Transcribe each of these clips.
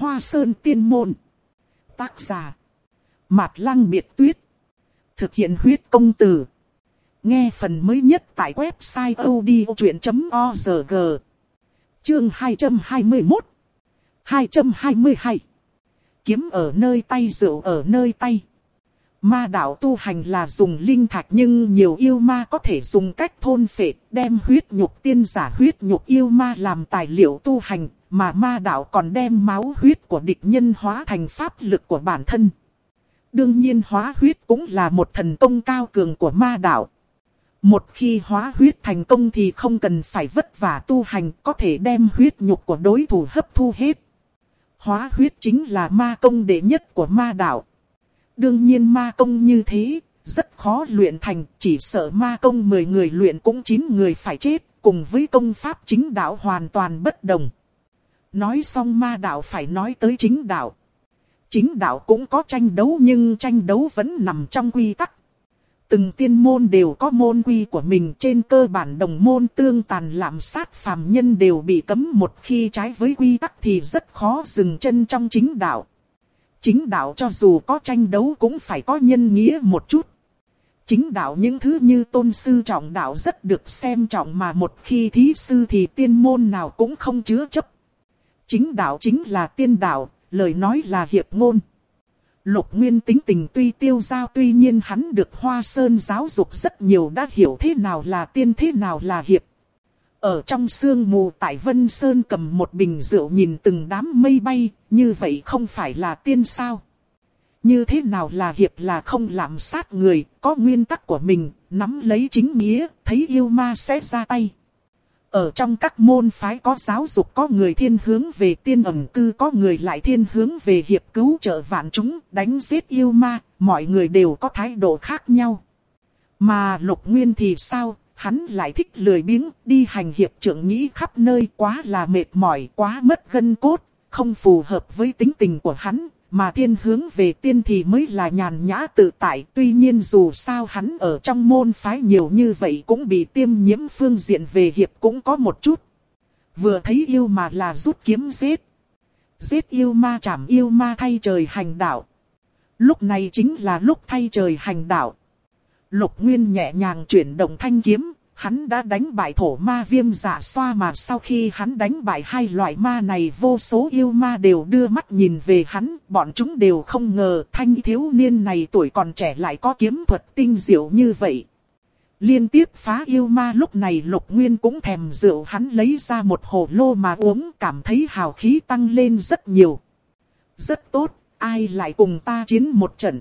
Hoa Sơn Tiên Môn. Tác giả Mạt Lăng Biệt Tuyết. Thực hiện huyết công từ. Nghe phần mới nhất tại website odchuyện.org. Chương 221 222. Kiếm ở nơi tay, rượu ở nơi tay. Ma đạo tu hành là dùng linh thạch, nhưng nhiều yêu ma có thể dùng cách thôn phệ, đem huyết nhục tiên giả huyết nhục yêu ma làm tài liệu tu hành, mà ma đạo còn đem máu huyết của địch nhân hóa thành pháp lực của bản thân. Đương nhiên hóa huyết cũng là một thần công cao cường của ma đạo. Một khi hóa huyết thành công thì không cần phải vất vả tu hành, có thể đem huyết nhục của đối thủ hấp thu hết. Hóa huyết chính là ma công đệ nhất của ma đạo. Đương nhiên ma công như thế, rất khó luyện thành, chỉ sợ ma công 10 người luyện cũng 9 người phải chết, cùng với công pháp chính đạo hoàn toàn bất đồng. Nói xong ma đạo phải nói tới chính đạo. Chính đạo cũng có tranh đấu, nhưng tranh đấu vẫn nằm trong quy tắc. Từng tiên môn đều có môn quy của mình, trên cơ bản đồng môn tương tàn lạm sát phàm nhân đều bị cấm, một khi trái với quy tắc thì rất khó dừng chân trong chính đạo. Chính đạo cho dù có tranh đấu cũng phải có nhân nghĩa một chút. Chính đạo những thứ như tôn sư trọng đạo rất được xem trọng, mà một khi thí sư thì tiên môn nào cũng không chứa chấp. Chính đạo chính là tiên đạo, lời nói là hiệp ngôn. Lục Nguyên tính tình tuy tiêu dao, tuy nhiên hắn được Hoa Sơn giáo dục rất nhiều, đã hiểu thế nào là tiên, thế nào là hiệp. Ở trong sương mù tại Vân Sơn cầm một bình rượu nhìn từng đám mây bay, như vậy không phải là tiên sao? Như thế nào là hiệp, là không lạm sát người, có nguyên tắc của mình, nắm lấy chính nghĩa, thấy yêu ma sẽ ra tay. Ở trong các môn phái có giáo dục, có người thiên hướng về tiên ẩn cư, có người lại thiên hướng về hiệp cứu trợ vạn chúng, đánh giết yêu ma, mọi người đều có thái độ khác nhau. Mà Lục Nguyên thì sao? Hắn lại thích lười biếng, đi hành hiệp trưởng nghĩ khắp nơi, quá là mệt mỏi, quá mất gân cốt, không phù hợp với tính tình của hắn. Mà thiên hướng về tiên thì mới là nhàn nhã tự tại. Tuy nhiên dù sao hắn ở trong môn phái nhiều như vậy cũng bị tiêm nhiễm phương diện về hiệp cũng có một chút. Vừa thấy yêu mà là rút kiếm giết. Giết yêu ma, chảm yêu ma, thay trời hành đạo. Lúc này chính là lúc thay trời hành đạo. Lục Nguyên nhẹ nhàng chuyển động thanh kiếm. Hắn đã đánh bại thổ ma Viêm Dạ Xoa, mà sau khi hắn đánh bại hai loại ma này, vô số yêu ma đều đưa mắt nhìn về hắn. Bọn chúng đều không ngờ thanh thiếu niên này tuổi còn trẻ lại có kiếm thuật tinh diệu như vậy. Liên tiếp phá yêu ma, lúc này Lục Nguyên cũng thèm rượu, hắn lấy ra một hồ lô mà uống, cảm thấy hào khí tăng lên rất nhiều. Rất tốt, ai lại cùng ta chiến một trận?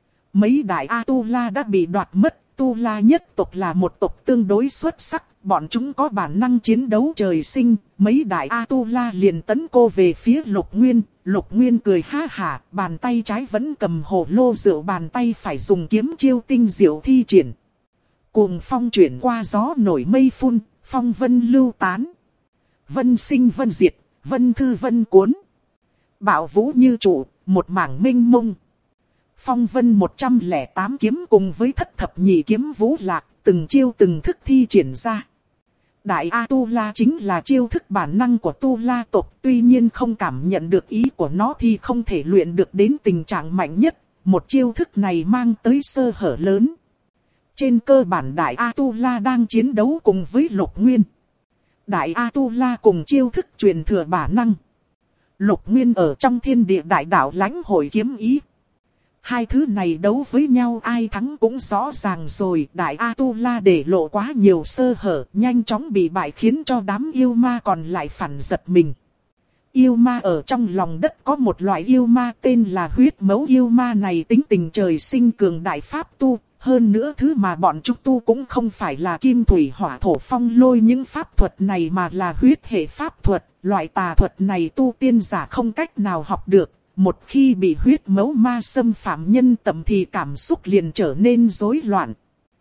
Mấy đại A-tu-la đã bị đoạt mất. Tu La nhất tộc là một tộc tương đối xuất sắc, bọn chúng có bản năng chiến đấu trời sinh. Mấy đại A-tu-la liền tấn công về phía Lục Nguyên. Lục Nguyên cười ha hả, bàn tay trái vẫn cầm hồ lô rượu, bàn tay phải dùng kiếm chiêu tinh diệu thi triển. Cuồng phong chuyển qua gió nổi mây phun, phong vân lưu tán. Vân sinh vân diệt, vân thư vân cuốn. Bạo vũ như trụ, một mảng mênh mông. Phong vân 108 kiếm cùng với thất thập nhị kiếm vũ lạc, từng chiêu từng thức thi triển ra. Đại A-tu-la chính là chiêu thức bản năng của tu-la tộc, tuy nhiên không cảm nhận được ý của nó thì không thể luyện được đến tình trạng mạnh nhất. Một chiêu thức này mang tới sơ hở lớn. Trên cơ bản Đại A-tu-la đang chiến đấu cùng với Lục Nguyên. Đại A-tu-la cùng chiêu thức truyền thừa bản năng. Lục Nguyên ở trong thiên địa đại đạo lãnh hội kiếm ý. Hai thứ này đấu với nhau ai thắng cũng rõ ràng rồi. Đại A-tu-la để lộ quá nhiều sơ hở, nhanh chóng bị bại, khiến cho đám yêu ma còn lại phản giật mình. Yêu ma ở trong lòng đất có một loại yêu ma tên là huyết mẫu. Yêu ma này tính tình trời sinh cường đại pháp tu. Hơn nữa thứ mà bọn chúng tu cũng không phải là kim thủy hỏa thổ phong lôi những pháp thuật này, mà là huyết hệ pháp thuật. Loại tà thuật này tu tiên giả không cách nào học được. Một khi bị huyết mẫu ma xâm phạm nhân tâm thì cảm xúc liền trở nên rối loạn.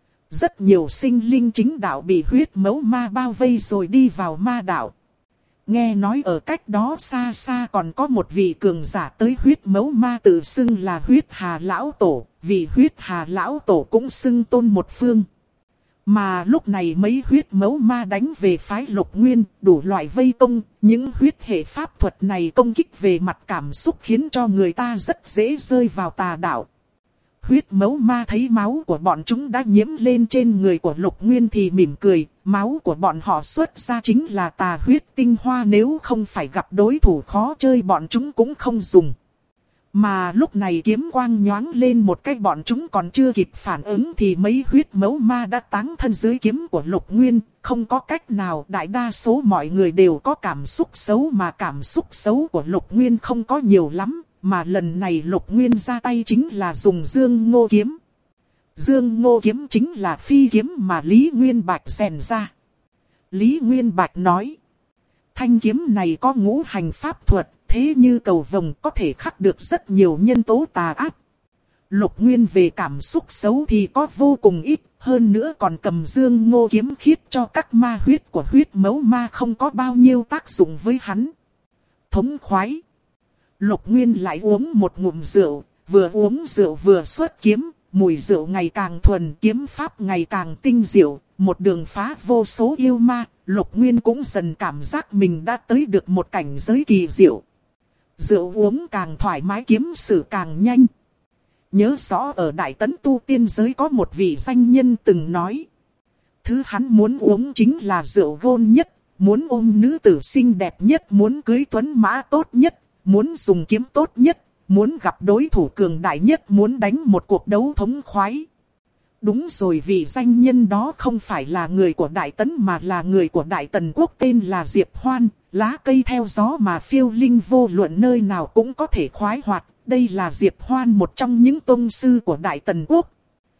Rất nhiều sinh linh chính đạo bị huyết mẫu ma bao vây rồi đi vào ma đạo. Nghe nói ở cách đó xa xa còn có một vị cường giả tới huyết mẫu ma tự xưng là huyết hà lão tổ. Vì huyết hà lão tổ cũng xưng tôn một phương. Mà lúc này mấy huyết mẫu ma đánh về phái Lục Nguyên, đủ loại vây công, những huyết hệ pháp thuật này công kích về mặt cảm xúc khiến cho người ta rất dễ rơi vào tà đạo. Huyết mẫu ma thấy máu của bọn chúng đã nhiễm lên trên người của Lục Nguyên thì mỉm cười, máu của bọn họ xuất ra chính là tà huyết tinh hoa, nếu không phải gặp đối thủ khó chơi bọn chúng cũng không dùng. Mà lúc này kiếm quang nhoáng lên một cái, bọn chúng còn chưa kịp phản ứng thì mấy huyết mẫu ma đã táng thân dưới kiếm của Lục Nguyên. Không có cách nào, đại đa số mọi người đều có cảm xúc xấu, mà cảm xúc xấu của Lục Nguyên không có nhiều lắm. Mà lần này Lục Nguyên ra tay chính là dùng Dương Ngô kiếm. Dương Ngô kiếm chính là phi kiếm mà Lý Nguyên Bạch rèn ra. Lý Nguyên Bạch nói, thanh kiếm này có ngũ hành pháp thuật, thế như cầu vồng có thể khắc được rất nhiều nhân tố tà ác. Lục Nguyên về cảm xúc xấu thì có vô cùng ít, hơn nữa còn cầm Dương Ngô kiếm khiết cho các ma huyết của huyết mẫu ma không có bao nhiêu tác dụng với hắn. Thống khoái. Lục Nguyên lại uống một ngụm rượu, vừa uống rượu vừa xuất kiếm, mùi rượu ngày càng thuần, kiếm pháp ngày càng tinh diệu, một đường phá vô số yêu ma. Lục Nguyên cũng dần cảm giác mình đã tới được một cảnh giới kỳ diệu. Rượu uống càng thoải mái, kiếm sử càng nhanh. Nhớ rõ ở Đại Tấn tu tiên giới có một vị danh nhân từng nói, thứ hắn muốn uống chính là rượu gôn nhất, muốn ôm nữ tử xinh đẹp nhất, muốn cưới tuấn mã tốt nhất, muốn dùng kiếm tốt nhất, muốn gặp đối thủ cường đại nhất, muốn đánh một cuộc đấu thống khoái. Đúng rồi, vị danh nhân đó không phải là người của Đại Tấn mà là người của Đại Tần Quốc, tên là Diệp Hoan. Lá cây theo gió mà phiêu linh, vô luận nơi nào cũng có thể khoái hoạt. Đây là Diệp Hoan, một trong những tông sư của Đại Tần Quốc.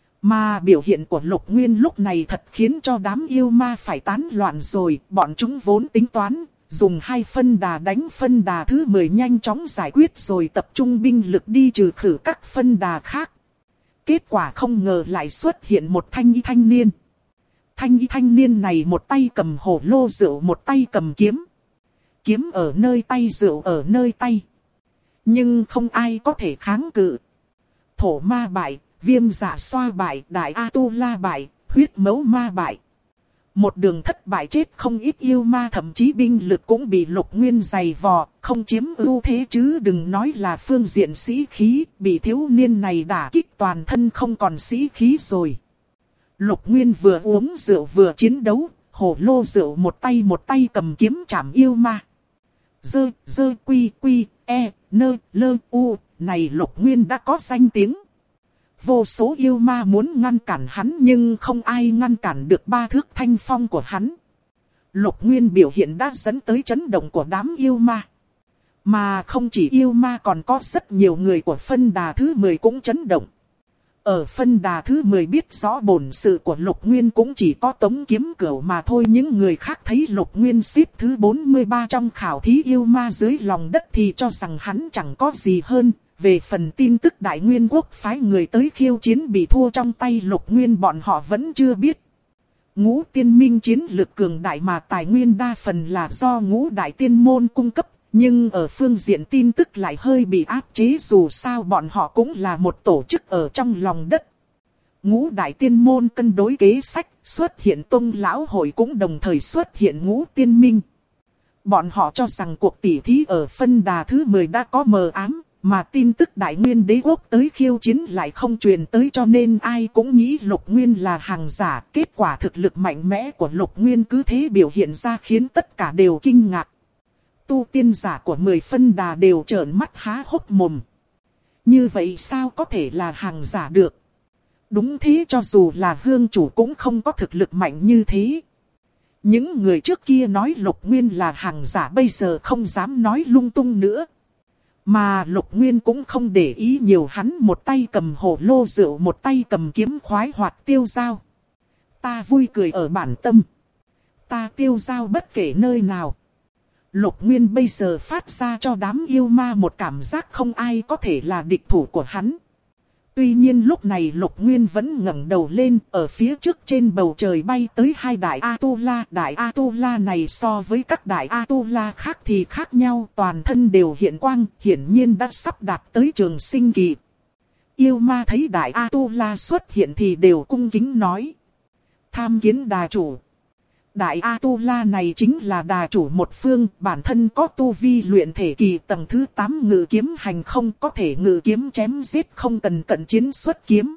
Mà biểu hiện của Lục Nguyên lúc này thật khiến cho đám yêu ma phải tán loạn rồi. Bọn chúng vốn tính toán dùng 2 phân đà đánh phân đà thứ 10 nhanh chóng giải quyết rồi tập trung binh lực đi trừ khử các phân đà khác. Kết quả không ngờ lại xuất hiện một thanh y thanh niên. Thanh y thanh niên này một tay cầm hổ lô rượu, một tay cầm kiếm. Kiếm ở nơi tay, rượu ở nơi tay. Nhưng không ai có thể kháng cự. Thổ ma bại, viêm dạ xoa bại, đại A-tu-la bại, huyết mẫu ma bại. Một đường thất bại, chết không ít yêu ma, thậm chí binh lực cũng bị Lục Nguyên dày vò, không chiếm ưu thế chứ đừng nói là phương diện sĩ khí, bị thiếu niên này đả kích toàn thân không còn sĩ khí rồi. Lục Nguyên vừa uống rượu vừa chiến đấu, hổ lô rượu một tay cầm kiếm chảm yêu ma. Dơ quy quy, nơ lơ u, này Lục Nguyên đã có danh tiếng. Vô số yêu ma muốn ngăn cản hắn nhưng không ai ngăn cản được 3 thước thanh phong của hắn. Lục Nguyên biểu hiện đã dẫn tới chấn động của đám yêu ma. Mà không chỉ yêu ma, còn có rất nhiều người của phân đà thứ 10 cũng chấn động. Ở phân đà thứ 10 biết rõ bổn sự của Lục Nguyên cũng chỉ có Tống Kiếm Cửu mà thôi. Những người khác thấy Lục Nguyên xếp thứ 43 trong khảo thí yêu ma dưới lòng đất thì cho rằng hắn chẳng có gì hơn. Về phần tin tức Đại Nguyên Quốc phái người tới khiêu chiến bị thua trong tay Lục Nguyên, bọn họ vẫn chưa biết. Ngũ Tiên Minh chiến lực cường đại mà tài nguyên đa phần là do Ngũ Đại Tiên Môn cung cấp. Nhưng ở phương diện tin tức lại hơi bị áp chế, dù sao bọn họ cũng là một tổ chức ở trong lòng đất. Ngũ Đại Tiên Môn cân đối kế sách, xuất hiện Tông Lão Hội cũng đồng thời xuất hiện Ngũ Tiên Minh. Bọn họ cho rằng cuộc tỉ thí ở phân đà thứ 10 đã có mờ ám, mà tin tức Đại Nguyên Đế Quốc tới khiêu chiến lại không truyền tới, cho nên ai cũng nghĩ Lục Nguyên là hàng giả. Kết quả thực lực mạnh mẽ của Lục Nguyên cứ thế biểu hiện ra khiến tất cả đều kinh ngạc. Tu tiên giả của 10 phân đà đều trợn mắt há hốc mồm. Như vậy sao có thể là hàng giả được? Đúng thế, cho dù là hương chủ cũng không có thực lực mạnh như thế. Những người trước kia nói Lục Nguyên là hàng giả bây giờ không dám nói lung tung nữa. Mà Lục Nguyên cũng không để ý nhiều, hắn một tay cầm hổ lô rượu, một tay cầm kiếm khoái hoạt tiêu dao. Ta vui cười ở bản tâm, ta tiêu dao bất kể nơi nào. Lục Nguyên bây giờ phát ra cho đám yêu ma một cảm giác không ai có thể là địch thủ của hắn. Tuy nhiên lúc này Lục Nguyên vẫn ngẩng đầu lên, ở phía trước trên bầu trời bay tới 2 đại A-tu-la. Đại A-tu-la này so với các đại A-tu-la khác thì khác nhau, toàn thân đều hiện quang, hiển nhiên đã sắp đạt tới trường sinh kỳ. Yêu ma thấy đại A-tu-la xuất hiện thì đều cung kính nói: Tham kiến đà chủ. Đại A-tu-la này chính là đà chủ một phương, bản thân có tu vi luyện thể kỳ tầng thứ 8 ngự kiếm hành không, có thể ngự kiếm chém giết không cần cận chiến xuất kiếm.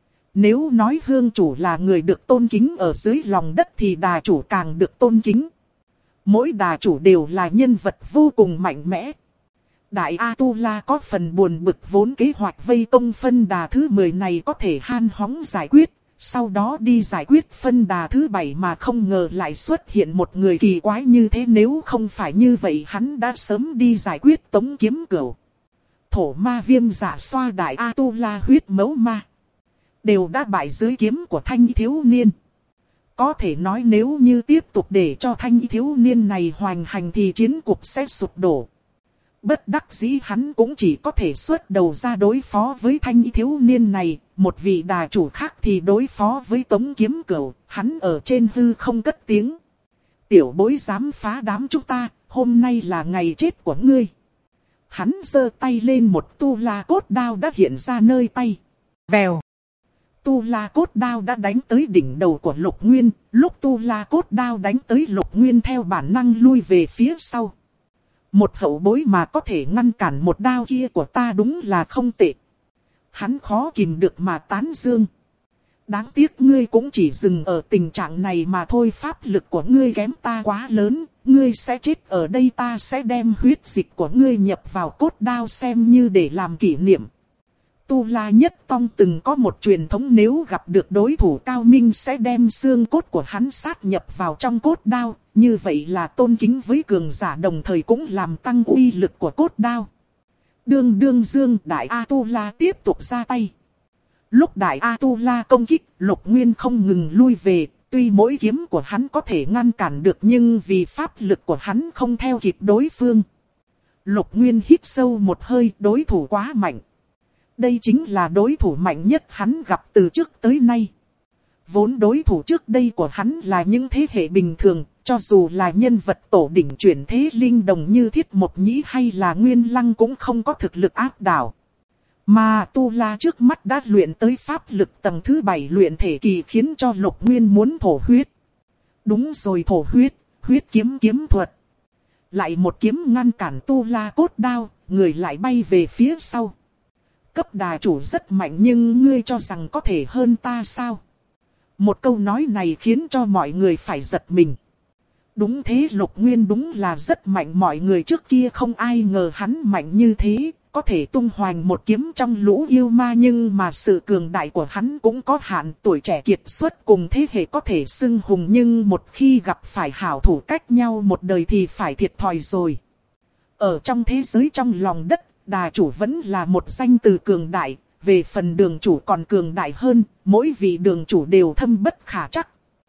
Nếu nói hương chủ là người được tôn kính ở dưới lòng đất thì đà chủ càng được tôn kính. Mỗi đà chủ đều là nhân vật vô cùng mạnh mẽ. Đại A-tu-la có phần buồn bực vốn kế hoạch vây công phân đà thứ 10 này có thể han hóng giải quyết. Sau đó đi giải quyết phân đà thứ 7 mà không ngờ lại xuất hiện một người kỳ quái như thế, nếu không phải như vậy hắn đã sớm đi giải quyết Tống Kiếm Cửu. Thổ ma viêm giả xoa đại A-tu-la huyết mẫu ma. Đều đã bại dưới kiếm của thanh thiếu niên. Có thể nói nếu như tiếp tục để cho thanh thiếu niên này hoành hành thì chiến cục sẽ sụp đổ. Bất đắc dĩ hắn cũng chỉ có thể xuất đầu ra đối phó với thanh thiếu niên này. Một vị đà chủ khác thì đối phó với Tống Kiếm Cửu. Hắn ở trên hư không cất tiếng. Tiểu bối dám phá đám chúng ta, hôm nay là ngày chết của ngươi. Hắn giơ tay lên, một tu la cốt đao đã hiện ra nơi tay. Vèo. Tu la cốt đao đã đánh tới đỉnh đầu của Lục Nguyên. Lúc tu la cốt đao đánh tới, Lục Nguyên theo bản năng lui về phía sau. Một hậu bối mà có thể ngăn cản một đao kia của ta đúng là không tệ. Hắn khó kìm được mà tán dương. Đáng tiếc ngươi cũng chỉ dừng ở tình trạng này mà thôi, pháp lực của ngươi kém ta quá lớn. Ngươi sẽ chết ở đây, ta sẽ đem huyết dịch của ngươi nhập vào cốt đao xem như để làm kỷ niệm. Tu La Nhất Tông từng có một truyền thống, nếu gặp được đối thủ cao minh sẽ đem xương cốt của hắn sát nhập vào trong cốt đao. Như vậy là tôn kính với cường giả, đồng thời cũng làm tăng uy lực của cốt đao. Đương dương, Đại A-tu-la tiếp tục ra tay. Lúc Đại A-tu-la công kích, Lục Nguyên không ngừng lui về. Tuy mỗi kiếm của hắn có thể ngăn cản được nhưng vì pháp lực của hắn không theo kịp đối phương. Lục Nguyên hít sâu một hơi, đối thủ quá mạnh. Đây chính là đối thủ mạnh nhất hắn gặp từ trước tới nay. Vốn đối thủ trước đây của hắn là những thế hệ bình thường, cho dù là nhân vật tổ đỉnh chuyển thế linh đồng như Thiết Mộc Nhĩ hay là Nguyên Lăng cũng không có thực lực áp đảo. Mà Tu La trước mắt đã luyện tới pháp lực tầng thứ 7 luyện thể kỳ, khiến cho Lục Nguyên muốn thổ huyết. Đúng rồi, thổ huyết, huyết kiếm kiếm thuật. Lại một kiếm ngăn cản Tu La cốt đao, người lại bay về phía sau. Cấp đà chủ rất mạnh nhưng ngươi cho rằng có thể hơn ta sao? Một câu nói này khiến cho mọi người phải giật mình. Đúng thế, Lục Nguyên đúng là rất mạnh, mọi người trước kia không ai ngờ hắn mạnh như thế. Có thể tung hoành một kiếm trong lũ yêu ma, nhưng mà sự cường đại của hắn cũng có hạn. Tuổi trẻ kiệt xuất cùng thế hệ có thể xưng hùng, nhưng một khi gặp phải hảo thủ cách nhau một đời thì phải thiệt thòi rồi. Ở trong thế giới trong lòng đất, đà chủ vẫn là một danh từ cường đại. Về phần đường chủ còn cường đại hơn, mỗi vị đường chủ đều thâm bất khả trắc.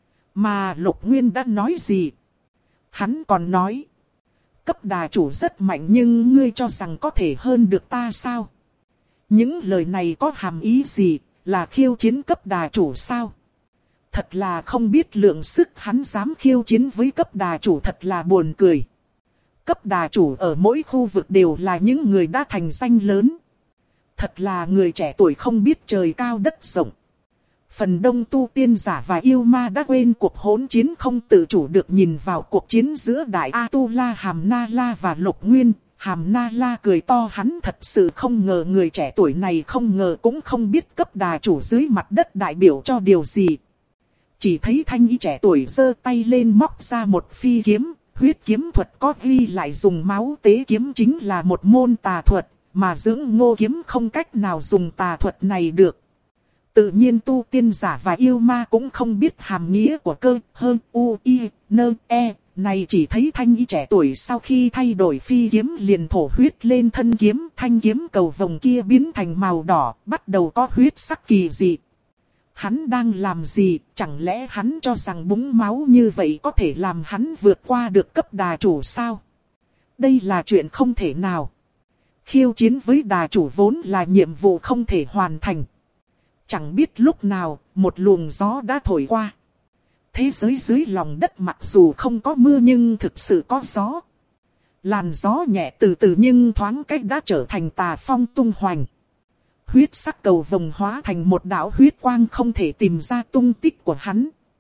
Mà Lục Nguyên đã nói gì? Hắn còn nói, cấp đà chủ rất mạnh nhưng ngươi cho rằng có thể hơn được ta sao? Những lời này có hàm ý gì, là khiêu chiến cấp đà chủ sao? Thật là không biết lượng sức, hắn dám khiêu chiến với cấp đà chủ, thật là buồn cười. Cấp đà chủ ở mỗi khu vực đều là những người đã thành danh lớn. Thật là người trẻ tuổi không biết trời cao đất rộng. Phần đông tu tiên giả và yêu ma đã quên cuộc hỗn chiến, không tự chủ được nhìn vào cuộc chiến giữa Đại A-tu-la Hàm Na La và Lục Nguyên. Hàm Na La cười to, hắn thật sự không ngờ người trẻ tuổi này không ngờ cũng không biết cấp đà chủ dưới mặt đất đại biểu cho điều gì. Chỉ thấy thanh y trẻ tuổi giơ tay lên móc ra một phi kiếm, huyết kiếm thuật có ghi lại dùng máu tế kiếm chính là một môn tà thuật, mà Dưỡng Ngô kiếm không cách nào dùng tà thuật này được. Tự nhiên tu tiên giả và yêu ma cũng không biết hàm nghĩa của cơ hơn u i nơ e này, chỉ thấy thanh y trẻ tuổi sau khi thay đổi phi kiếm liền thổ huyết lên thân kiếm, thanh kiếm cầu vồng kia biến thành màu đỏ, bắt đầu có huyết sắc kỳ dị. Hắn đang làm gì? Chẳng lẽ hắn cho rằng búng máu như vậy có thể làm hắn vượt qua được cấp đà chủ sao? Đây là chuyện không thể nào. Khiêu chiến với đà chủ vốn là nhiệm vụ không thể hoàn thành. Chẳng biết lúc nào, một luồng gió đã thổi qua. Thế giới dưới lòng đất mặc dù không có mưa nhưng thực sự có gió. Làn gió nhẹ từ từ nhưng thoáng cách đã trở thành tà phong tung hoành. Huyết sắc cầu vồng hóa thành một đạo huyết quang, không thể tìm ra tung tích của hắn.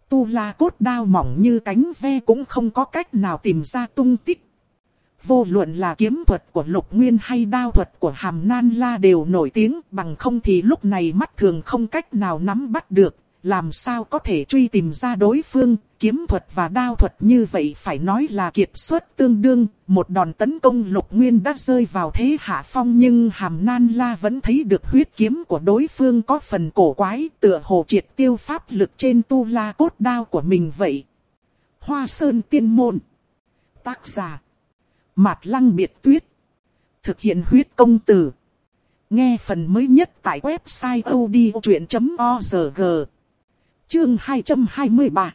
Tu La cốt đao mỏng như cánh ve cũng không có cách nào tìm ra tung tích. Vô luận là kiếm thuật của Lục Nguyên hay đao thuật của Hàm Nan La đều nổi tiếng, bằng không thì lúc này mắt thường không cách nào nắm bắt được, làm sao có thể truy tìm ra đối phương. Kiếm thuật và đao thuật như vậy phải nói là kiệt xuất tương đương, một đòn tấn công Lục Nguyên đã rơi vào thế hạ phong, nhưng Hàm Nan La vẫn thấy được huyết kiếm của đối phương có phần cổ quái, tựa hồ triệt tiêu pháp lực trên Tu La cốt đao của mình vậy. Hoa Sơn Tiên Môn. Tác giả Mạt Lăng Biệt Tuyết. Thực hiện huyết công từ. Nghe phần mới nhất tại website odchuyện.org. Chương 223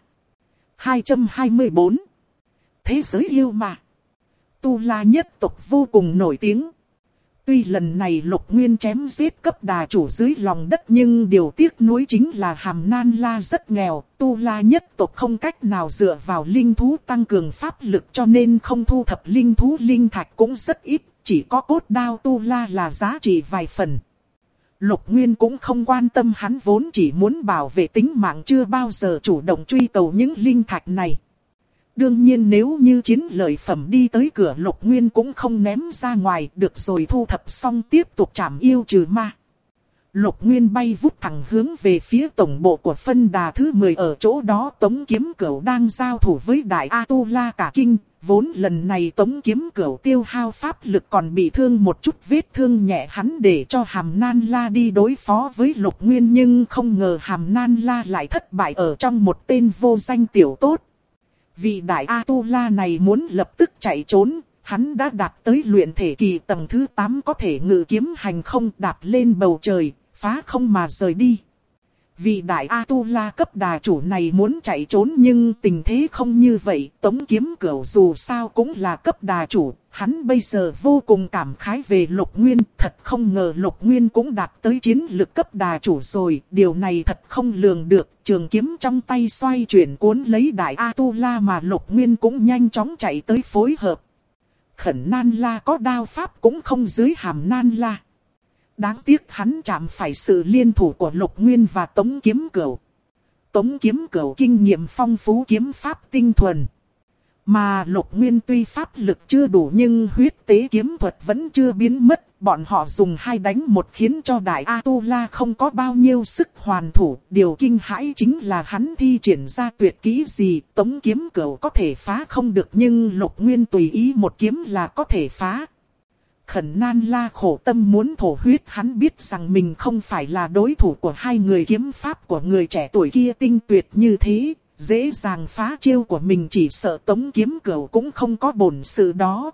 224. Thế giới yêu ma. Tu La nhất tộc vô cùng nổi tiếng. Tuy lần này Lục Nguyên chém giết cấp đà chủ dưới lòng đất, nhưng điều tiếc nuối chính là Hàm Nan La rất nghèo. Tu La nhất tộc không cách nào dựa vào linh thú tăng cường pháp lực, cho nên không thu thập linh thú, linh thạch cũng rất ít. Chỉ có cốt đao Tu La là giá trị vài phần. Lục Nguyên cũng không quan tâm, hắn vốn chỉ muốn bảo vệ tính mạng, chưa bao giờ chủ động truy cầu những linh thạch này. Đương nhiên nếu như chiến lợi phẩm đi tới cửa, Lục Nguyên cũng không ném ra ngoài, được rồi thu thập xong tiếp tục trảm yêu trừ ma. Lục Nguyên bay vút thẳng hướng về phía tổng bộ của phân đà thứ 10, ở chỗ đó Tống Kiếm Cửu đang giao thủ với Đại A Tu La cả kinh. Vốn lần này Tống Kiếm Cửu tiêu hao pháp lực còn bị thương một chút, vết thương nhẹ, hắn để cho Hàm Nan La đi đối phó với Lục Nguyên, nhưng không ngờ Hàm Nan La lại thất bại ở trong một tên vô danh tiểu tốt. Vị Đại A Tu La này muốn lập tức chạy trốn, hắn đã đạt tới luyện thể kỳ tầng thứ 8, có thể ngự kiếm hành không, đạp lên bầu trời, phá không mà rời đi. Vị Đại A Tu La cấp đà chủ này muốn chạy trốn, nhưng tình thế không như vậy. Tống Kiếm Cửu dù sao cũng là cấp đà chủ, hắn bây giờ vô cùng cảm khái về Lục Nguyên. Thật không ngờ Lục Nguyên cũng đạt tới chiến lực cấp đà chủ rồi, điều này thật không lường được. Trường kiếm trong tay xoay chuyển cuốn lấy Đại A Tu La, mà Lục Nguyên cũng nhanh chóng chạy tới phối hợp. Khẩn Nan La có đao pháp cũng không dưới Hàm Nan La. Đáng tiếc hắn chạm phải sự liên thủ của Lục Nguyên và Tống Kiếm Cửu. Tống Kiếm Cửu kinh nghiệm phong phú, kiếm pháp tinh thuần. Mà Lục Nguyên tuy pháp lực chưa đủ nhưng huyết tế kiếm thuật vẫn chưa biến mất. Bọn họ dùng 2 đánh 1 khiến cho Đại A Tu La không có bao nhiêu sức hoàn thủ. Điều kinh hãi chính là hắn thi triển ra tuyệt kỹ gì, Tống Kiếm Cửu có thể phá không được, nhưng Lục Nguyên tùy ý một kiếm là có thể phá. Khẩn Nan La khổ tâm muốn thổ huyết, hắn biết rằng mình không phải là đối thủ của hai người, kiếm pháp của người trẻ tuổi kia tinh tuyệt như thế, dễ dàng phá chiêu của mình, chỉ sợ Tống Kiếm Cửu cũng không có bổn sự đó.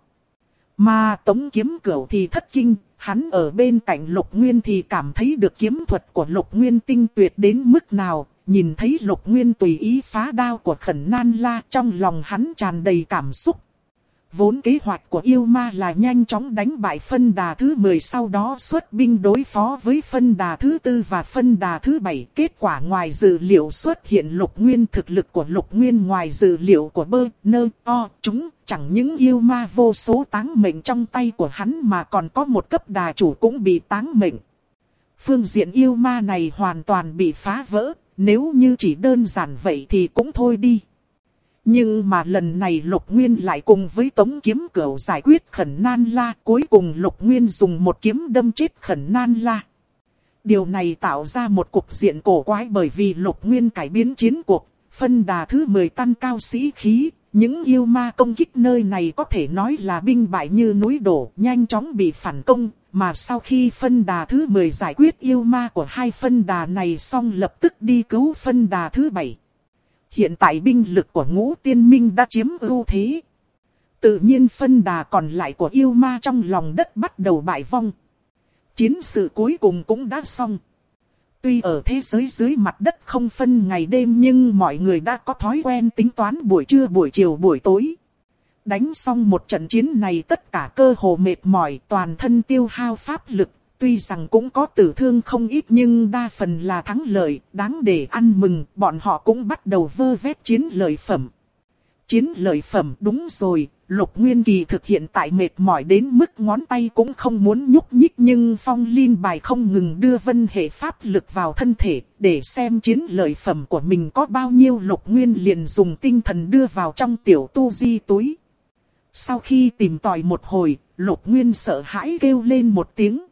Mà Tống Kiếm Cửu thì thất kinh, hắn ở bên cạnh Lục Nguyên thì cảm thấy được kiếm thuật của Lục Nguyên tinh tuyệt đến mức nào, nhìn thấy Lục Nguyên tùy ý phá đao của Khẩn Nan La, trong lòng hắn tràn đầy cảm xúc. Vốn kế hoạch của yêu ma là nhanh chóng đánh bại phân đà thứ 10, sau đó xuất binh đối phó với phân đà thứ 4 và phân đà thứ 7. Kết quả ngoài dự liệu xuất hiện Lục Nguyên, thực lực của Lục Nguyên ngoài dự liệu của chúng. Chẳng những yêu ma vô số táng mệnh trong tay của hắn mà còn có một cấp đà chủ cũng bị táng mệnh. Phương diện yêu ma này hoàn toàn bị phá vỡ, nếu như chỉ đơn giản vậy thì cũng thôi đi. Nhưng mà lần này Lục Nguyên lại cùng với Tống Kiếm Cửu giải quyết Khẩn Nan La, cuối cùng Lục Nguyên dùng một kiếm đâm chết Khẩn Nan La. Điều này tạo ra một cục diện cổ quái, bởi vì Lục Nguyên cải biến chiến cuộc, phân đà thứ 10 tăng cao sĩ khí, những yêu ma công kích nơi này có thể nói là binh bại như núi đổ, nhanh chóng bị phản công. Mà sau khi phân đà thứ 10 giải quyết yêu ma của hai phân đà này xong, lập tức đi cứu phân đà thứ 7. Hiện tại binh lực của Ngũ Tiên Minh đã chiếm ưu thế. Tự nhiên phân đà còn lại của yêu ma trong lòng đất bắt đầu bại vong. Chiến sự cuối cùng cũng đã xong. Tuy ở thế giới dưới mặt đất không phân ngày đêm, nhưng mọi người đã có thói quen tính toán buổi trưa, buổi chiều, buổi tối. Đánh xong một trận chiến này tất cả cơ hồ mệt mỏi, toàn thân tiêu hao pháp lực. Tuy rằng cũng có tử thương không ít nhưng đa phần là thắng lợi, đáng để ăn mừng. Bọn họ cũng bắt đầu vơ vét chiến lợi phẩm. Chiến lợi phẩm, đúng rồi, Lục Nguyên Kỳ thực hiện tại mệt mỏi đến mức ngón tay cũng không muốn nhúc nhích, nhưng phong linh bài không ngừng đưa vân hệ pháp lực vào thân thể, để xem chiến lợi phẩm của mình có bao nhiêu. Lục Nguyên liền dùng tinh thần đưa vào trong tiểu tu di túi. Sau khi tìm tòi một hồi, Lục Nguyên sợ hãi kêu lên một tiếng.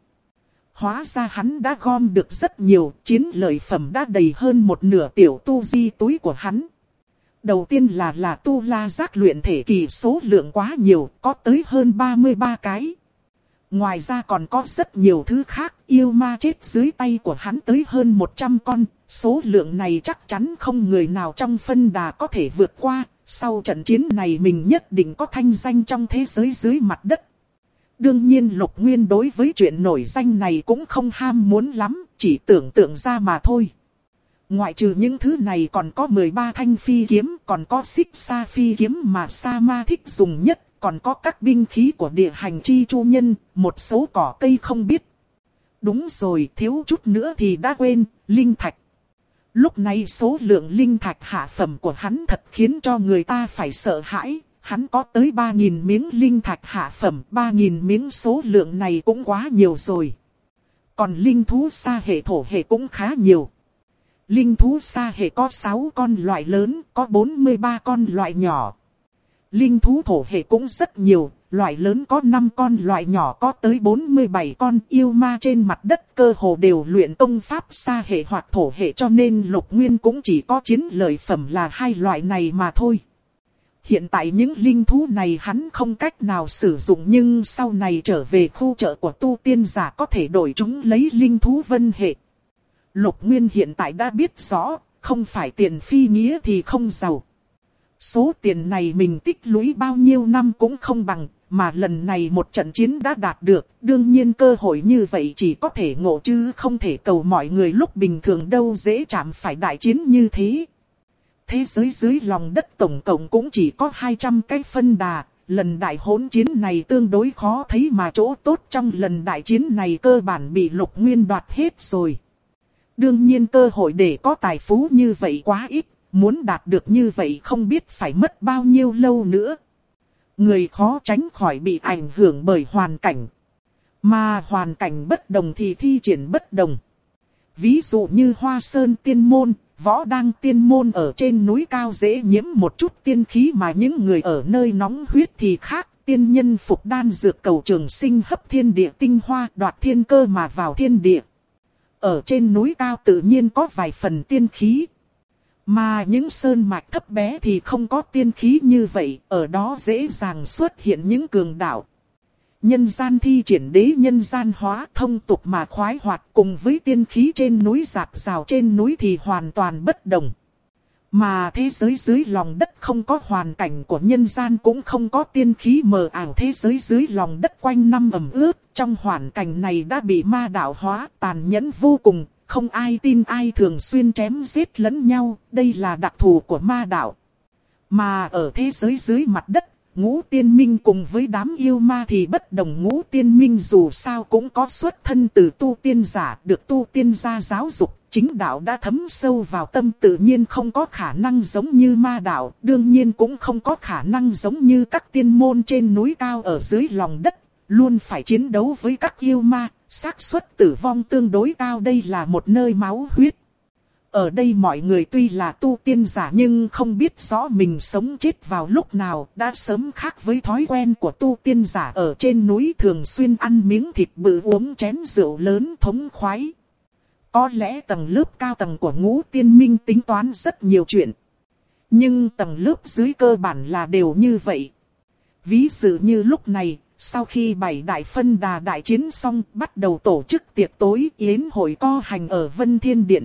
Hóa ra hắn đã gom được rất nhiều, chiến lợi phẩm đã đầy hơn một nửa tiểu tu di túi của hắn. Đầu tiên là tu la giác luyện thể kỳ, số lượng quá nhiều, có tới hơn 33 cái. Ngoài ra còn có rất nhiều thứ khác, yêu ma chết dưới tay của hắn tới hơn 100 con. Số lượng này chắc chắn không người nào trong phân đà có thể vượt qua. Sau trận chiến này mình nhất định có thanh danh trong thế giới dưới mặt đất. Đương nhiên Lục Nguyên đối với chuyện nổi danh này cũng không ham muốn lắm, chỉ tưởng tượng ra mà thôi. Ngoại trừ những thứ này còn có 13 thanh phi kiếm, còn có xích sa phi kiếm mà Sa Ma thích dùng nhất, còn có các binh khí của địa hành chi chu nhân, một số cỏ cây không biết. Đúng rồi, thiếu chút nữa thì đã quên, linh thạch. Lúc này số lượng linh thạch hạ phẩm của hắn thật khiến cho người ta phải sợ hãi. Hắn có tới 3.000 miếng linh thạch hạ phẩm, 3.000 miếng số lượng này cũng quá nhiều rồi. Còn linh thú sa hệ thổ hệ cũng khá nhiều. Linh thú sa hệ có 6 con loại lớn, có 43 con loại nhỏ. Linh thú thổ hệ cũng rất nhiều, loại lớn có 5 con, loại nhỏ có tới 47 con. Yêu ma trên mặt đất cơ hồ đều luyện công pháp sa hệ hoặc thổ hệ, cho nên Lục Nguyên cũng chỉ có chiến lợi phẩm là hai loại này mà thôi. Hiện tại những linh thú này hắn không cách nào sử dụng, nhưng sau này trở về khu chợ của tu tiên giả có thể đổi chúng lấy linh thú vân hệ. Lục Nguyên hiện tại đã biết rõ, không phải tiền phi nghĩa thì không giàu. Số tiền này mình tích lũy bao nhiêu năm cũng không bằng, mà lần này một trận chiến đã đạt được. Đương nhiên cơ hội như vậy chỉ có thể ngộ chứ không thể cầu mọi người lúc bình thường đâu, dễ chạm phải đại chiến như thế. Thế giới dưới lòng đất tổng cộng cũng chỉ có 200 cái phân đà. Lần đại hỗn chiến này tương đối khó thấy, mà chỗ tốt trong lần đại chiến này cơ bản bị Lục Nguyên đoạt hết rồi. Đương nhiên cơ hội để có tài phú như vậy quá ít, muốn đạt được như vậy không biết phải mất bao nhiêu lâu nữa. Người khó tránh khỏi bị ảnh hưởng bởi hoàn cảnh. Mà hoàn cảnh bất đồng thì thi triển bất đồng. Ví dụ như Hoa Sơn Tiên Môn, Võ Đăng Tiên Môn ở trên núi cao dễ nhiễm một chút tiên khí, mà những người ở nơi nóng huyết thì khác. Tiên nhân phục đan dược cầu trường sinh, hấp thiên địa tinh hoa, đoạt thiên cơ mà vào thiên địa. Ở trên núi cao tự nhiên có vài phần tiên khí. Mà những sơn mạch thấp bé thì không có tiên khí như vậy, ở đó dễ dàng xuất hiện những cường đạo. Nhân gian thi triển đế nhân gian hóa, thông tục mà khoái hoạt, cùng với tiên khí trên núi rạc rào trên núi thì hoàn toàn bất đồng. Mà thế giới dưới lòng đất không có hoàn cảnh của nhân gian, cũng không có tiên khí mờ ảo. Thế giới dưới lòng đất quanh năm ẩm ướt, trong hoàn cảnh này đã bị ma đạo hóa, tàn nhẫn vô cùng, không ai tin ai, thường xuyên chém giết lẫn nhau. Đây là đặc thù của ma đạo. Mà ở thế giới dưới mặt đất, Ngũ Tiên Minh cùng với đám yêu ma thì bất đồng. Ngũ Tiên Minh dù sao cũng có xuất thân từ tu tiên giả, được tu tiên gia giáo dục, chính đạo đã thấm sâu vào tâm, tự nhiên không có khả năng giống như ma đạo, đương nhiên cũng không có khả năng giống như các tiên môn trên núi cao ở dưới lòng đất, luôn phải chiến đấu với các yêu ma, xác suất tử vong tương đối cao. Đây là một nơi máu huyết. Ở đây mọi người tuy là tu tiên giả nhưng không biết rõ mình sống chết vào lúc nào, đã sớm khác với thói quen của tu tiên giả ở trên núi thường xuyên ăn miếng thịt bự, uống chén rượu lớn thống khoái. Có lẽ tầng lớp cao tầng của Ngũ Tiên Minh tính toán rất nhiều chuyện. Nhưng tầng lớp dưới cơ bản là đều như vậy. Ví dụ như lúc này, sau khi 7 đại phân đà đại chiến xong, bắt đầu tổ chức tiệc tối yến hội co hành ở Vân Thiên Điện.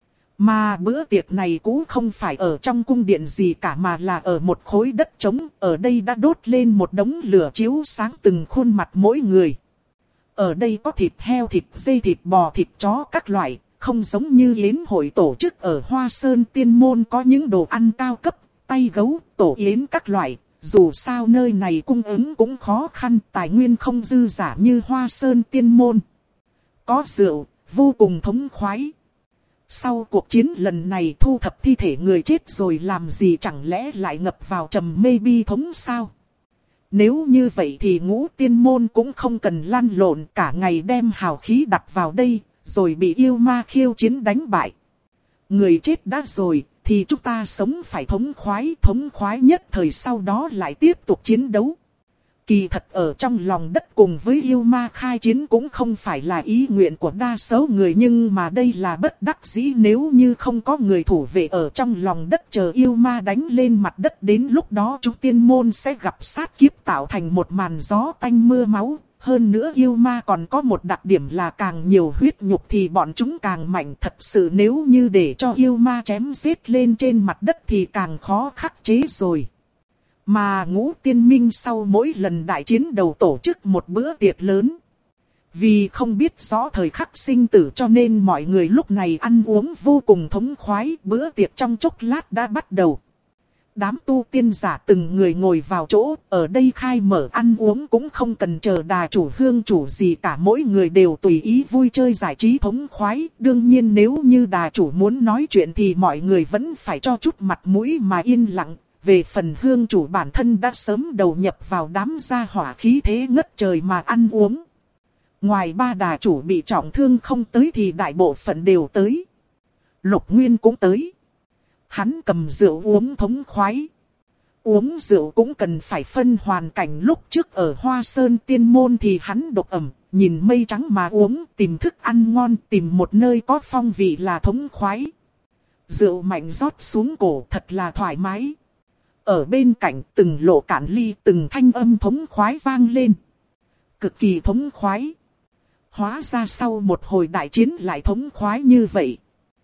Mà bữa tiệc này cũng không phải ở trong cung điện gì cả, mà là ở một khối đất trống. Ở đây đã đốt lên một đống lửa chiếu sáng từng khuôn mặt mỗi người. Ở đây có thịt heo, thịt dê, thịt bò, thịt chó các loại, không giống như yến hội tổ chức ở Hoa Sơn Tiên Môn có những đồ ăn cao cấp, tay gấu, tổ yến các loại. Dù sao nơi này cung ứng cũng khó khăn, tài nguyên không dư dả như Hoa Sơn Tiên Môn. Có rượu, vô cùng thống khoái. Sau cuộc chiến lần này thu thập thi thể người chết rồi làm gì, chẳng lẽ lại ngập vào trầm mê bi thống sao? Nếu như vậy thì Ngũ Tiên Môn cũng không cần lăn lộn cả ngày đem hào khí đặt vào đây, rồi bị yêu ma khiêu chiến đánh bại. Người chết đã rồi, thì chúng ta sống phải thống khoái nhất thời, sau đó lại tiếp tục chiến đấu. Kỳ thật ở trong lòng đất cùng với yêu ma khai chiến cũng không phải là ý nguyện của đa số người, nhưng mà đây là bất đắc dĩ. Nếu như không có người thủ vệ ở trong lòng đất chờ yêu ma đánh lên mặt đất, đến lúc đó chúng tiên môn sẽ gặp sát kiếp, tạo thành một màn gió tanh mưa máu. Hơn nữa yêu ma còn có một đặc điểm là càng nhiều huyết nhục thì bọn chúng càng mạnh. Thật sự nếu như để cho yêu ma chém giết lên trên mặt đất thì càng khó khắc chế rồi. Mà Ngũ Tiên Minh sau mỗi lần đại chiến đầu tổ chức một bữa tiệc lớn. Vì không biết rõ thời khắc sinh tử cho nên mọi người lúc này ăn uống vô cùng thống khoái. Bữa tiệc trong chốc lát đã bắt đầu. Đám tu tiên giả từng người ngồi vào chỗ, ở đây khai mở ăn uống cũng không cần chờ đà chủ hương chủ gì cả, mỗi người đều tùy ý vui chơi giải trí thống khoái. Đương nhiên nếu như đà chủ muốn nói chuyện thì mọi người vẫn phải cho chút mặt mũi mà yên lặng. Về phần hương chủ bản thân đã sớm đầu nhập vào đám gia hỏa khí thế ngất trời mà ăn uống. Ngoài ba đà chủ bị trọng thương không tới thì đại bộ phận đều tới. Lục Nguyên cũng tới. Hắn cầm rượu uống thống khoái. Uống rượu cũng cần phải phân hoàn cảnh, lúc trước ở Hoa Sơn Tiên Môn thì hắn độc ẩm, nhìn mây trắng mà uống, tìm thức ăn ngon, tìm một nơi có phong vị là thống khoái. Rượu mạnh rót xuống cổ thật là thoải mái. Ở bên cạnh từng lộ cạn ly, từng thanh âm thống khoái vang lên. Cực kỳ thống khoái. Hóa ra sau một hồi đại chiến lại thống khoái như vậy.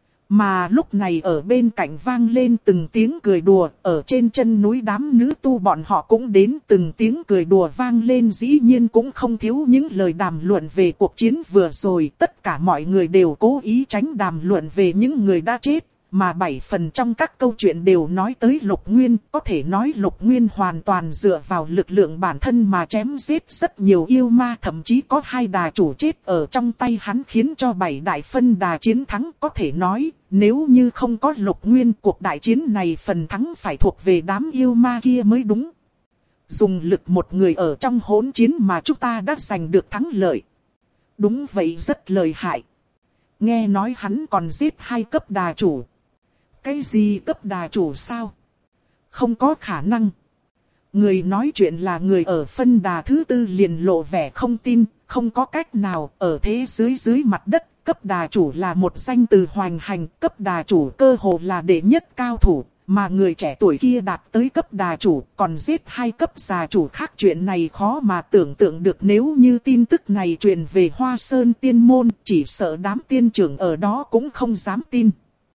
Mà lúc này ở bên cạnh vang lên từng tiếng cười đùa, ở trên chân núi đám nữ tu bọn họ cũng đến, từng tiếng cười đùa vang lên, dĩ nhiên cũng không thiếu những lời đàm luận về cuộc chiến vừa rồi. Tất cả mọi người đều cố ý tránh đàm luận về những người đã chết, mà 7 phần trong các câu chuyện đều nói tới Lục Nguyên. Có thể nói Lục Nguyên hoàn toàn dựa vào lực lượng bản thân mà chém giết rất nhiều yêu ma, thậm chí có 2 đà chủ chết ở trong tay hắn khiến cho 7 đại phân đà chiến thắng. Có thể nói, nếu như không có Lục Nguyên, cuộc đại chiến này phần thắng phải thuộc về đám yêu ma kia mới đúng. Dùng lực một người ở trong hỗn chiến mà chúng ta đã giành được thắng lợi. Đúng vậy, rất lợi hại. Nghe nói hắn còn giết 2 cấp đà chủ. Cái gì cấp đà chủ sao? Không có khả năng. Người nói chuyện là người ở phân đà thứ 4 liền lộ vẻ không tin. Không có cách nào, ở thế dưới mặt đất, cấp đà chủ là một danh từ hoành hành. Cấp đà chủ cơ hồ là đệ nhất cao thủ. Mà người trẻ tuổi kia đạt tới cấp đà chủ, còn giết 2 cấp già chủ khác, chuyện này khó mà tưởng tượng được. Nếu như tin tức này truyền về Hoa Sơn Tiên Môn, chỉ sợ đám tiên trưởng ở đó cũng không dám tin.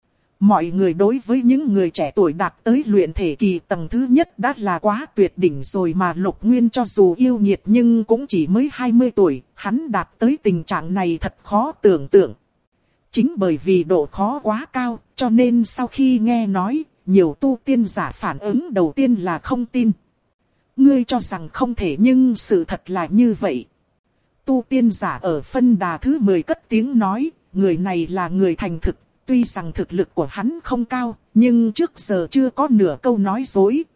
Mọi người đối với những người trẻ tuổi đạt tới luyện thể kỳ tầng thứ nhất đã là quá tuyệt đỉnh rồi, mà Lục Nguyên cho dù yêu nghiệt nhưng cũng chỉ mới 20 tuổi, hắn đạt tới tình trạng này thật khó tưởng tượng. Chính bởi vì độ khó quá cao, cho nên sau khi nghe nói, nhiều tu tiên giả phản ứng đầu tiên là không tin. Ngươi cho rằng không thể nhưng sự thật là như vậy. Tu tiên giả ở phân đà thứ 10 cất tiếng nói, người này là người thành thực. Tuy rằng thực lực của hắn không cao, nhưng trước giờ chưa có nửa câu nói dối.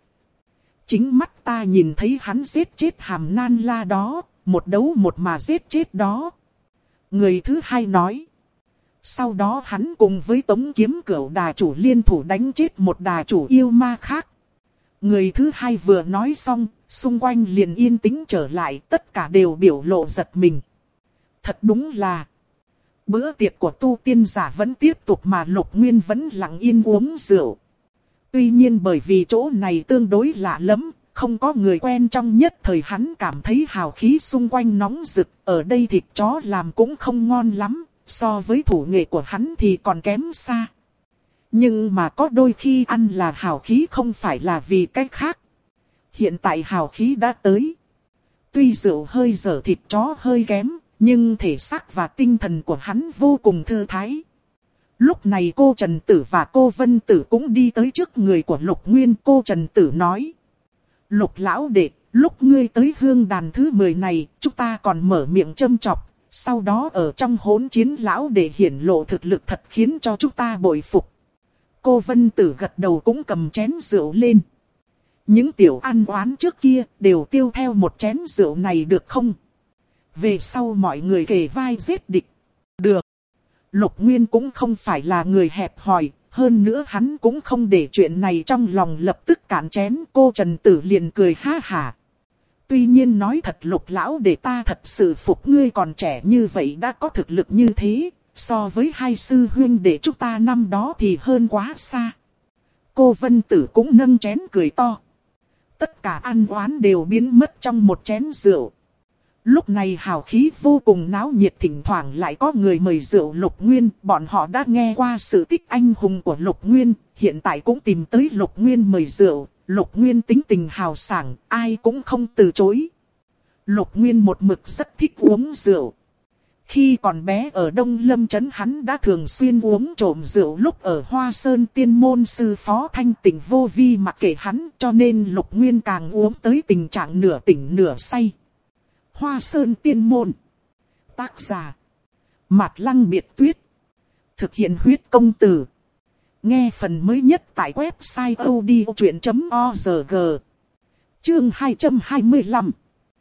Chính mắt ta nhìn thấy hắn giết chết Hàm Nan La đó, một đấu một mà giết chết đó. Người thứ 2 nói. Sau đó hắn cùng với Tống Kiếm Cửu đà chủ liên thủ đánh chết một đà chủ yêu ma khác. Người thứ 2 vừa nói xong, xung quanh liền yên tĩnh trở lại, tất cả đều biểu lộ giật mình. Thật đúng là... Bữa tiệc của tu tiên giả vẫn tiếp tục mà Lục Nguyên vẫn lặng yên uống rượu. Tuy nhiên bởi vì chỗ này tương đối lạ lắm, không có người quen, trong nhất thời hắn cảm thấy hào khí xung quanh nóng rực. Ở đây thịt chó làm cũng không ngon lắm, so với thủ nghệ của hắn thì còn kém xa. Nhưng mà có đôi khi ăn là hào khí không phải là vì cách khác. Hiện tại hào khí đã tới. Tuy rượu hơi dở thịt chó hơi kém, nhưng thể xác và tinh thần của hắn vô cùng thư thái. Lúc này cô Trần Tử và cô Vân Tử cũng đi tới trước người của Lục Nguyên. Cô Trần Tử nói: Lục lão đệ, lúc ngươi tới hương đàn thứ 10 này, chúng ta còn mở miệng châm chọc. Sau đó ở trong hỗn chiến lão đệ hiển lộ thực lực thật khiến cho chúng ta bội phục. Cô Vân Tử gật đầu cũng cầm chén rượu lên. Những tiểu ăn oán trước kia đều tiêu theo một chén rượu này được không? Về sau mọi người kề vai giết địch. Được. Lục Nguyên cũng không phải là người hẹp hòi. Hơn nữa hắn cũng không để chuyện này trong lòng, lập tức cạn chén. Cô Trần Tử liền cười ha hả. Tuy nhiên nói thật Lục lão, để ta thật sự phục ngươi, còn trẻ như vậy đã có thực lực như thế. So với hai sư huynh đệ chúng ta năm đó thì hơn quá xa. Cô Vân Tử cũng nâng chén cười to. Tất cả ăn oán đều biến mất trong một chén rượu. Lúc này hào khí vô cùng náo nhiệt, thỉnh thoảng lại có người mời rượu Lục Nguyên. Bọn họ đã nghe qua sự tích anh hùng của Lục Nguyên, hiện tại cũng tìm tới Lục Nguyên mời rượu. Lục Nguyên tính tình hào sảng, ai cũng không từ chối. Lục Nguyên một mực rất thích uống rượu. Khi còn bé ở Đông Lâm Trấn hắn đã thường xuyên uống trộm rượu lúc ở Hoa Sơn Tiên môn sư phó thanh tỉnh vô vi mặc kệ hắn, cho nên Lục Nguyên càng uống tới tình trạng nửa tỉnh nửa say. Hoa Sơn Tiên môn. Tác giả Mạt Lăng Biệt Tuyết. Thực hiện huyết công từ. Nghe phần mới nhất tại website odchuyện.org. Chương 225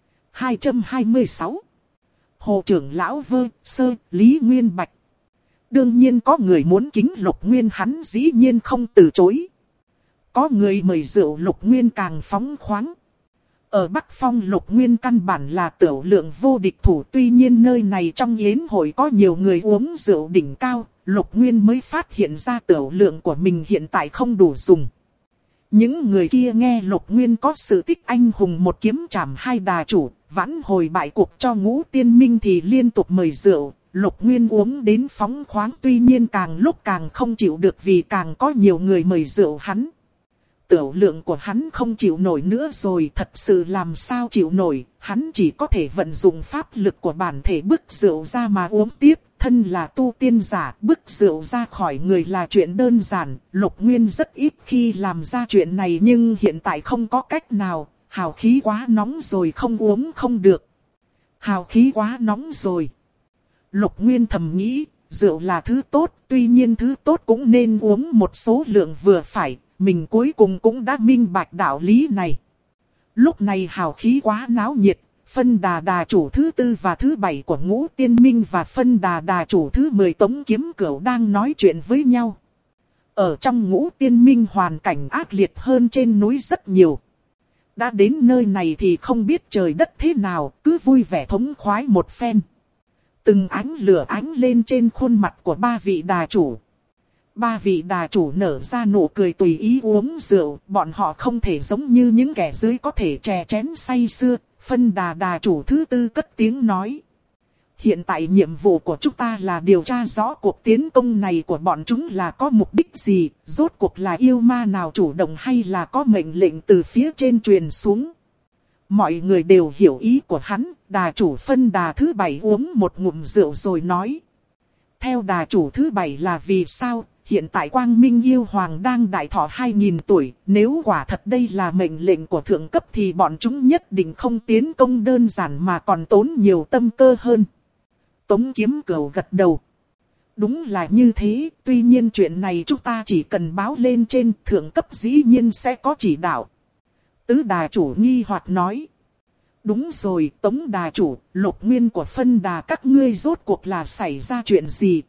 226. Hồ trưởng lão Vơ Sơ Lý Nguyên Bạch. Đương nhiên có người muốn kính Lục Nguyên, hắn dĩ nhiên không từ chối. Có người mời rượu, Lục Nguyên càng phóng khoáng. Ở Bắc Phong Lục Nguyên căn bản là tiểu lượng vô địch thủ, tuy nhiên nơi này trong yến hội có nhiều người uống rượu đỉnh cao, Lục Nguyên mới phát hiện ra tiểu lượng của mình hiện tại không đủ dùng. Những người kia nghe Lục Nguyên có sự tích anh hùng một kiếm trảm hai đà chủ, vãn hồi bại cuộc cho Ngũ Tiên Minh thì liên tục mời rượu. Lục Nguyên uống đến phóng khoáng, tuy nhiên càng lúc càng không chịu được vì càng có nhiều người mời rượu hắn. Tiểu lượng của hắn không chịu nổi nữa rồi, thật sự làm sao chịu nổi, hắn chỉ có thể vận dụng pháp lực của bản thể bức rượu ra mà uống tiếp. Thân là tu tiên giả, bức rượu ra khỏi người là chuyện đơn giản. Lục Nguyên rất ít khi làm ra chuyện này, nhưng hiện tại không có cách nào. Hào khí quá nóng rồi, không uống không được. Hào khí quá nóng rồi. Lục Nguyên thầm nghĩ, rượu là thứ tốt, tuy nhiên thứ tốt cũng nên uống một số lượng vừa phải. Mình cuối cùng cũng đã minh bạch đạo lý này. Lúc này hào khí quá náo nhiệt. Phân đà đà chủ thứ 4 và thứ 7 của Ngũ Tiên Minh và phân đà đà chủ thứ 10 Tống Kiếm Cửu đang nói chuyện với nhau. Ở trong Ngũ Tiên Minh hoàn cảnh ác liệt hơn trên núi rất nhiều. Đã đến nơi này thì không biết trời đất thế nào, cứ vui vẻ thống khoái một phen. Từng ánh lửa ánh lên trên khuôn mặt của ba vị đà chủ. Ba vị đà chủ nở ra nụ cười tùy ý uống rượu, bọn họ không thể giống như những kẻ dưới có thể chè chén say sưa. Phân đà đà chủ thứ 4 cất tiếng nói. Hiện tại nhiệm vụ của chúng ta là điều tra rõ cuộc tiến công này của bọn chúng là có mục đích gì, rốt cuộc là yêu ma nào chủ động hay là có mệnh lệnh từ phía trên truyền xuống. Mọi người đều hiểu ý của hắn, đà chủ phân đà thứ 7 uống một ngụm rượu rồi nói. Theo đà chủ thứ 7 là vì sao? Hiện tại Quang Minh Yêu Hoàng đang đại thọ 2000 tuổi, nếu quả thật đây là mệnh lệnh của thượng cấp thì bọn chúng nhất định không tiến công đơn giản mà còn tốn nhiều tâm cơ hơn. Tống Kiếm Cửu gật đầu. Đúng là như thế, tuy nhiên chuyện này chúng ta chỉ cần báo lên trên, thượng cấp dĩ nhiên sẽ có chỉ đạo. Tứ đà chủ nghi hoặc nói. Đúng rồi, Tống đà chủ, Lục Nguyên của phân đà các ngươi rốt cuộc là xảy ra chuyện gì?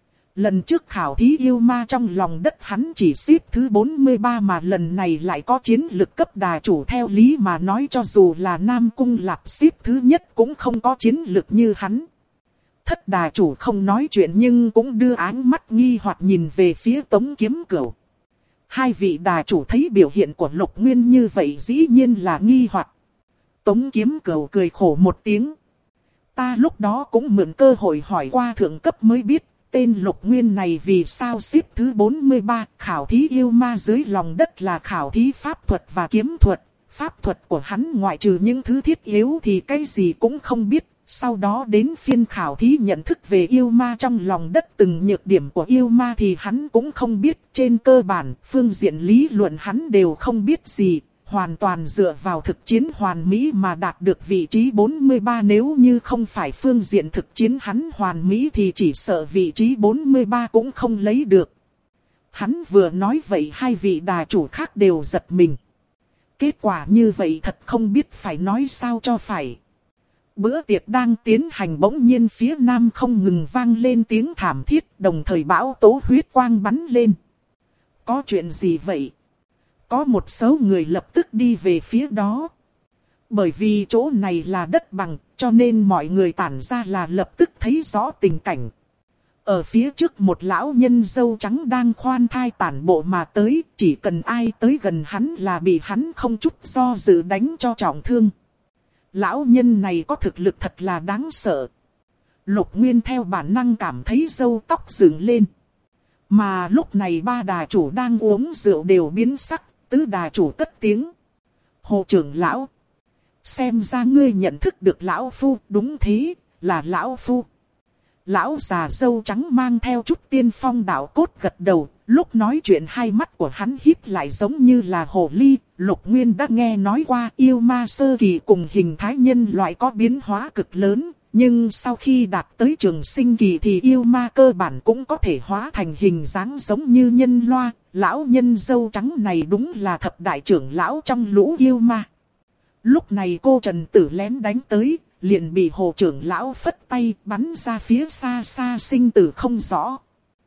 Lần trước khảo thí yêu ma trong lòng đất hắn chỉ xếp thứ 43 mà lần này lại có chiến lực cấp đà chủ, theo lý mà nói cho dù là Nam Cung Lạp xếp thứ nhất cũng không có chiến lực như hắn. Thất đà chủ không nói chuyện nhưng cũng đưa ánh mắt nghi hoặc nhìn về phía Tống Kiếm Cửu. Hai vị đà chủ thấy biểu hiện của Lục Nguyên như vậy dĩ nhiên là nghi hoặc. Tống Kiếm Cửu cười khổ một tiếng. Ta lúc đó cũng mượn cơ hội hỏi qua thượng cấp mới biết. Tên Lục Nguyên này vì sao xếp thứ 43, khảo thí yêu ma dưới lòng đất là khảo thí pháp thuật và kiếm thuật. Pháp thuật của hắn ngoại trừ những thứ thiết yếu thì cái gì cũng không biết. Sau đó đến phiên khảo thí nhận thức về yêu ma trong lòng đất, từng nhược điểm của yêu ma thì hắn cũng không biết. Trên cơ bản, phương diện lý luận hắn đều không biết gì. Hoàn toàn dựa vào thực chiến hoàn mỹ mà đạt được vị trí 43, nếu như không phải phương diện thực chiến hắn hoàn mỹ thì chỉ sợ vị trí 43 cũng không lấy được. Hắn vừa nói vậy hai vị đà chủ khác đều giật mình. Kết quả như vậy thật không biết phải nói sao cho phải. Bữa tiệc đang tiến hành bỗng nhiên phía nam không ngừng vang lên tiếng thảm thiết, đồng thời bão tố huyết quang bắn lên. Có chuyện gì vậy? Có một số người lập tức đi về phía đó. Bởi vì chỗ này là đất bằng, cho nên mọi người tản ra là lập tức thấy rõ tình cảnh. Ở phía trước một lão nhân râu trắng đang khoan thai tản bộ mà tới, chỉ cần ai tới gần hắn là bị hắn không chút do dự đánh cho trọng thương. Lão nhân này có thực lực thật là đáng sợ. Lục Nguyên theo bản năng cảm thấy râu tóc dựng lên. Mà lúc này ba đà chủ đang uống rượu đều biến sắc, tứ đà chủ cất tiếng. Hồ trưởng lão, xem ra ngươi nhận thức được lão phu, đúng thế, là lão phu. Lão già râu trắng mang theo chút tiên phong đạo cốt gật đầu, lúc nói chuyện hai mắt của hắn híp lại giống như là hồ ly. Lục Nguyên đã nghe nói qua yêu ma sơ kỳ cùng hình thái nhân loại có biến hóa cực lớn, nhưng sau khi đạt tới trường sinh kỳ thì yêu ma cơ bản cũng có thể hóa thành hình dáng giống như nhân loa. Lão nhân râu trắng này đúng là thập đại trưởng lão trong lũ yêu ma. Lúc này cô Trần Tử lén đánh tới, liền bị Hồ trưởng lão phất tay bắn ra phía xa xa sinh tử không rõ.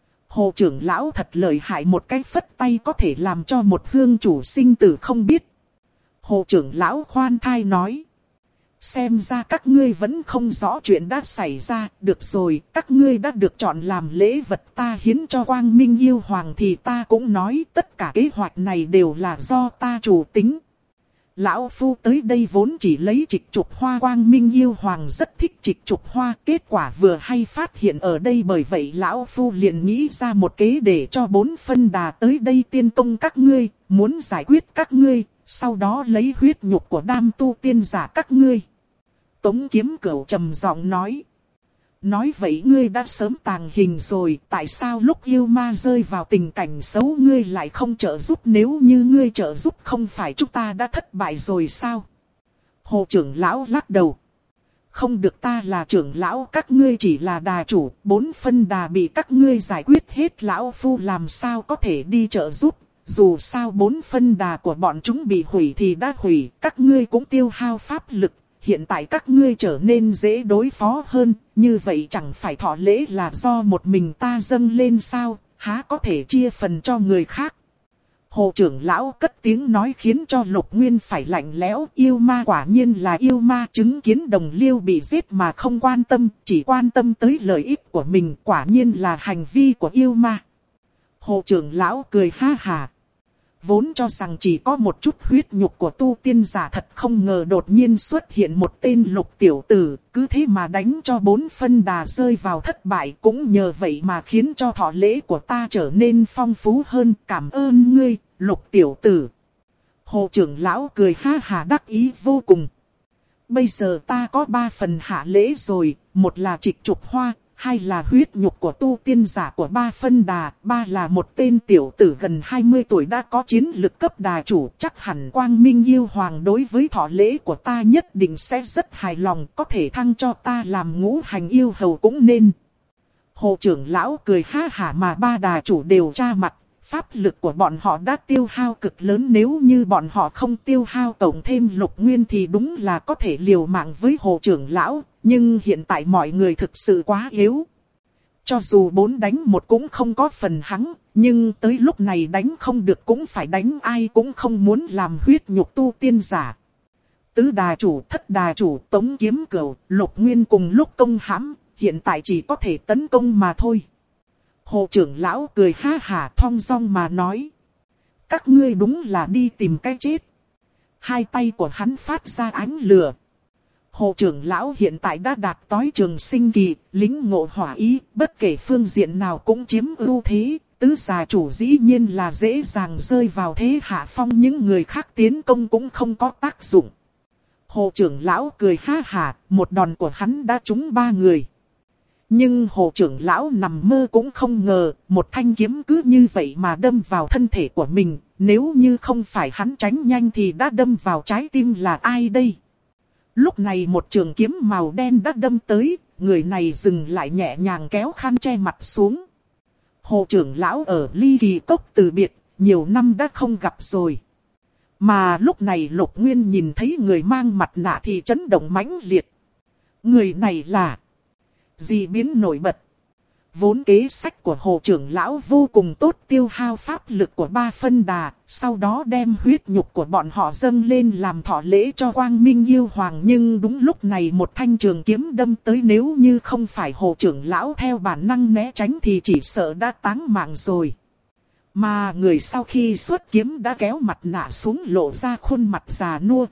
Hồ trưởng lão thật lợi hại, một cái phất tay có thể làm cho một hương chủ sinh tử không biết. Hồ trưởng lão khoan thai nói. Xem ra các ngươi vẫn không rõ chuyện đã xảy ra, được rồi, các ngươi đã được chọn làm lễ vật ta hiến cho Quang Minh Yêu Hoàng thì ta cũng nói tất cả kế hoạch này đều là do ta chủ tính. Lão Phu tới đây vốn chỉ lấy trịch trục hoa, Quang Minh Yêu Hoàng rất thích trịch trục hoa, kết quả vừa hay phát hiện ở đây, bởi vậy Lão Phu liền nghĩ ra một kế để cho 4 phân đà tới đây tiên công các ngươi, muốn giải quyết các ngươi, sau đó lấy huyết nhục của đam tu tiên giả các ngươi. Tống Kiếm Cửu trầm giọng nói. Nói vậy ngươi đã sớm tàng hình rồi, tại sao lúc yêu ma rơi vào tình cảnh xấu ngươi lại không trợ giúp, nếu như ngươi trợ giúp không phải chúng ta đã thất bại rồi sao? Hồ trưởng lão lắc đầu. Không được, ta là trưởng lão, các ngươi chỉ là đà chủ, 4 phân đà bị các ngươi giải quyết hết, lão phu làm sao có thể đi trợ giúp, dù sao 4 phân đà của bọn chúng bị hủy thì đã hủy, các ngươi cũng tiêu hao pháp lực. Hiện tại các ngươi trở nên dễ đối phó hơn, như vậy chẳng phải thọ lễ là do một mình ta dâng lên sao, há có thể chia phần cho người khác. Hồ trưởng lão cất tiếng nói khiến cho Lục Nguyên phải lạnh lẽo, yêu ma quả nhiên là yêu ma, chứng kiến đồng liêu bị giết mà không quan tâm, chỉ quan tâm tới lợi ích của mình, quả nhiên là hành vi của yêu ma. Hồ trưởng lão cười ha hà. Vốn cho rằng chỉ có một chút huyết nhục của tu tiên giả, thật không ngờ đột nhiên xuất hiện một tên Lục tiểu tử, cứ thế mà đánh cho 4 phân đà rơi vào thất bại, cũng nhờ vậy mà khiến cho thọ lễ của ta trở nên phong phú hơn, cảm ơn ngươi, Lục tiểu tử. Hồ trưởng lão cười ha hà đắc ý vô cùng. Bây giờ ta có 3 phần hạ lễ rồi, một là trịch trục hoa, 2 là huyết nhục của tu tiên giả của 3 phân đà, 3 là một tên tiểu tử gần 20 tuổi đã có chiến lực cấp đà chủ, chắc hẳn Quang Minh Yêu Hoàng đối với thọ lễ của ta nhất định sẽ rất hài lòng, có thể thăng cho ta làm ngũ hành yêu hầu cũng nên. Hồ trưởng lão cười ha hả, mà 3 đà chủ đều tra mặt, pháp lực của bọn họ đã tiêu hao cực lớn, nếu như bọn họ không tiêu hao tổng thêm Lục Nguyên thì đúng là có thể liều mạng với Hồ trưởng lão. Nhưng hiện tại mọi người thực sự quá yếu. Cho dù 4 đánh 1 cũng không có phần thắng, nhưng tới lúc này đánh không được cũng phải đánh, ai cũng không muốn làm huyết nhục tu tiên giả. Tứ đà chủ, thất đà chủ, Tống Kiếm Cửu, Lục Nguyên cùng lúc công hãm, hiện tại chỉ có thể tấn công mà thôi. Hồ trưởng lão cười ha hả thong dong mà nói. Các ngươi đúng là đi tìm cái chết. Hai tay của hắn phát ra ánh lửa. Hồ trưởng lão hiện tại đã đạt tới trường sinh kỳ, lĩnh ngộ hỏa ý, bất kể phương diện nào cũng chiếm ưu thế. Tứ gia chủ dĩ nhiên là dễ dàng rơi vào thế hạ phong, những người khác tiến công cũng không có tác dụng. Hồ trưởng lão cười ha hả, một đòn của hắn đã trúng 3 người. Nhưng hồ trưởng lão nằm mơ cũng không ngờ, một thanh kiếm cứ như vậy mà đâm vào thân thể của mình, nếu như không phải hắn tránh nhanh thì đã đâm vào trái tim là ai đây? Lúc này một trường kiếm màu đen đã đâm tới, người này dừng lại nhẹ nhàng kéo khăn che mặt xuống. Hồ trưởng lão ở Ly Kỳ Cốc từ biệt, nhiều năm đã không gặp rồi. Mà lúc này Lục Nguyên nhìn thấy người mang mặt nạ thì chấn động mãnh liệt. Người này là dị biến nổi bật. Vốn kế sách của Hồ trưởng lão vô cùng tốt, tiêu hao pháp lực của 3 phân đà, sau đó đem huyết nhục của bọn họ dâng lên làm thọ lễ cho Quang Minh Yêu Hoàng. Nhưng đúng lúc này một thanh trường kiếm đâm tới, nếu như không phải Hồ trưởng lão theo bản năng né tránh thì chỉ sợ đã táng mạng rồi. Mà người sau khi xuất kiếm đã kéo mặt nạ xuống, lộ ra khuôn mặt già nua.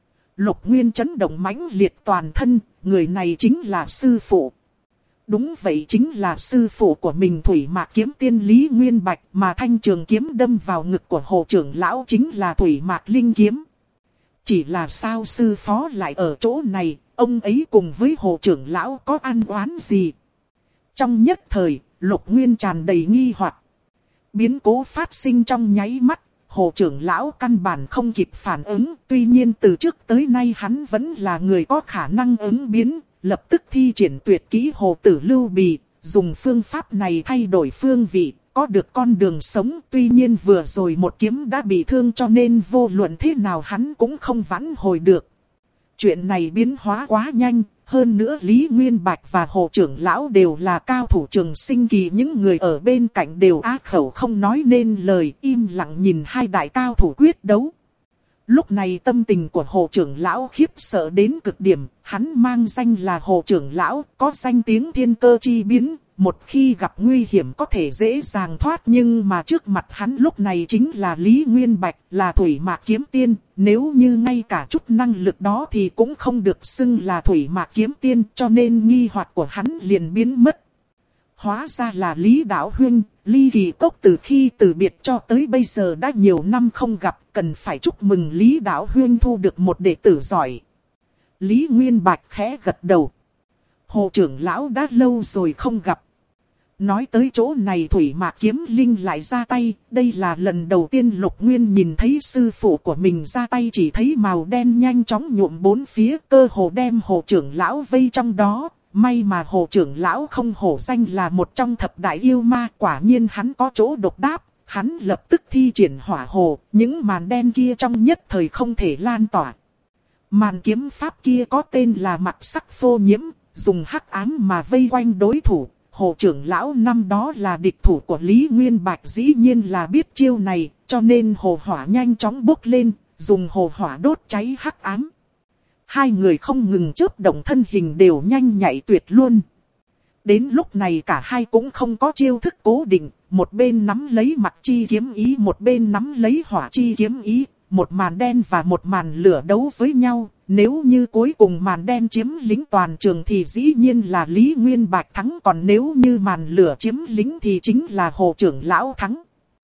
Lục Nguyên chấn động mãnh liệt toàn thân, người này chính là sư phụ. Đúng vậy, chính là sư phụ của mình, Thủy Mạc Kiếm Tiên Lý Nguyên Bạch, mà thanh trường kiếm đâm vào ngực của Hồ trưởng lão chính là Thủy Mạc Linh Kiếm. Chỉ là sao sư phó lại ở chỗ này, ông ấy cùng với Hồ trưởng lão có ăn oán gì? Trong nhất thời, Lục Nguyên tràn đầy nghi hoặc. Biến cố phát sinh trong nháy mắt, Hồ trưởng lão căn bản không kịp phản ứng, tuy nhiên từ trước tới nay hắn vẫn là người có khả năng ứng biến. Lập tức thi triển tuyệt kỹ Hồ Tử Lưu Bì, dùng phương pháp này thay đổi phương vị, có được con đường sống. Tuy nhiên vừa rồi một kiếm đã bị thương, cho nên vô luận thế nào hắn cũng không vãn hồi được. Chuyện này biến hóa quá nhanh, hơn nữa Lý Nguyên Bạch và Hồ trưởng lão đều là cao thủ trường sinh kỳ. Những người ở bên cạnh đều á khẩu không nói nên lời, im lặng nhìn hai đại cao thủ quyết đấu. Lúc này tâm tình của Hồ trưởng lão khiếp sợ đến cực điểm, hắn mang danh là Hồ trưởng lão, có danh tiếng thiên cơ chi biến, một khi gặp nguy hiểm có thể dễ dàng thoát. Nhưng mà trước mặt hắn lúc này chính là Lý Nguyên Bạch, là Thủy Mạc Kiếm Tiên, nếu như ngay cả chút năng lực đó thì cũng không được xưng là Thủy Mạc Kiếm Tiên, cho nên nghi hoặc của hắn liền biến mất. Hóa ra là Lý Đạo Huynh, Ly Kỳ Cốc từ khi từ biệt cho tới bây giờ đã nhiều năm không gặp, cần phải chúc mừng Lý Đạo Huynh thu được một đệ tử giỏi. Lý Nguyên Bạch khẽ gật đầu. Hồ trưởng lão đã lâu rồi không gặp. Nói tới chỗ này Thủy Mạc Kiếm Linh lại ra tay, đây là lần đầu tiên Lục Nguyên nhìn thấy sư phụ của mình ra tay, chỉ thấy màu đen nhanh chóng nhuộm bốn phía, cơ hồ đem Hồ trưởng lão vây trong đó. May mà Hồ trưởng lão không hổ danh là một trong thập đại yêu ma, quả nhiên hắn có chỗ độc đáp, hắn lập tức thi triển hỏa hồ, những màn đen kia trong nhất thời không thể lan tỏa. Màn kiếm pháp kia có tên là Mặc Sắc Phô Nhiễm, dùng hắc ám mà vây quanh đối thủ. Hồ trưởng lão năm đó là địch thủ của Lý Nguyên Bạch, dĩ nhiên là biết chiêu này, cho nên hồ hỏa nhanh chóng bốc lên, dùng hồ hỏa đốt cháy hắc ám. Hai người không ngừng chớp động, thân hình đều nhanh nhạy tuyệt luôn. Đến lúc này cả hai cũng không có chiêu thức cố định, một bên nắm lấy Mặc Chi kiếm ý, một bên nắm lấy Hỏa Chi kiếm ý, một màn đen và một màn lửa đấu với nhau. Nếu như cuối cùng màn đen chiếm lĩnh toàn trường thì dĩ nhiên là Lý Nguyên Bạch thắng, còn nếu như màn lửa chiếm lĩnh thì chính là Hồ trưởng lão thắng.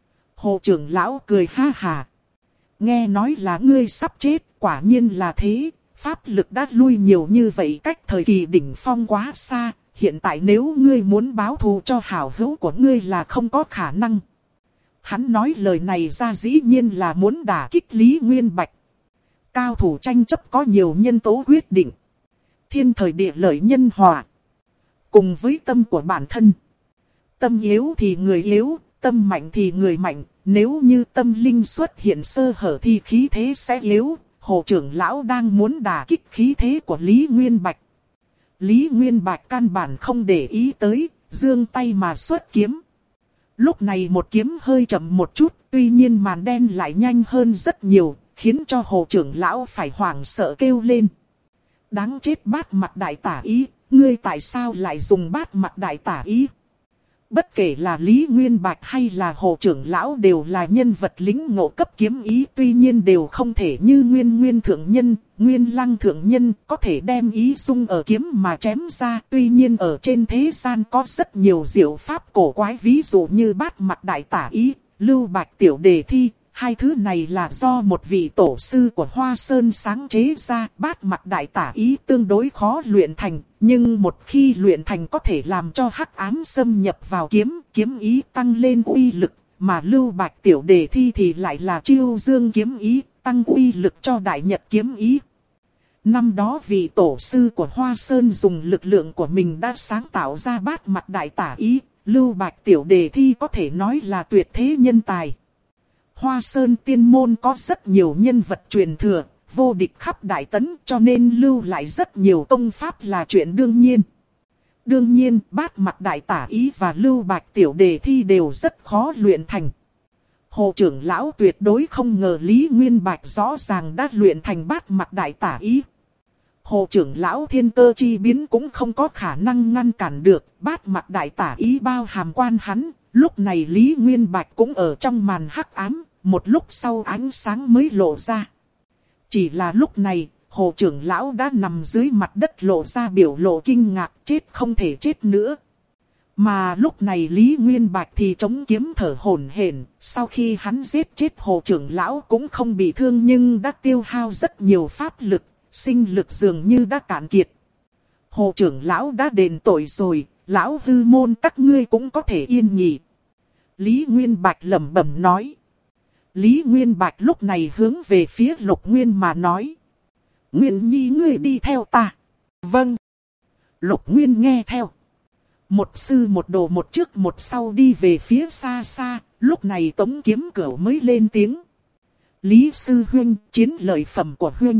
Hồ trưởng lão cười ha hà. Nghe nói là ngươi sắp chết, quả nhiên là thế. Pháp lực đã lui nhiều như vậy, cách thời kỳ đỉnh phong quá xa. Hiện tại nếu ngươi muốn báo thù cho hảo hữu của ngươi là không có khả năng. Hắn nói lời này ra dĩ nhiên là muốn đả kích Lý Nguyên Bạch. Cao thủ tranh chấp có nhiều nhân tố quyết định. Thiên thời địa lợi nhân hòa. Cùng với tâm của bản thân. Tâm yếu thì người yếu, tâm mạnh thì người mạnh. Nếu như tâm linh xuất hiện sơ hở thì khí thế sẽ yếu. Hồ trưởng lão đang muốn đả kích khí thế của Lý Nguyên Bạch. Lý Nguyên Bạch căn bản không để ý tới, giương tay mà xuất kiếm. Lúc này một kiếm hơi chậm một chút, tuy nhiên màn đen lại nhanh hơn rất nhiều, khiến cho Hồ trưởng lão phải hoảng sợ kêu lên. Đáng chết Bát Mặc Đại Tả Ý, ngươi tại sao lại dùng Bát Mặc Đại Tả Ý? Bất kể là Lý Nguyên Bạch hay là Hồ trưởng lão đều là nhân vật lĩnh ngộ cấp kiếm ý, tuy nhiên đều không thể như Nguyên thượng nhân, Nguyên Lăng thượng nhân có thể đem ý dung ở kiếm mà chém ra. Tuy nhiên ở trên thế gian có rất nhiều diệu pháp cổ quái, ví dụ như Bát Mặc Đại Tả Ý, Lưu Bạch Tiểu Đề Thi. Hai thứ này là do một vị tổ sư của Hoa Sơn sáng chế ra. Bát Mặc Đại Tả Ý tương đối khó luyện thành, nhưng một khi luyện thành có thể làm cho hắc ám xâm nhập vào kiếm ý tăng lên uy lực. Mà Lưu Bạch Tiểu Đề Thi thì lại là chiêu dương kiếm ý, tăng uy lực cho Đại Nhật kiếm ý. Năm đó vị tổ sư của Hoa Sơn dùng lực lượng của mình đã sáng tạo ra Bát Mặc Đại Tả Ý. Lưu Bạch Tiểu Đề Thi có thể nói là tuyệt thế nhân tài. Hoa Sơn Tiên Môn có rất nhiều nhân vật truyền thừa, vô địch khắp Đại Tấn, cho nên lưu lại rất nhiều công pháp là chuyện đương nhiên. Đương nhiên, Bát Mặc Đại Tả Ý và Lưu Bạch Tiểu Đề Thi đều rất khó luyện thành. Hồ trưởng lão tuyệt đối không ngờ Lý Nguyên Bạch rõ ràng đã luyện thành Bát Mặc Đại Tả Ý. Hồ trưởng lão thiên cơ chi biến cũng không có khả năng ngăn cản được, Bát Mặc Đại Tả Ý bao hàm quan hắn. Lúc này Lý Nguyên Bạch cũng ở trong màn hắc ám, một lúc sau ánh sáng mới lộ ra. Chỉ là lúc này, Hồ trưởng lão đã nằm dưới mặt đất lộ ra biểu lộ kinh ngạc, chết không thể chết nữa. Mà lúc này Lý Nguyên Bạch thì chống kiếm thở hổn hển, sau khi hắn giết chết Hồ trưởng lão cũng không bị thương nhưng đã tiêu hao rất nhiều pháp lực, sinh lực dường như đã cạn kiệt. Hồ trưởng lão đã đền tội rồi, lão hư môn các ngươi cũng có thể yên nghỉ. Lý Nguyên Bạch lẩm bẩm nói. Lý Nguyên Bạch lúc này hướng về phía Lục Nguyên mà nói. Nguyên Nhi ngươi đi theo ta. Vâng. Lục Nguyên nghe theo. Một sư một đồ một trước một sau đi về phía xa xa, lúc này Tống Kiếm Cửu mới lên tiếng. Lý sư huynh, chiến lợi phẩm của huynh.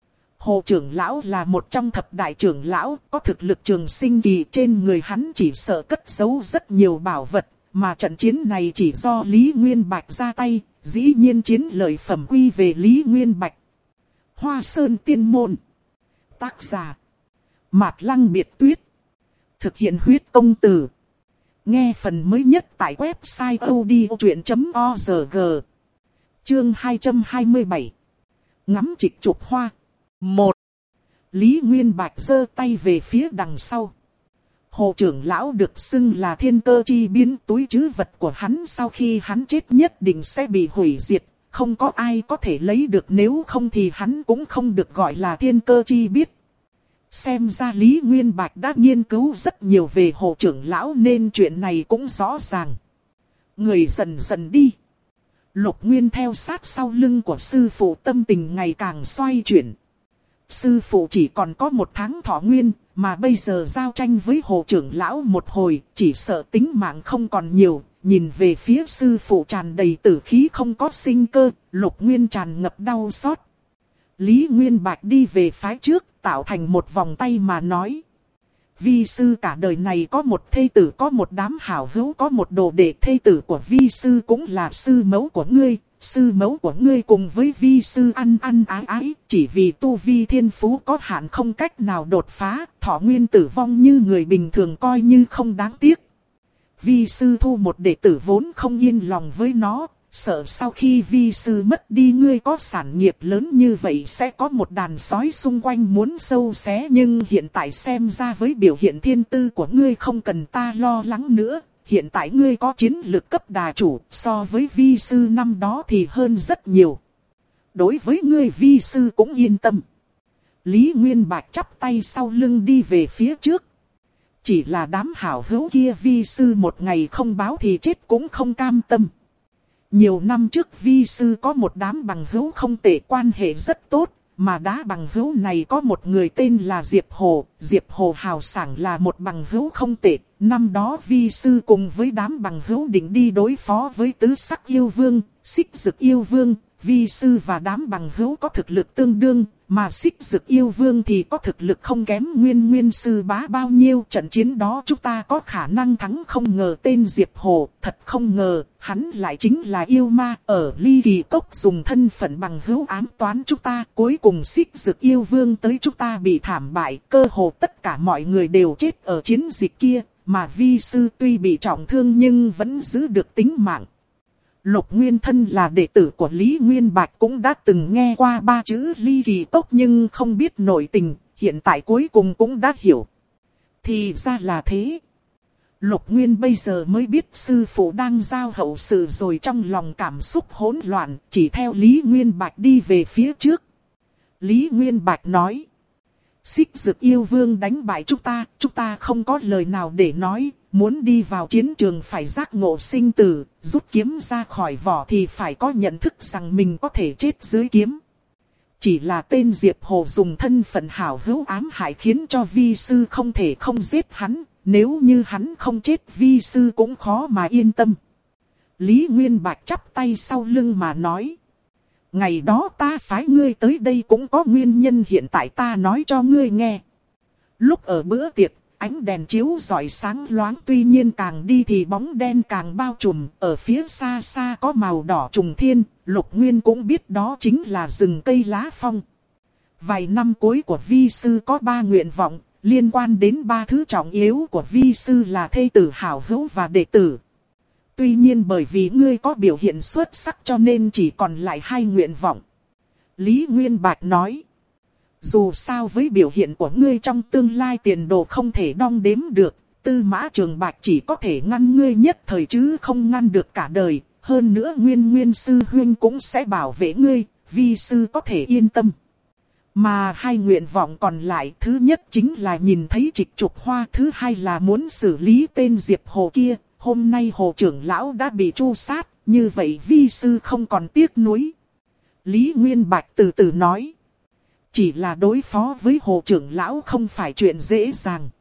Hồ trưởng lão là một trong thập đại trưởng lão, có thực lực trường sinh kỳ, trên người hắn chỉ sợ cất giấu rất nhiều bảo vật, mà trận chiến này chỉ do Lý Nguyên Bạch ra tay, dĩ nhiên chiến lợi phẩm quy về Lý Nguyên Bạch. Hoa Sơn Tiên Môn. Tác giả Mạt Lăng Biệt Tuyết. Thực hiện huyết công từ. Nghe phần mới nhất tại website odchuyện.org. Chương 227. Ngắm trịch chụp hoa. 1. Lý Nguyên Bạch giơ tay về phía đằng sau. Hồ trưởng lão được xưng là thiên cơ chi biến, túi trữ vật của hắn sau khi hắn chết nhất định sẽ bị hủy diệt. Không có ai có thể lấy được, nếu không thì hắn cũng không được gọi là thiên cơ chi biết. Xem ra Lý Nguyên Bạch đã nghiên cứu rất nhiều về Hồ trưởng lão nên chuyện này cũng rõ ràng. Người dần dần đi. Lục Nguyên theo sát sau lưng của sư phụ, tâm tình ngày càng xoay chuyển. Sư phụ chỉ còn có 1 tháng thọ nguyên, mà bây giờ giao tranh với Hồ trưởng lão một hồi, chỉ sợ tính mạng không còn nhiều. Nhìn về phía sư phụ tràn đầy tử khí không có sinh cơ, Lục Nguyên tràn ngập đau xót. Lý Nguyên Bạch đi về phái trước, tạo thành một vòng tay mà nói. Vi sư cả đời này có một thê tử, có một đám hảo hữu, có một đồ đệ. Thê tử của vi sư cũng là sư mẫu của ngươi. Sư mẫu của ngươi cùng với vi sư ăn ăn ái ái, chỉ vì tu vi thiên phú có hạn không cách nào đột phá, thọ nguyên tử vong như người bình thường coi như không đáng tiếc. Vi sư thu một đệ tử vốn không yên lòng với nó, sợ sau khi vi sư mất đi ngươi có sản nghiệp lớn như vậy sẽ có một đàn sói xung quanh muốn sâu xé. Nhưng hiện tại xem ra với biểu hiện thiên tư của ngươi không cần ta lo lắng nữa. Hiện tại ngươi có chiến lực cấp đà chủ, so với vi sư năm đó thì hơn rất nhiều. Đối với ngươi vi sư cũng yên tâm. Lý Nguyên Bạch chắp tay sau lưng đi về phía trước. Chỉ là đám hảo hữu kia vi sư một ngày không báo thì chết cũng không cam tâm. Nhiều năm trước vi sư có một đám bằng hữu không tệ, quan hệ rất tốt. Mà đá bằng hữu này có một người tên là Diệp Hồ. Diệp Hồ hào sảng là một bằng hữu không tệ. Năm đó vi sư cùng với đám bằng hữu định đi đối phó với tứ sắc yêu vương, xích dực yêu vương. Vi sư và đám bằng hữu có thực lực tương đương, mà xích dực yêu vương thì có thực lực không kém nguyên sư bá bao nhiêu. Trận chiến đó chúng ta có khả năng thắng, không ngờ tên Diệp Hồ, thật không ngờ, hắn lại chính là yêu ma. Ở Ly Kỳ Cốc dùng thân phận bằng hữu ám toán chúng ta, cuối cùng xích dực yêu vương tới chúng ta bị thảm bại. Cơ hồ tất cả mọi người đều chết ở chiến dịch kia, mà vi sư tuy bị trọng thương nhưng vẫn giữ được tính mạng. Lục Nguyên thân là đệ tử của Lý Nguyên Bạch cũng đã từng nghe qua 3 chữ Ly Kỳ Cốc nhưng không biết nội tình, hiện tại cuối cùng cũng đã hiểu. Thì ra là thế. Lục Nguyên bây giờ mới biết sư phụ đang giao hậu sự rồi, trong lòng cảm xúc hỗn loạn, chỉ theo Lý Nguyên Bạch đi về phía trước. Lý Nguyên Bạch nói. Xích dực yêu vương đánh bại chúng ta không có lời nào để nói. Muốn đi vào chiến trường phải giác ngộ sinh tử, rút kiếm ra khỏi vỏ thì phải có nhận thức rằng mình có thể chết dưới kiếm. Chỉ là tên Diệp Hồ dùng thân phận hảo hữu ám hại khiến cho vi sư không thể không giết hắn. Nếu như hắn không chết vi sư cũng khó mà yên tâm. Lý Nguyên Bạch chắp tay sau lưng mà nói. Ngày đó ta phái ngươi tới đây cũng có nguyên nhân, hiện tại ta nói cho ngươi nghe. Lúc ở bữa tiệc, ánh đèn chiếu rọi sáng loáng, tuy nhiên càng đi thì bóng đen càng bao trùm. Ở phía xa xa có màu đỏ trùng thiên, Lục Nguyên cũng biết đó chính là rừng cây lá phong. Vài năm cuối của vi sư có 3 nguyện vọng, liên quan đến 3 thứ trọng yếu của vi sư là thê tử, hảo hữu và đệ tử. Tuy nhiên bởi vì ngươi có biểu hiện xuất sắc cho nên chỉ còn lại 2 nguyện vọng. Lý Nguyên Bạch nói. Dù sao với biểu hiện của ngươi trong tương lai tiền đồ không thể đong đếm được, Tư Mã Trường Bạch chỉ có thể ngăn ngươi nhất thời chứ không ngăn được cả đời. Hơn nữa Nguyên sư huynh cũng sẽ bảo vệ ngươi, vi sư có thể yên tâm. Mà 2 nguyện vọng còn lại, thứ nhất chính là nhìn thấy Trịch Trục Hoa, thứ hai là muốn xử lý tên Diệp Hồ kia. Hôm nay Hồ trưởng lão đã bị tru sát, như vậy vi sư không còn tiếc nuối. Lý Nguyên Bạch từ từ nói. Chỉ là đối phó với Hồ trưởng lão không phải chuyện dễ dàng.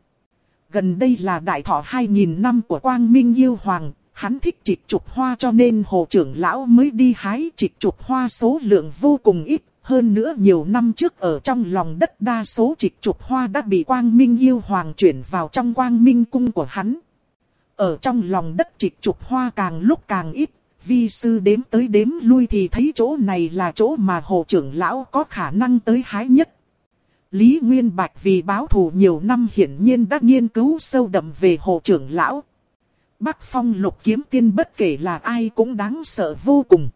Gần đây là đại thọ 2000 năm của Quang Minh Yêu Hoàng, hắn thích Trịch Trục Hoa cho nên Hồ trưởng lão mới đi hái Trịch Trục Hoa, số lượng vô cùng ít. Hơn nữa nhiều năm trước ở trong lòng đất đa số Trịch Trục Hoa đã bị Quang Minh Yêu Hoàng chuyển vào trong Quang Minh cung của hắn. Ở trong lòng đất Trịch Trục Hoa càng lúc càng ít, vi sư đếm tới đếm lui thì thấy chỗ này là chỗ mà Hồ trưởng lão có khả năng tới hái nhất. Lý Nguyên Bạch vì báo thù nhiều năm hiển nhiên đã nghiên cứu sâu đậm về Hồ trưởng lão. Bắc Phong Lục Kiếm Tiên bất kể là ai cũng đáng sợ vô cùng.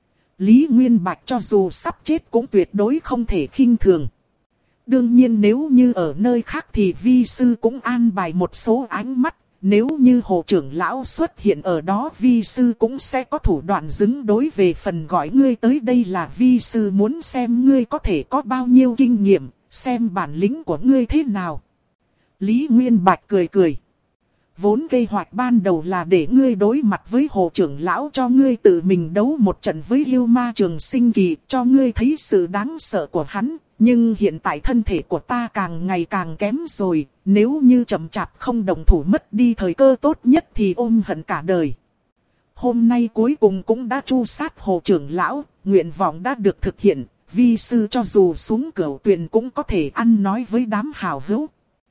Lý Nguyên Bạch cho dù sắp chết cũng tuyệt đối không thể khinh thường. Đương nhiên nếu như ở nơi khác thì vi sư cũng an bài một số ánh mắt. Nếu như Hồ trưởng lão xuất hiện ở đó, vi sư cũng sẽ có thủ đoạn ứng đối. Về phần gọi ngươi tới đây là vi sư muốn xem ngươi có thể có bao nhiêu kinh nghiệm, xem bản lĩnh của ngươi thế nào. Lý Nguyên Bạch cười cười. Vốn kế hoạch ban đầu là để ngươi đối mặt với Hồ trưởng lão, cho ngươi tự mình đấu một trận với yêu ma Trường Sinh Kỳ, cho ngươi thấy sự đáng sợ của hắn. Nhưng hiện tại thân thể của ta càng ngày càng kém rồi, nếu như chậm chạp không động thủ mất đi thời cơ tốt nhất thì ôm hận cả đời. Hôm nay cuối cùng cũng đã tru sát Hồ trưởng lão, nguyện vọng đã được thực hiện, vi sư cho dù xuống cửu tuyền cũng có thể ăn nói với đám hảo hữu.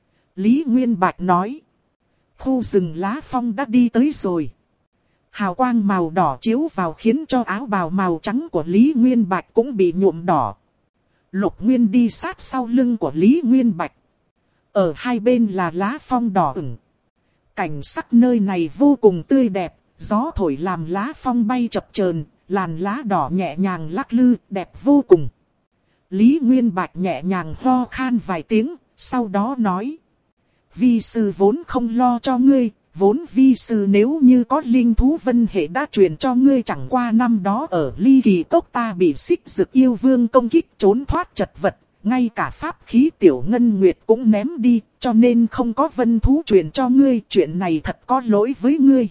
Lý Nguyên Bạch nói. Khu rừng lá phong đã đi tới rồi. Hào quang màu đỏ chiếu vào khiến cho áo bào màu trắng của Lý Nguyên Bạch cũng bị nhuộm đỏ. Lục Nguyên đi sát sau lưng của Lý Nguyên Bạch. Ở hai bên là lá phong đỏ ửng. Cảnh sắc nơi này vô cùng tươi đẹp, gió thổi làm lá phong bay chập chờn, làn lá đỏ nhẹ nhàng lắc lư, đẹp vô cùng. Lý Nguyên Bạch nhẹ nhàng ho khan vài tiếng, sau đó nói. Vi sư vốn không lo cho ngươi, vốn vi sư nếu như có linh thú vân hệ đã truyền cho ngươi, chẳng qua năm đó ở Ly Kỳ Cốc ta bị Xích Dực Yêu Vương công kích trốn thoát chật vật, ngay cả pháp khí Tiểu Ngân Nguyệt cũng ném đi, cho nên không có vân thú truyền cho ngươi, chuyện này thật có lỗi với ngươi.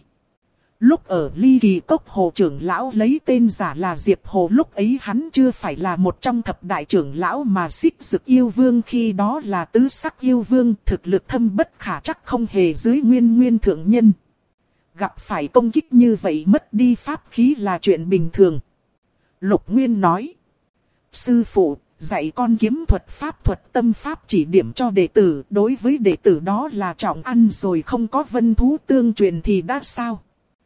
Lúc ở Ly Kỳ Cốc Hồ trưởng lão lấy tên giả là Diệp Hồ, lúc ấy hắn chưa phải là một trong thập đại trưởng lão mà Xích Dực Yêu Vương khi đó là tứ sắc yêu vương, thực lực thâm bất khả trắc không hề dưới nguyên thượng nhân. Gặp phải công kích như vậy mất đi pháp khí là chuyện bình thường. Lục Nguyên nói. Sư phụ, dạy con kiếm thuật pháp thuật tâm pháp chỉ điểm cho đệ tử, đối với đệ tử đó là trọng ăn rồi, không có vân thú tương truyền thì đã sao?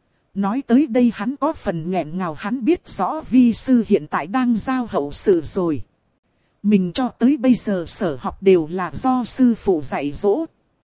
Nói tới đây hắn có phần nghẹn ngào, hắn biết rõ vi sư hiện tại đang giao hậu sự rồi. Mình cho tới bây giờ sở học đều là do sư phụ dạy dỗ.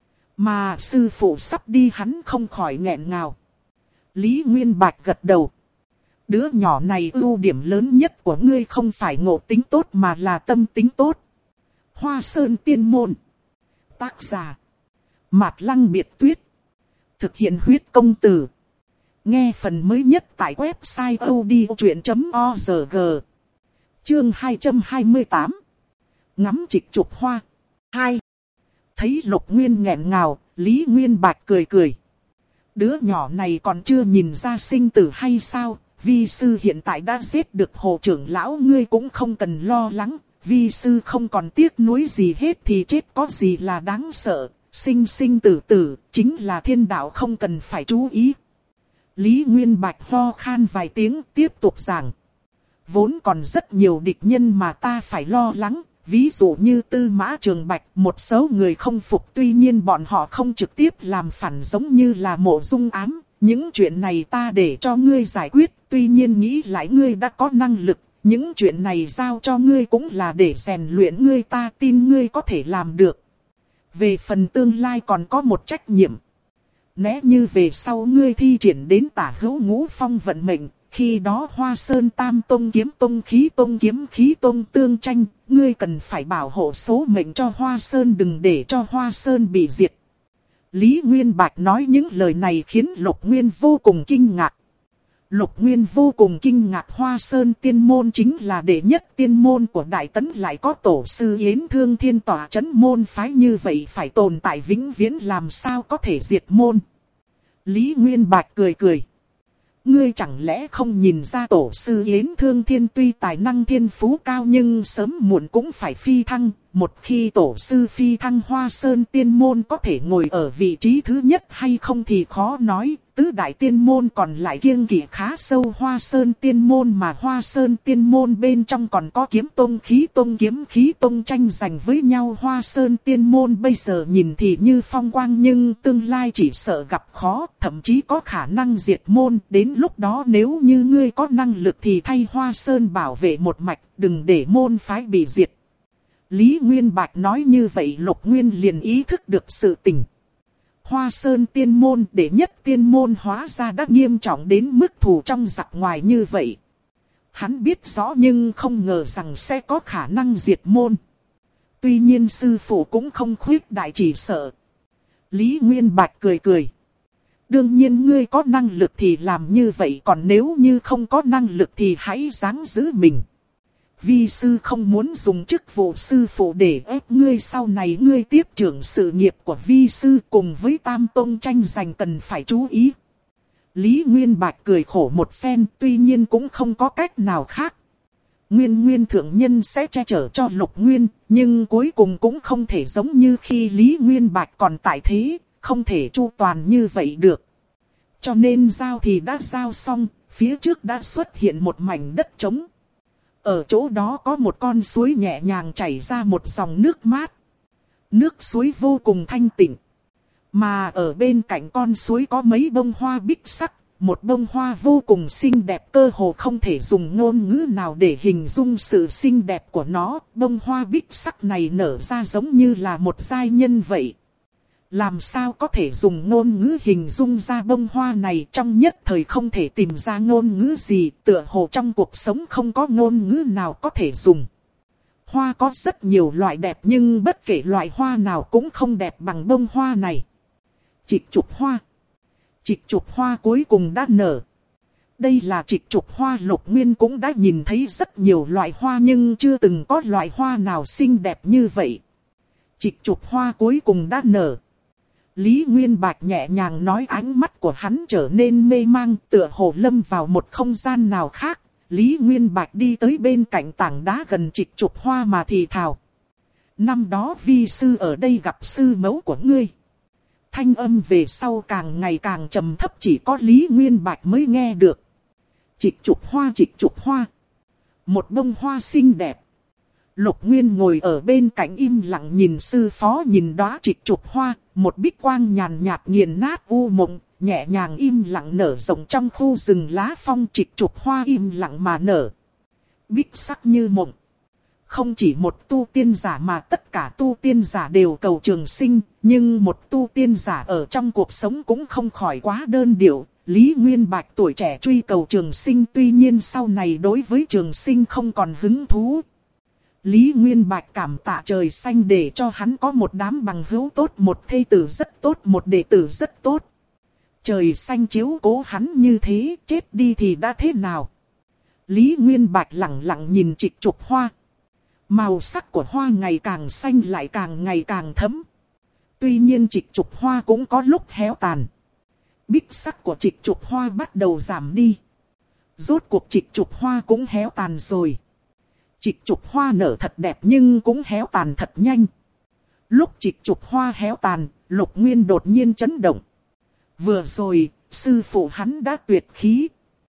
Mà sư phụ sắp đi hắn không khỏi nghẹn ngào. Lý Nguyên Bạch gật đầu. Đứa nhỏ này ưu điểm lớn nhất của ngươi không phải ngộ tính tốt mà là tâm tính tốt. Hoa Sơn Tiên Môn. Tác giả. Mạt Lăng Biệt Tuyết. Thực hiện huyết công từ. Nghe phần mới nhất tại website odchuyện.org. Chương 228. Ngắm Trịch Trục Hoa. 2. Thấy Lục Nguyên nghẹn ngào, Lý Nguyên Bạch cười cười. Đứa nhỏ này còn chưa nhìn ra sinh tử hay sao? Vi sư hiện tại đã giết được Hồ trưởng lão, ngươi cũng không cần lo lắng. Vi sư không còn tiếc nuối gì hết thì chết có gì là đáng sợ. Sinh sinh tử tử, chính là thiên đạo không cần phải chú ý. Lý Nguyên Bạch ho khan vài tiếng tiếp tục giảng. Vốn còn rất nhiều địch nhân mà ta phải lo lắng. Ví dụ như Tư Mã Trường Bạch, một số người không phục, tuy nhiên bọn họ không trực tiếp làm phản giống như là Mộ Dung Ám. Những chuyện này ta để cho ngươi giải quyết, tuy nhiên nghĩ lại ngươi đã có năng lực. Những chuyện này giao cho ngươi cũng là để rèn luyện ngươi, ta tin ngươi có thể làm được. Về phần tương lai còn có một trách nhiệm. Nếu như về sau ngươi thi triển đến Tả Hữu Ngũ Phong vận mệnh, khi đó Hoa Sơn Tam Tông Kiếm Tông kiếm khí tông tương tranh, ngươi cần phải bảo hộ số mệnh cho Hoa Sơn, đừng để cho Hoa Sơn bị diệt. Lý Nguyên Bạch nói những lời này khiến Lục Nguyên vô cùng kinh ngạc. Lục Nguyên vô cùng kinh ngạc, Hoa Sơn tiên môn chính là đệ nhất tiên môn của Đại Tấn, lại có tổ sư Yến Thương Thiên tỏa trấn môn phái như vậy, phải tồn tại vĩnh viễn, làm sao có thể diệt môn. Lý Nguyên Bạch cười cười. Ngươi chẳng lẽ không nhìn ra tổ sư Yến Thương Thiên tuy tài năng thiên phú cao nhưng sớm muộn cũng phải phi thăng. Một khi tổ sư phi thăng, Hoa Sơn tiên môn có thể ngồi ở vị trí thứ nhất hay không thì khó nói. Tứ đại tiên môn còn lại kiêng kỵ khá sâu Hoa Sơn tiên môn, mà Hoa Sơn tiên môn bên trong còn có kiếm khí tông tranh giành với nhau. Hoa Sơn tiên môn bây giờ nhìn thì như phong quang nhưng tương lai chỉ sợ gặp khó, thậm chí có khả năng diệt môn. Đến lúc đó nếu như ngươi có năng lực thì thay Hoa Sơn bảo vệ một mạch, đừng để môn phái bị diệt. Lý Nguyên Bạch nói như vậy, Lục Nguyên liền ý thức được sự tình. Hoa Sơn tiên môn, đệ nhất tiên môn hóa ra đã nghiêm trọng đến mức thù trong giặc ngoài như vậy. Hắn biết rõ nhưng không ngờ rằng sẽ có khả năng diệt môn. Tuy nhiên sư phụ cũng không khuyết đại chỉ sợ. Lý Nguyên Bạch cười cười. Đương nhiên ngươi có năng lực thì làm như vậy, còn nếu như không có năng lực thì hãy ráng giữ mình. Vi sư không muốn dùng chức vụ sư phụ để ép ngươi, sau này ngươi tiếp trưởng sự nghiệp của vi sư cùng với Tam Tông tranh giành cần phải chú ý. Lý Nguyên Bạch cười khổ một phen, tuy nhiên cũng không có cách nào khác. Nguyên thượng nhân sẽ che chở cho Lục Nguyên, nhưng cuối cùng cũng không thể giống như khi Lý Nguyên Bạch còn tại thế, không thể chu toàn như vậy được. Cho nên giao thì đã giao xong, phía trước đã xuất hiện một mảnh đất trống. Ở chỗ đó có một con suối nhẹ nhàng chảy ra một dòng nước mát. Nước suối vô cùng thanh tịnh. Mà ở bên cạnh con suối có mấy bông hoa bích sắc. Một bông hoa vô cùng xinh đẹp, cơ hồ không thể dùng ngôn ngữ nào để hình dung sự xinh đẹp của nó. Bông hoa bích sắc này nở ra giống như là một giai nhân vậy. Làm sao có thể dùng ngôn ngữ hình dung ra bông hoa này, trong nhất thời không thể tìm ra ngôn ngữ gì, tựa hồ trong cuộc sống không có ngôn ngữ nào có thể dùng. Hoa có rất nhiều loại đẹp nhưng bất kể loại hoa nào cũng không đẹp bằng bông hoa này. Trịch trục hoa cuối cùng đã nở. Đây là trịch trục hoa, Lục Nguyên cũng đã nhìn thấy rất nhiều loại hoa nhưng chưa từng có loại hoa nào xinh đẹp như vậy. Trịch trục hoa cuối cùng đã nở. Lý Nguyên Bạch nhẹ nhàng nói, ánh mắt của hắn trở nên mê mang, tựa hồ lâm vào một không gian nào khác. Lý Nguyên Bạch đi tới bên cạnh tảng đá gần trịch trục hoa mà thì thào. Năm đó vi sư ở đây gặp sư mẫu của ngươi. Thanh âm về sau càng ngày càng trầm thấp, chỉ có Lý Nguyên Bạch mới nghe được. Trịch trục hoa. Một bông hoa xinh đẹp. Lục Nguyên ngồi ở bên cạnh im lặng nhìn sư phó nhìn đóa trịch trục hoa, một bích quang nhàn nhạt nghiền nát u mộng, nhẹ nhàng im lặng nở rộng trong khu rừng lá phong. Trịch trục hoa im lặng mà nở. Bích sắc như mộng. Không chỉ một tu tiên giả mà tất cả tu tiên giả đều cầu trường sinh, nhưng một tu tiên giả ở trong cuộc sống cũng không khỏi quá đơn điệu. Lý Nguyên Bạch tuổi trẻ truy cầu trường sinh, tuy nhiên sau này đối với trường sinh không còn hứng thú. Lý Nguyên Bạch cảm tạ trời xanh để cho hắn có một đám bằng hữu tốt, một thê tử rất tốt, một đệ tử rất tốt. Trời xanh chiếu cố hắn như thế, chết đi thì đã thế nào? Lý Nguyên Bạch lặng lặng nhìn trịch trục hoa. Màu sắc của hoa ngày càng xanh lại càng ngày càng thấm. Tuy nhiên trịch trục hoa cũng có lúc héo tàn. Bích sắc của trịch trục hoa bắt đầu giảm đi. Rốt cuộc trịch trục hoa cũng héo tàn rồi. Trịch trục hoa nở thật đẹp nhưng cũng héo tàn thật nhanh. Lúc trịch trục hoa héo tàn, Lục Nguyên đột nhiên chấn động. Vừa rồi, sư phụ hắn đã tuyệt khí.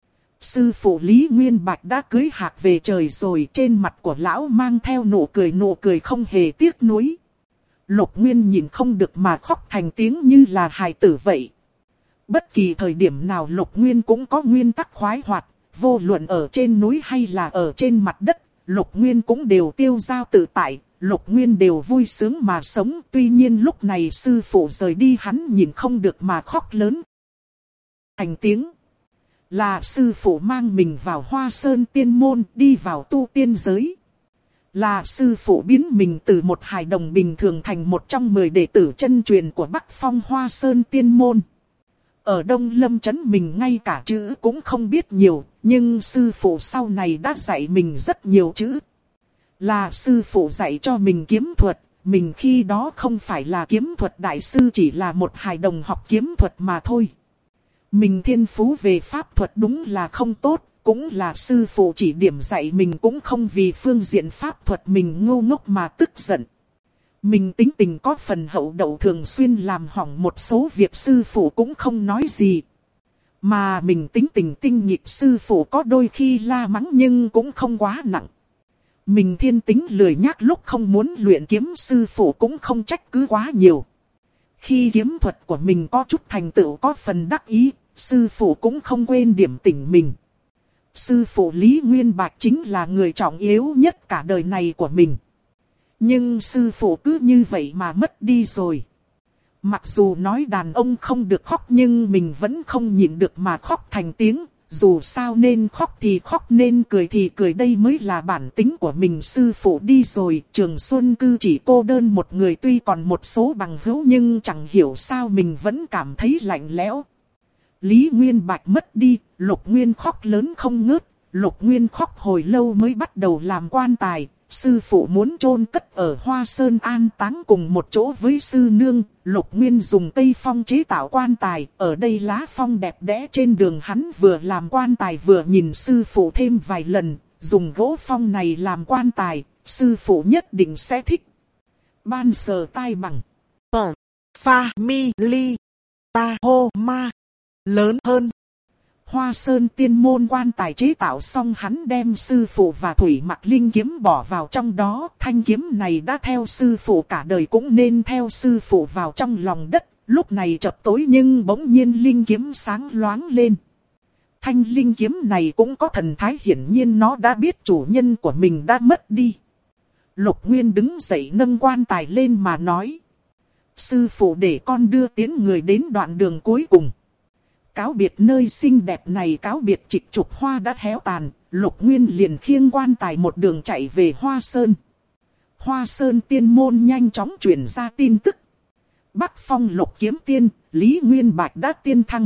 Sư phụ Lý Nguyên Bạch đã cưới hạc về trời rồi, trên mặt của lão mang theo nụ cười không hề tiếc nuối. Lục Nguyên nhìn không được mà khóc thành tiếng như là hài tử vậy. Bất kỳ thời điểm nào Lục Nguyên cũng có nguyên tắc khoái hoạt, vô luận ở trên núi hay là ở trên mặt đất, Lục Nguyên cũng đều tiêu dao tự tại, Lục Nguyên đều vui sướng mà sống. Tuy nhiên lúc này sư phụ rời đi hắn nhìn không được mà khóc lớn thành tiếng. Là sư phụ mang mình vào Hoa Sơn Tiên Môn, đi vào tu tiên giới. Là sư phụ biến mình từ một hài đồng bình thường thành một trong 10 đệ tử chân truyền của Bắc Phong Hoa Sơn Tiên Môn. Ở Đông Lâm Trấn mình ngay cả chữ cũng không biết nhiều, nhưng sư phụ sau này đã dạy mình rất nhiều chữ. Là sư phụ dạy cho mình kiếm thuật, mình khi đó không phải là kiếm thuật đại sư, chỉ là một hài đồng học kiếm thuật mà thôi. Mình thiên phú về pháp thuật đúng là không tốt, cũng là sư phụ chỉ điểm dạy mình cũng không vì phương diện pháp thuật mình ngu ngốc mà tức giận. Mình tính tình có phần hậu đậu, thường xuyên làm hỏng một số việc, sư phụ cũng không nói gì. Mà mình tính tình tinh nghịch, sư phụ có đôi khi la mắng nhưng cũng không quá nặng. Mình thiên tính lười nhác, lúc không muốn luyện kiếm sư phụ cũng không trách cứ quá nhiều. Khi kiếm thuật của mình có chút thành tựu, có phần đắc ý, sư phụ cũng không quên điểm tỉnh mình. Sư phụ Lý Nguyên Bạch chính là người trọng yếu nhất cả đời này của mình. Nhưng sư phụ cứ như vậy mà mất đi rồi. Mặc dù nói đàn ông không được khóc nhưng mình vẫn không nhịn được mà khóc thành tiếng. Dù sao nên khóc thì khóc, nên cười thì cười, đây mới là bản tính của mình. Sư phụ đi rồi, Trường Xuân Cư chỉ cô đơn một người, tuy còn một số bằng hữu nhưng chẳng hiểu sao mình vẫn cảm thấy lạnh lẽo. Lý Nguyên Bạch mất đi, Lục Nguyên khóc lớn không ngớt. Lục Nguyên khóc hồi lâu mới bắt đầu làm quan tài. Sư phụ muốn chôn cất ở Hoa Sơn an táng cùng một chỗ với sư nương. Lục Nguyên dùng cây phong chế tạo quan tài. Ở đây lá phong đẹp đẽ, trên đường hắn vừa làm quan tài vừa nhìn sư phụ thêm vài lần. Dùng gỗ phong này làm quan tài, sư phụ nhất định sẽ thích. Ban sờ tai bằng Pha mi ly ta hô ma lớn hơn. Hoa Sơn Tiên Môn quan tài chế tạo xong, hắn đem sư phụ và Thủy Mặc Linh kiếm bỏ vào trong đó. Thanh kiếm này đã theo sư phụ cả đời, cũng nên theo sư phụ vào trong lòng đất. Lúc này chập tối nhưng bỗng nhiên linh kiếm sáng loáng lên. Thanh linh kiếm này cũng có thần thái, hiển nhiên nó đã biết chủ nhân của mình đã mất đi. Lục Nguyên đứng dậy nâng quan tài lên mà nói: sư phụ để con đưa tiến người đến đoạn đường cuối cùng. Cáo biệt nơi xinh đẹp này, cáo biệt trịch trục hoa đã héo tàn. Lục Nguyên liền khiêng quan tài một đường chạy về Hoa Sơn. Hoa Sơn Tiên Môn nhanh chóng truyền ra tin tức: Bắc Phong Lục Kiếm Tiên, Lý Nguyên Bạch đã tiên thăng.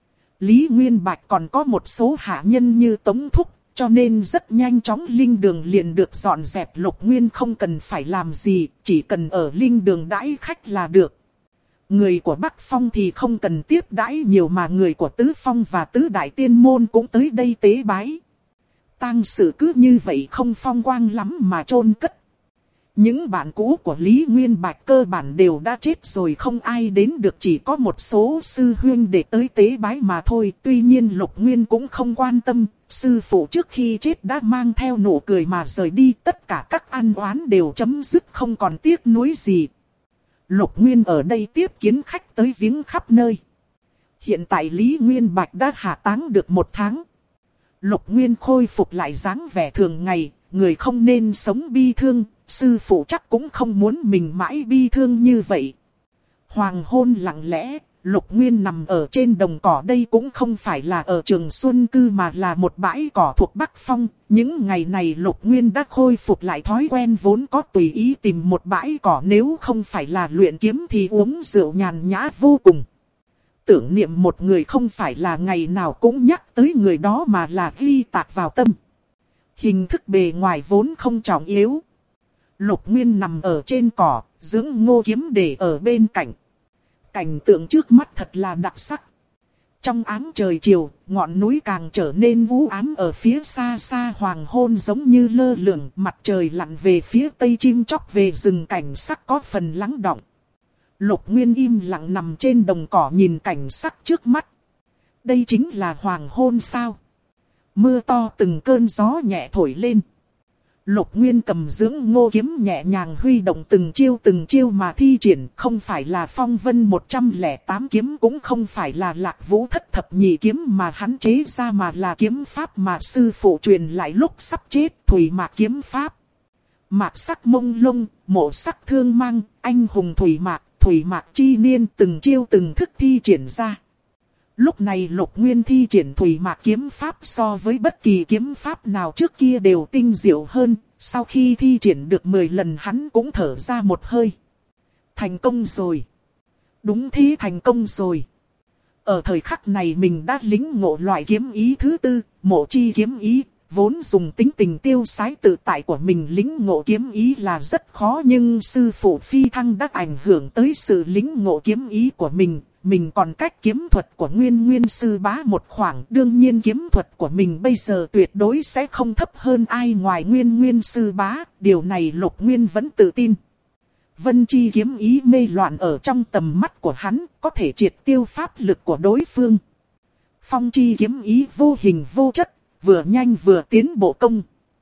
Lý Nguyên Bạch còn có một số hạ nhân như Tống Thúc, cho nên rất nhanh chóng linh đường liền được dọn dẹp. Lục Nguyên không cần phải làm gì, chỉ cần ở linh đường đãi khách là được. Người của Bắc Phong thì không cần tiếp đãi nhiều, mà người của Tứ Phong và Tứ Đại Tiên Môn cũng tới đây tế bái. Tang sự cứ như vậy không phong quang lắm mà chôn cất. Những bạn cũ của Lý Nguyên Bạch cơ bản đều đã chết rồi, không ai đến được, chỉ có một số sư huynh để tới tế bái mà thôi. Tuy nhiên Lục Nguyên cũng không quan tâm, sư phụ trước khi chết đã mang theo nụ cười mà rời đi. Tất cả các ăn oán đều chấm dứt, không còn tiếc nuối gì. Lục Nguyên ở đây tiếp kiến khách tới viếng khắp nơi. Hiện tại Lý Nguyên Bạch đã hạ táng được 1 tháng. Lục Nguyên khôi phục lại dáng vẻ thường ngày, người không nên sống bi thương, sư phụ chắc cũng không muốn mình mãi bi thương như vậy. Hoàng hôn lặng lẽ, Lục Nguyên nằm ở trên đồng cỏ, đây cũng không phải là ở Trường Xuân Cư mà là một bãi cỏ thuộc Bắc Phong. Những ngày này Lục Nguyên đã khôi phục lại thói quen vốn có, tùy ý tìm một bãi cỏ, nếu không phải là luyện kiếm thì uống rượu nhàn nhã vô cùng. Tưởng niệm một người không phải là ngày nào cũng nhắc tới người đó, mà là ghi tạc vào tâm. Hình thức bề ngoài vốn không trọng yếu. Lục Nguyên nằm ở trên cỏ, dưỡng ngô kiếm để ở bên cạnh. Cảnh tượng trước mắt thật là đặc sắc. Trong áng trời chiều, ngọn núi càng trở nên u ám, ở phía xa xa hoàng hôn giống như lơ lửng, mặt trời lặn về phía tây, chim chóc về rừng, cảnh sắc có phần lắng đọng. Lục Nguyên im lặng nằm trên đồng cỏ nhìn cảnh sắc trước mắt. Đây chính là hoàng hôn sao? Mưa to từng cơn gió nhẹ thổi lên. Lục Nguyên cầm dưỡng ngô kiếm nhẹ nhàng huy động từng chiêu mà thi triển, không phải là phong vân 108 kiếm, cũng không phải là Lạc Vũ thất thập nhị kiếm mà hắn chế ra, mà là kiếm pháp mà sư phụ truyền lại lúc sắp chết, Thủy Mạc kiếm pháp. Mạc sắc mông lung, mộ sắc thương mang, anh hùng Thủy Mạc chi niên, từng chiêu từng thức thi triển ra. Lúc này Lục Nguyên thi triển Thủy Mạc kiếm pháp so với bất kỳ kiếm pháp nào trước kia đều tinh diệu hơn. Sau khi thi triển được 10 lần hắn cũng thở ra một hơi. Thành công rồi. Đúng thế, thành công rồi. Ở thời khắc này mình đã lĩnh ngộ loại kiếm ý thứ tư, mộ chi kiếm ý. Vốn dùng tính tình tiêu sái tự tại của mình lĩnh ngộ kiếm ý là rất khó, nhưng sư phụ phi thăng đã ảnh hưởng tới sự lĩnh ngộ kiếm ý của mình. Mình còn cách kiếm thuật của Nguyên sư bá một khoảng, đương nhiên kiếm thuật của mình bây giờ tuyệt đối sẽ không thấp hơn ai ngoài Nguyên sư bá, điều này Lục Nguyên vẫn tự tin. Vân chi kiếm ý mê loạn ở trong tầm mắt của hắn, có thể triệt tiêu pháp lực của đối phương. Phong chi kiếm ý vô hình vô chất, vừa nhanh vừa tiến bộ công.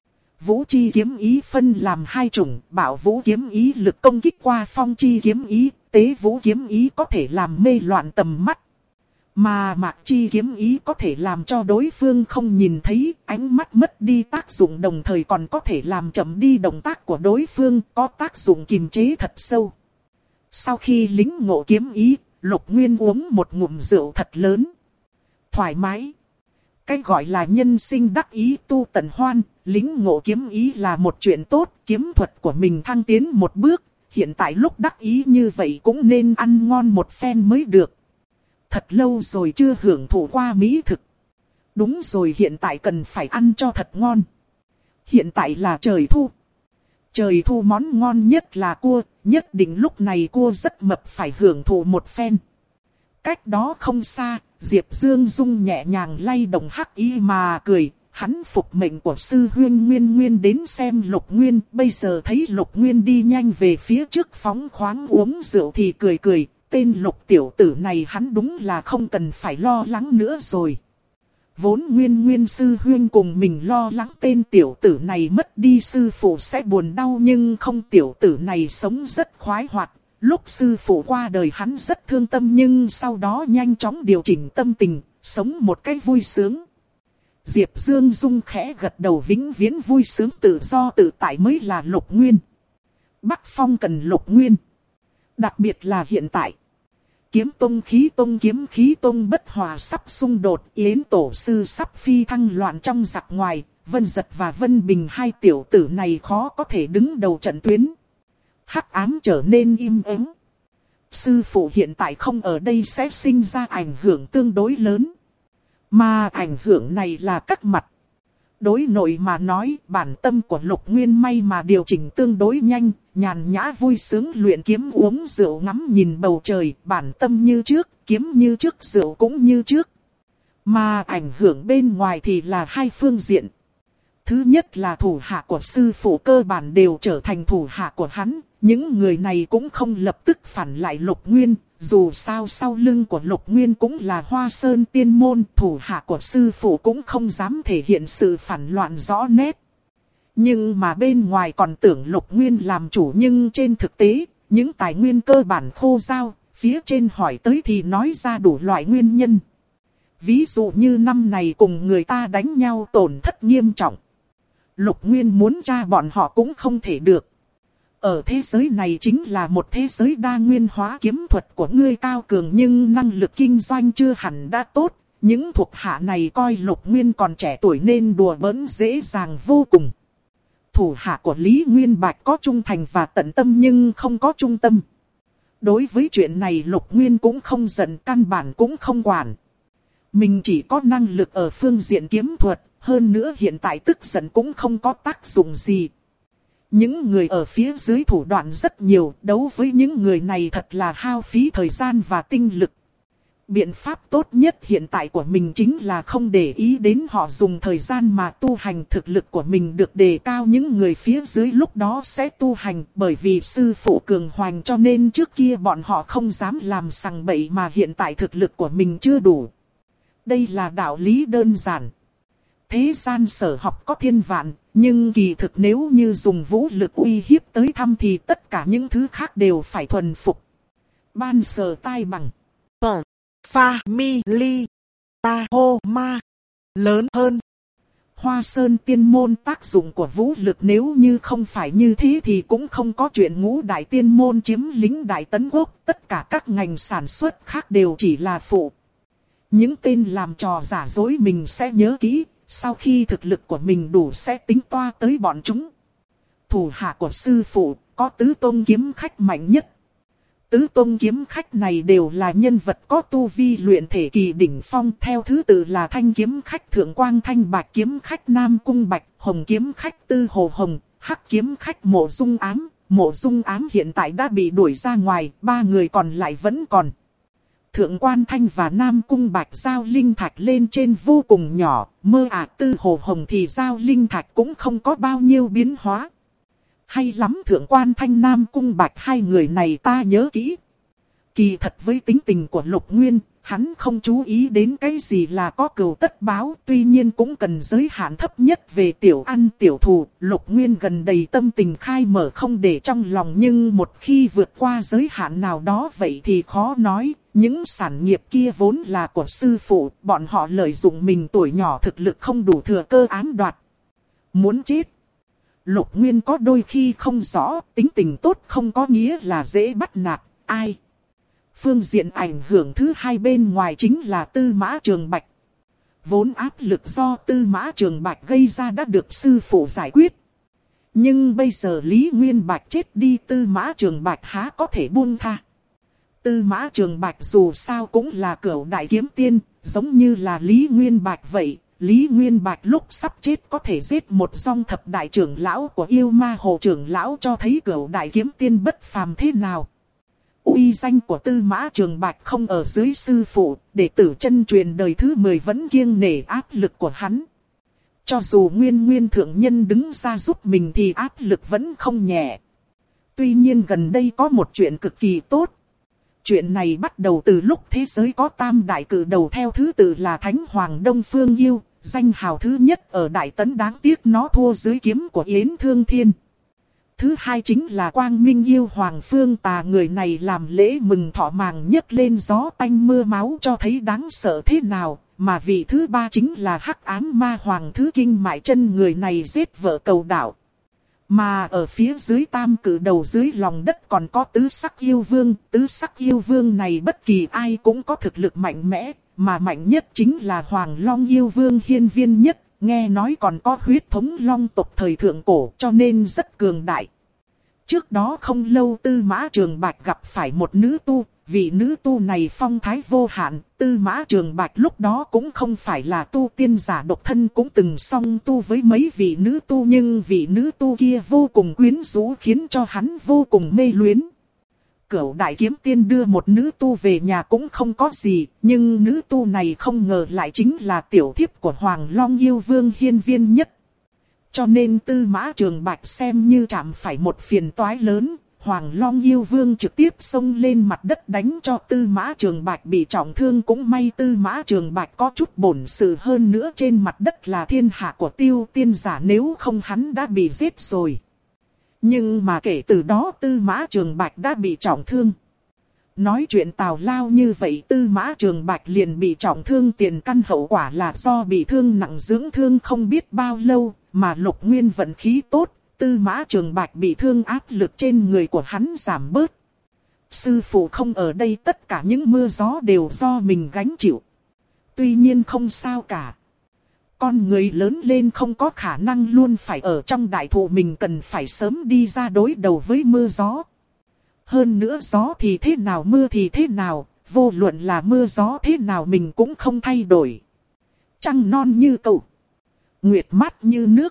Vũ chi kiếm ý phân làm hai chủng, bảo vũ kiếm ý lực công kích qua phong chi kiếm ý, tế vũ kiếm ý có thể làm mê loạn tầm mắt. Mà mạc chi kiếm ý có thể làm cho đối phương không nhìn thấy, ánh mắt mất đi tác dụng, đồng thời còn có thể làm chậm đi động tác của đối phương, có tác dụng kiềm chế thật sâu. Sau khi lĩnh ngộ kiếm ý, Lục Nguyên uống một ngụm rượu thật lớn. Thoải mái. Cái gọi là nhân sinh đắc ý tu tận hoan, lĩnh ngộ kiếm ý là một chuyện tốt, kiếm thuật của mình thăng tiến một bước, hiện tại lúc đắc ý như vậy cũng nên ăn ngon một phen mới được. Thật lâu rồi chưa hưởng thụ qua mỹ thực. Đúng rồi, hiện tại cần phải ăn cho thật ngon. Hiện tại là trời thu. Trời thu món ngon nhất là cua, nhất định lúc này cua rất mập, phải hưởng thụ một phen. Cách đó không xa, Diệp Dương Dung nhẹ nhàng lay động hắc y mà cười, hắn phục mệnh của sư huynh Nguyên đến xem Lục Nguyên, bây giờ thấy Lục Nguyên đi nhanh về phía trước phóng khoáng uống rượu thì cười, tên Lục tiểu tử này hắn đúng là không cần phải lo lắng nữa rồi. Vốn Nguyên sư huynh cùng mình lo lắng tên tiểu tử này mất đi sư phụ sẽ buồn đau, nhưng không, tiểu tử này sống rất khoái hoạt. Lúc sư phụ qua đời hắn rất thương tâm, nhưng sau đó nhanh chóng điều chỉnh tâm tình, sống một cách vui sướng. Diệp Dương Dung khẽ gật đầu, vĩnh viễn vui sướng tự do tự tại mới là Lục Nguyên. Bắc Phong cần Lục Nguyên. Đặc biệt là hiện tại. Kiếm tông kiếm khí tông bất hòa sắp xung đột, Yến tổ sư sắp phi thăng, loạn trong giặc ngoài, Vân Giật và Vân Bình hai tiểu tử này khó có thể đứng đầu trận tuyến. Hắc ám trở nên im ắng. Sư phụ hiện tại không ở đây sẽ sinh ra ảnh hưởng tương đối lớn. Mà ảnh hưởng này là các mặt. Đối nội mà nói, bản tâm của Lục Nguyên may mà điều chỉnh tương đối nhanh, nhàn nhã vui sướng luyện kiếm uống rượu ngắm nhìn bầu trời, bản tâm như trước, kiếm như trước, rượu cũng như trước. Mà ảnh hưởng bên ngoài thì là hai phương diện. Thứ nhất là thủ hạ của sư phụ cơ bản đều trở thành thủ hạ của hắn, những người này cũng không lập tức phản lại Lục Nguyên, dù sao sau lưng của Lục Nguyên cũng là Hoa Sơn tiên môn, thủ hạ của sư phụ cũng không dám thể hiện sự phản loạn rõ nét. Nhưng mà bên ngoài còn tưởng Lục Nguyên làm chủ, nhưng trên thực tế, những tài nguyên cơ bản khô rao, phía trên hỏi tới thì nói ra đủ loại nguyên nhân. Ví dụ như năm này cùng người ta đánh nhau tổn thất nghiêm trọng. Lục Nguyên muốn tra bọn họ cũng không thể được. Ở thế giới này chính là một thế giới đa nguyên hóa, kiếm thuật của ngươi cao cường nhưng năng lực kinh doanh chưa hẳn đã tốt. Những thuộc hạ này coi Lục Nguyên còn trẻ tuổi nên đùa bỡn dễ dàng vô cùng. Thủ hạ của Lý Nguyên Bạch có trung thành và tận tâm nhưng không có trung tâm. Đối với chuyện này Lục Nguyên cũng không giận, căn bản cũng không quản. Mình chỉ có năng lực ở phương diện kiếm thuật, hơn nữa hiện tại tức giận cũng không có tác dụng gì. Những người ở phía dưới thủ đoạn rất nhiều, đấu với những người này thật là hao phí thời gian và tinh lực. Biện pháp tốt nhất hiện tại của mình chính là không để ý đến họ, dùng thời gian mà tu hành, thực lực của mình được đề cao, những người phía dưới lúc đó sẽ tu hành, bởi vì sư phụ cường hoành cho nên trước kia bọn họ không dám làm sằng bậy, mà hiện tại thực lực của mình chưa đủ. Đây là đạo lý đơn giản. Thế gian sở học có thiên vạn, nhưng kỳ thực nếu như dùng vũ lực uy hiếp tới thăm thì tất cả những thứ khác đều phải thuần phục. Ban sở tai bằng. Pha mi ly. Ta hô ma. Lớn hơn. Hoa Sơn tiên môn tác dụng của vũ lực nếu như không phải như thế thì cũng không có chuyện ngũ đại tiên môn chiếm lĩnh Đại Tấn Quốc. Tất cả các ngành sản xuất khác đều chỉ là phụ. Những tên làm trò giả dối mình sẽ nhớ kỹ. Sau khi thực lực của mình đủ sẽ tính toa tới bọn chúng. Thủ hạ của sư phụ có tứ tôn kiếm khách mạnh nhất. Tứ tôn kiếm khách này đều là nhân vật có tu vi luyện thể kỳ đỉnh phong, theo thứ tự là Thanh kiếm khách Thượng Quang Thanh, Bạch kiếm khách Nam Cung Bạch, Hồng kiếm khách Tư Hồ Hồng, Hắc kiếm khách Mộ Dung Ám. Mộ Dung Ám hiện tại đã bị đuổi ra ngoài, 3 người còn lại vẫn còn. Thượng Quan Thanh và Nam Cung Bạch giao linh thạch lên trên vô cùng nhỏ, mơ Tư Hồ Hồng thì giao linh thạch cũng không có bao nhiêu biến hóa. Hay lắm, Thượng Quan Thanh Nam Cung Bạch hai người này ta nhớ kỹ. Kỳ thật với tính tình của Lục Nguyên, hắn không chú ý đến cái gì là có cừu tất báo, tuy nhiên cũng cần giới hạn thấp nhất về tiểu ăn tiểu thù. Lục Nguyên gần đầy tâm tình khai mở không để trong lòng, nhưng một khi vượt qua giới hạn nào đó vậy thì khó nói. Những sản nghiệp kia vốn là của sư phụ, bọn họ lợi dụng mình tuổi nhỏ thực lực không đủ thừa cơ ám đoạt. Muốn chết. Lục Nguyên có đôi khi không rõ, tính tình tốt không có nghĩa là dễ bắt nạt ai. Phương diện ảnh hưởng thứ hai bên ngoài chính là Tư Mã Trường Bạch. Vốn áp lực do Tư Mã Trường Bạch gây ra đã được sư phụ giải quyết. Nhưng bây giờ Lý Nguyên Bạch chết đi, Tư Mã Trường Bạch há có thể buông tha. Tư Mã Trường Bạch dù sao cũng là cửu đại kiếm tiên, giống như là Lý Nguyên Bạch vậy. Lý Nguyên Bạch lúc sắp chết có thể giết một dòng thập đại trưởng lão của yêu ma hồ trưởng lão, cho thấy cửu đại kiếm tiên bất phàm thế nào. Uy danh của Tư Mã Trường Bạch không ở dưới sư phụ, đệ tử chân truyền đời thứ 10 vẫn kiêng nể áp lực của hắn. Cho dù Nguyên thượng nhân đứng ra giúp mình thì áp lực vẫn không nhẹ. Tuy nhiên gần đây có một chuyện cực kỳ tốt. Chuyện này bắt đầu từ lúc thế giới có tam đại cử đầu theo thứ tự là Thánh Hoàng Đông Phương Yêu, danh hào thứ nhất ở Đại Tấn, đáng tiếc nó thua dưới kiếm của Yến Thương Thiên. Thứ hai chính là Quang Minh Yêu Hoàng Phương Tà, người này làm lễ mừng thọ màng nhấc lên gió tanh mưa máu cho thấy đáng sợ thế nào. Mà vị thứ ba chính là Hắc Ám Ma Hoàng Thứ Kinh Mại Chân, người này giết vợ cầu đạo. Mà ở phía dưới tam cử đầu dưới lòng đất còn có Tứ Sắc Yêu Vương. Tứ Sắc Yêu Vương này bất kỳ ai cũng có thực lực mạnh mẽ, mà mạnh nhất chính là Hoàng Long Yêu Vương hiên viên nhất. Nghe nói còn có huyết thống long tộc thời thượng cổ, cho nên rất cường đại. Trước đó không lâu Tư Mã Trường Bạch gặp phải một nữ tu, vị nữ tu này phong thái vô hạn. Tư Mã Trường Bạch lúc đó cũng không phải là tu tiên giả độc thân, cũng từng song tu với mấy vị nữ tu, nhưng vị nữ tu kia vô cùng quyến rũ khiến cho hắn vô cùng mê luyến. Cửu đại kiếm tiên đưa một nữ tu về nhà cũng không có gì, nhưng nữ tu này không ngờ lại chính là tiểu thiếp của Hoàng Long Yêu Vương hiên viên nhất. Cho nên Tư Mã Trường Bạch xem như chạm phải một phiền toái lớn. Hoàng Long Yêu Vương trực tiếp xông lên mặt đất đánh cho Tư Mã Trường Bạch bị trọng thương. Cũng may Tư Mã Trường Bạch có chút bổn sự hơn nữa, trên mặt đất là thiên hạ của Tiêu tiên giả, nếu không hắn đã bị giết rồi. Nhưng mà kể từ đó Tư Mã Trường Bạch đã bị trọng thương. Nói chuyện tào lao như vậy, Tư Mã Trường Bạch liền bị trọng thương, tiền căn hậu quả là do bị thương nặng dưỡng thương không biết bao lâu. Mà Lục Nguyên vận khí tốt, Tư Mã Trường Bạch bị thương áp lực trên người của hắn giảm bớt. Sư phụ không ở đây, tất cả những mưa gió đều do mình gánh chịu. Tuy nhiên không sao cả. Con người lớn lên không có khả năng luôn phải ở trong đại thụ, mình cần phải sớm đi ra đối đầu với mưa gió. Hơn nữa gió thì thế nào mưa thì thế nào, vô luận là mưa gió thế nào mình cũng không thay đổi. Trăng non như cầu, nguyệt mát như nước.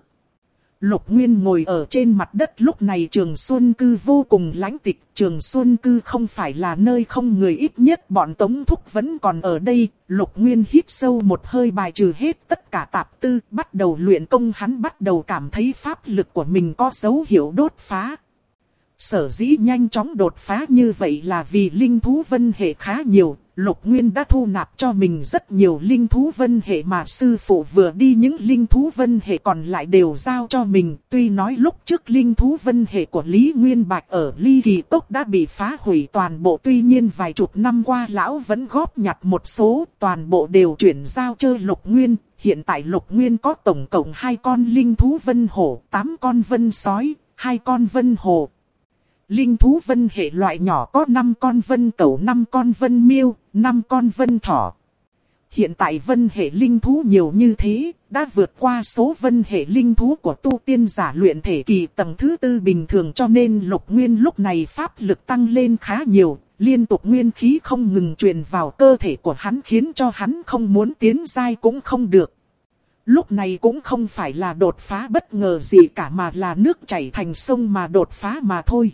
Lục Nguyên ngồi ở trên mặt đất, lúc này Trường Xuân Cư vô cùng lãnh tịch. Trường Xuân Cư không phải là nơi không người, ít nhất bọn Tống Thúc vẫn còn ở đây. Lục Nguyên hít sâu một hơi, bài trừ hết tất cả tạp tư, bắt đầu luyện công. Hắn bắt đầu cảm thấy pháp lực của mình có dấu hiệu đột phá. Sở dĩ nhanh chóng đột phá như vậy là vì linh thú vân hệ khá nhiều. Lục Nguyên đã thu nạp cho mình rất nhiều linh thú vân hệ mà sư phụ vừa đi những linh thú vân hệ còn lại đều giao cho mình. Tuy nói lúc trước linh thú vân hệ của Lý Nguyên Bạch ở Ly Kỳ Cốc đã bị phá hủy toàn bộ. Tuy nhiên vài chục năm qua lão vẫn góp nhặt một số, toàn bộ đều chuyển giao cho Lục Nguyên. Hiện tại Lục Nguyên có tổng cộng 2 con linh thú vân hổ, 8 con vân sói, 2 con vân hồ. Linh thú vân hệ loại nhỏ có 5 con vân cẩu, 5 con vân miêu, 5 con vân thỏ. Hiện tại vân hệ linh thú nhiều như thế, đã vượt qua số vân hệ linh thú của tu tiên giả luyện thể kỳ tầng thứ 4 bình thường, cho nên Lục Nguyên lúc này pháp lực tăng lên khá nhiều, liên tục nguyên khí không ngừng truyền vào cơ thể của hắn khiến cho hắn không muốn tiến giai cũng không được. Lúc này cũng không phải là đột phá bất ngờ gì cả mà là nước chảy thành sông mà đột phá mà thôi.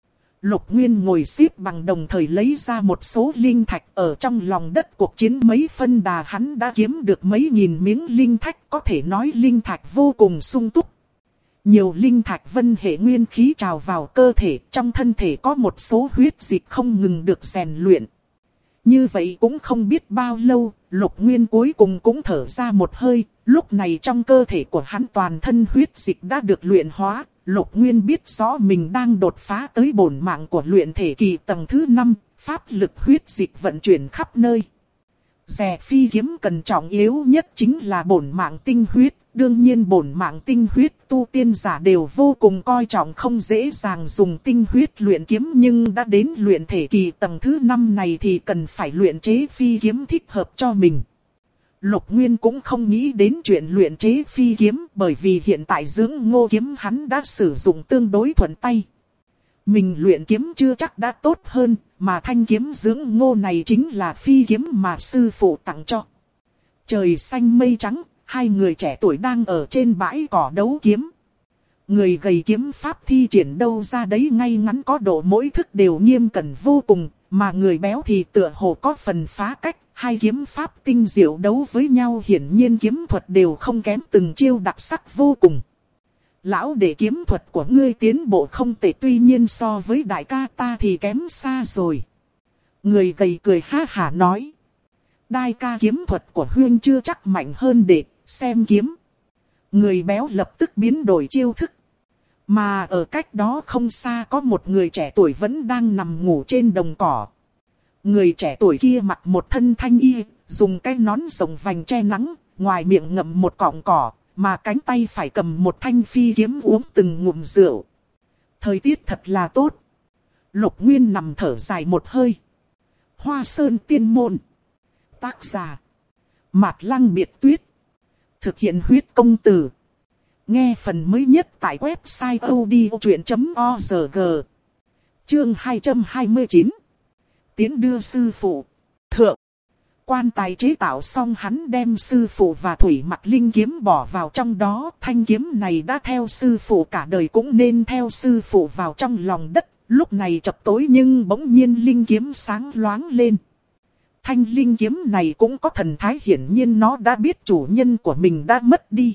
Lục Nguyên ngồi xếp bằng đồng thời lấy ra một số linh thạch ở trong lòng đất. Cuộc chiến mấy phân đà hắn đã kiếm được mấy nghìn miếng linh thạch, có thể nói linh thạch vô cùng sung túc. Nhiều linh thạch vân hệ nguyên khí trào vào cơ thể, trong thân thể có một số huyết dịch không ngừng được rèn luyện. Như vậy cũng không biết bao lâu, Lục Nguyên cuối cùng cũng thở ra một hơi. Lúc này trong cơ thể của hắn toàn thân huyết dịch đã được luyện hóa. Lục Nguyên biết rõ mình đang đột phá tới bổn mạng của luyện thể kỳ tầng thứ 5, pháp lực huyết dịch vận chuyển khắp nơi. Rè phi kiếm cần trọng yếu nhất chính là bổn mạng tinh huyết. Đương nhiên bổn mạng tinh huyết tu tiên giả đều vô cùng coi trọng, không dễ dàng dùng tinh huyết luyện kiếm. Nhưng đã đến luyện thể kỳ tầng thứ 5 này thì cần phải luyện chế phi kiếm thích hợp cho mình. Lục Nguyên cũng không nghĩ đến chuyện luyện chế phi kiếm, bởi vì hiện tại dưỡng ngô kiếm hắn đã sử dụng tương đối thuận tay. Mình luyện kiếm chưa chắc đã tốt hơn, mà thanh kiếm dưỡng ngô này chính là phi kiếm mà sư phụ tặng cho. Trời xanh mây trắng, 2 người trẻ tuổi đang ở trên bãi cỏ đấu kiếm. Người gầy kiếm pháp thi triển đâu ra đấy ngay ngắn có độ, mỗi thức đều nghiêm cẩn vô cùng, mà người béo thì tựa hồ có phần phá cách. 2 kiếm pháp tinh diệu đấu với nhau, hiển nhiên kiếm thuật đều không kém, từng chiêu đặc sắc vô cùng. Lão đệ, kiếm thuật của ngươi tiến bộ không tệ, tuy nhiên so với đại ca ta thì kém xa rồi. Người gầy cười ha hả nói. Đại ca kiếm thuật của huynh chưa chắc mạnh hơn đệ, xem kiếm. Người béo lập tức biến đổi chiêu thức. Mà ở cách đó không xa có một người trẻ tuổi vẫn đang nằm ngủ trên đồng cỏ. Người trẻ tuổi kia mặc một thân thanh y, dùng cái nón rộng vành che nắng, ngoài miệng ngậm một cọng cỏ, mà cánh tay phải cầm một thanh phi kiếm uống từng ngụm rượu. Thời tiết thật là tốt. Lục Nguyên nằm thở dài một hơi. Hoa Sơn Tiên Môn. Tác giả Mạt Lăng Biệt Tuyết. Thực hiện huyết công từ. Nghe phần mới nhất tại website odchuyện.org. Chương 229. Tiến đưa sư phụ. Thượng. Quan tài chế tạo xong, hắn đem sư phụ và thủy mặc linh kiếm bỏ vào trong đó. Thanh kiếm này đã theo sư phụ cả đời, cũng nên theo sư phụ vào trong lòng đất. Lúc này chập tối nhưng bỗng nhiên linh kiếm sáng loáng lên. Thanh linh kiếm này cũng có thần thái, hiển nhiên nó đã biết chủ nhân của mình đã mất đi.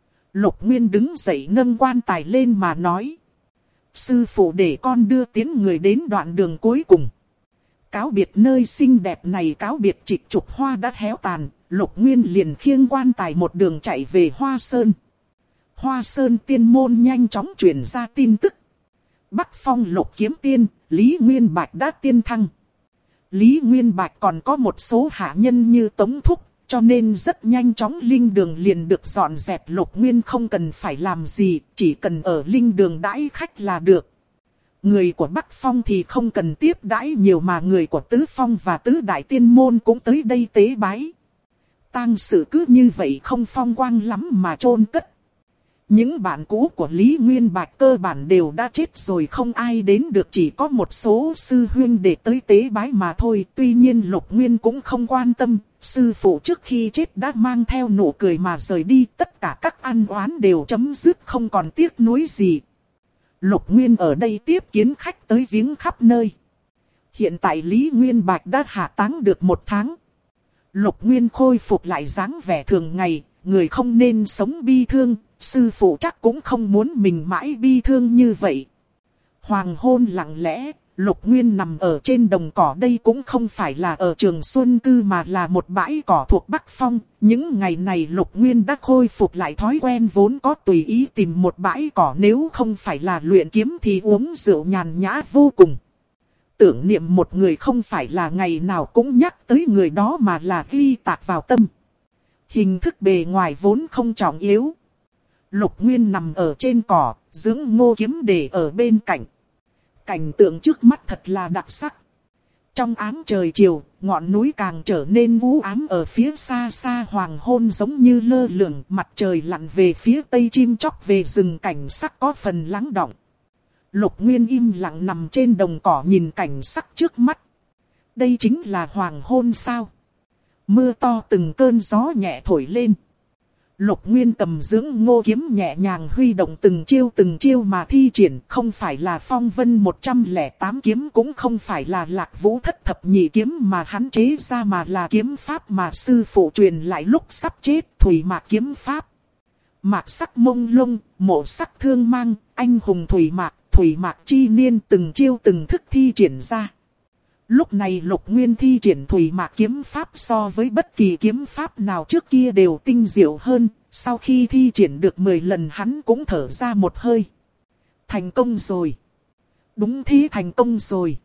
Lục Nguyên đứng dậy nâng quan tài lên mà nói. Sư phụ để con đưa tiến người đến đoạn đường cuối cùng. Cáo biệt nơi xinh đẹp này, cáo biệt trịch trục hoa đã héo tàn. Lục Nguyên liền khiêng quan tài một đường chạy về Hoa Sơn. Hoa Sơn Tiên Môn nhanh chóng truyền ra tin tức. Bắc Phong Lục Kiếm Tiên, Lý Nguyên Bạch đã tiên thăng. Lý Nguyên Bạch còn có một số hạ nhân như Tống Thúc, cho nên rất nhanh chóng linh đường liền được dọn dẹp. Lục Nguyên không cần phải làm gì, chỉ cần ở linh đường đãi khách là được. Người của Bắc Phong thì không cần tiếp đãi nhiều, mà người của Tứ Phong và Tứ Đại Tiên Môn cũng tới đây tế bái. Tang sự cứ như vậy không phong quang lắm mà chôn cất. Những bạn cũ của Lý Nguyên Bạch cơ bản đều đã chết rồi, không ai đến được, chỉ có một số sư huynh để tới tế bái mà thôi. Tuy nhiên Lục Nguyên cũng không quan tâm, sư phụ trước khi chết đã mang theo nụ cười mà rời đi, tất cả các ăn oán đều chấm dứt, không còn tiếc nuối gì. Lục Nguyên ở đây tiếp kiến khách tới viếng khắp nơi. Hiện tại Lý Nguyên Bạch đã hạ táng được 1 tháng. Lục Nguyên khôi phục lại dáng vẻ thường ngày, người không nên sống bi thương, sư phụ chắc cũng không muốn mình mãi bi thương như vậy. Hoàng hôn lặng lẽ, Lục Nguyên nằm ở trên đồng cỏ, đây cũng không phải là ở Trường Xuân Cư mà là một bãi cỏ thuộc Bắc Phong. Những ngày này Lục Nguyên đã khôi phục lại thói quen vốn có tùy ý tìm một bãi cỏ, nếu không phải là luyện kiếm thì uống rượu nhàn nhã vô cùng. Tưởng niệm một người không phải là ngày nào cũng nhắc tới người đó mà là ghi tạc vào tâm. Hình thức bề ngoài vốn không trọng yếu. Lục Nguyên nằm ở trên cỏ, dưỡng ngô kiếm để ở bên cạnh. Cảnh tượng trước mắt thật là đặc sắc. Trong áng trời chiều, ngọn núi càng trở nên u ám, ở phía xa xa hoàng hôn giống như lơ lửng, mặt trời lặn về phía tây, chim chóc về rừng, cảnh sắc có phần lắng đọng. Lục Nguyên im lặng nằm trên đồng cỏ nhìn cảnh sắc trước mắt. Đây chính là hoàng hôn sao? Mưa to từng cơn gió nhẹ thổi lên. Lục Nguyên cầm dưỡng ngô kiếm nhẹ nhàng huy động từng chiêu mà thi triển, không phải là phong vân 108 kiếm, cũng không phải là Lạc Vũ thất thập nhị kiếm mà hắn chế ra, mà là kiếm pháp mà sư phụ truyền lại lúc sắp chết, Thủy Mạc kiếm pháp. Mạc sắc mông lung, mộ sắc thương mang, anh hùng Thủy Mạc chi niên, từng chiêu từng thức thi triển ra. Lúc này Lục Nguyên thi triển Thủy Mạc kiếm pháp so với bất kỳ kiếm pháp nào trước kia đều tinh diệu hơn. Sau khi thi triển được 10 lần hắn cũng thở ra một hơi. Thành công rồi. Đúng thế, thành công rồi.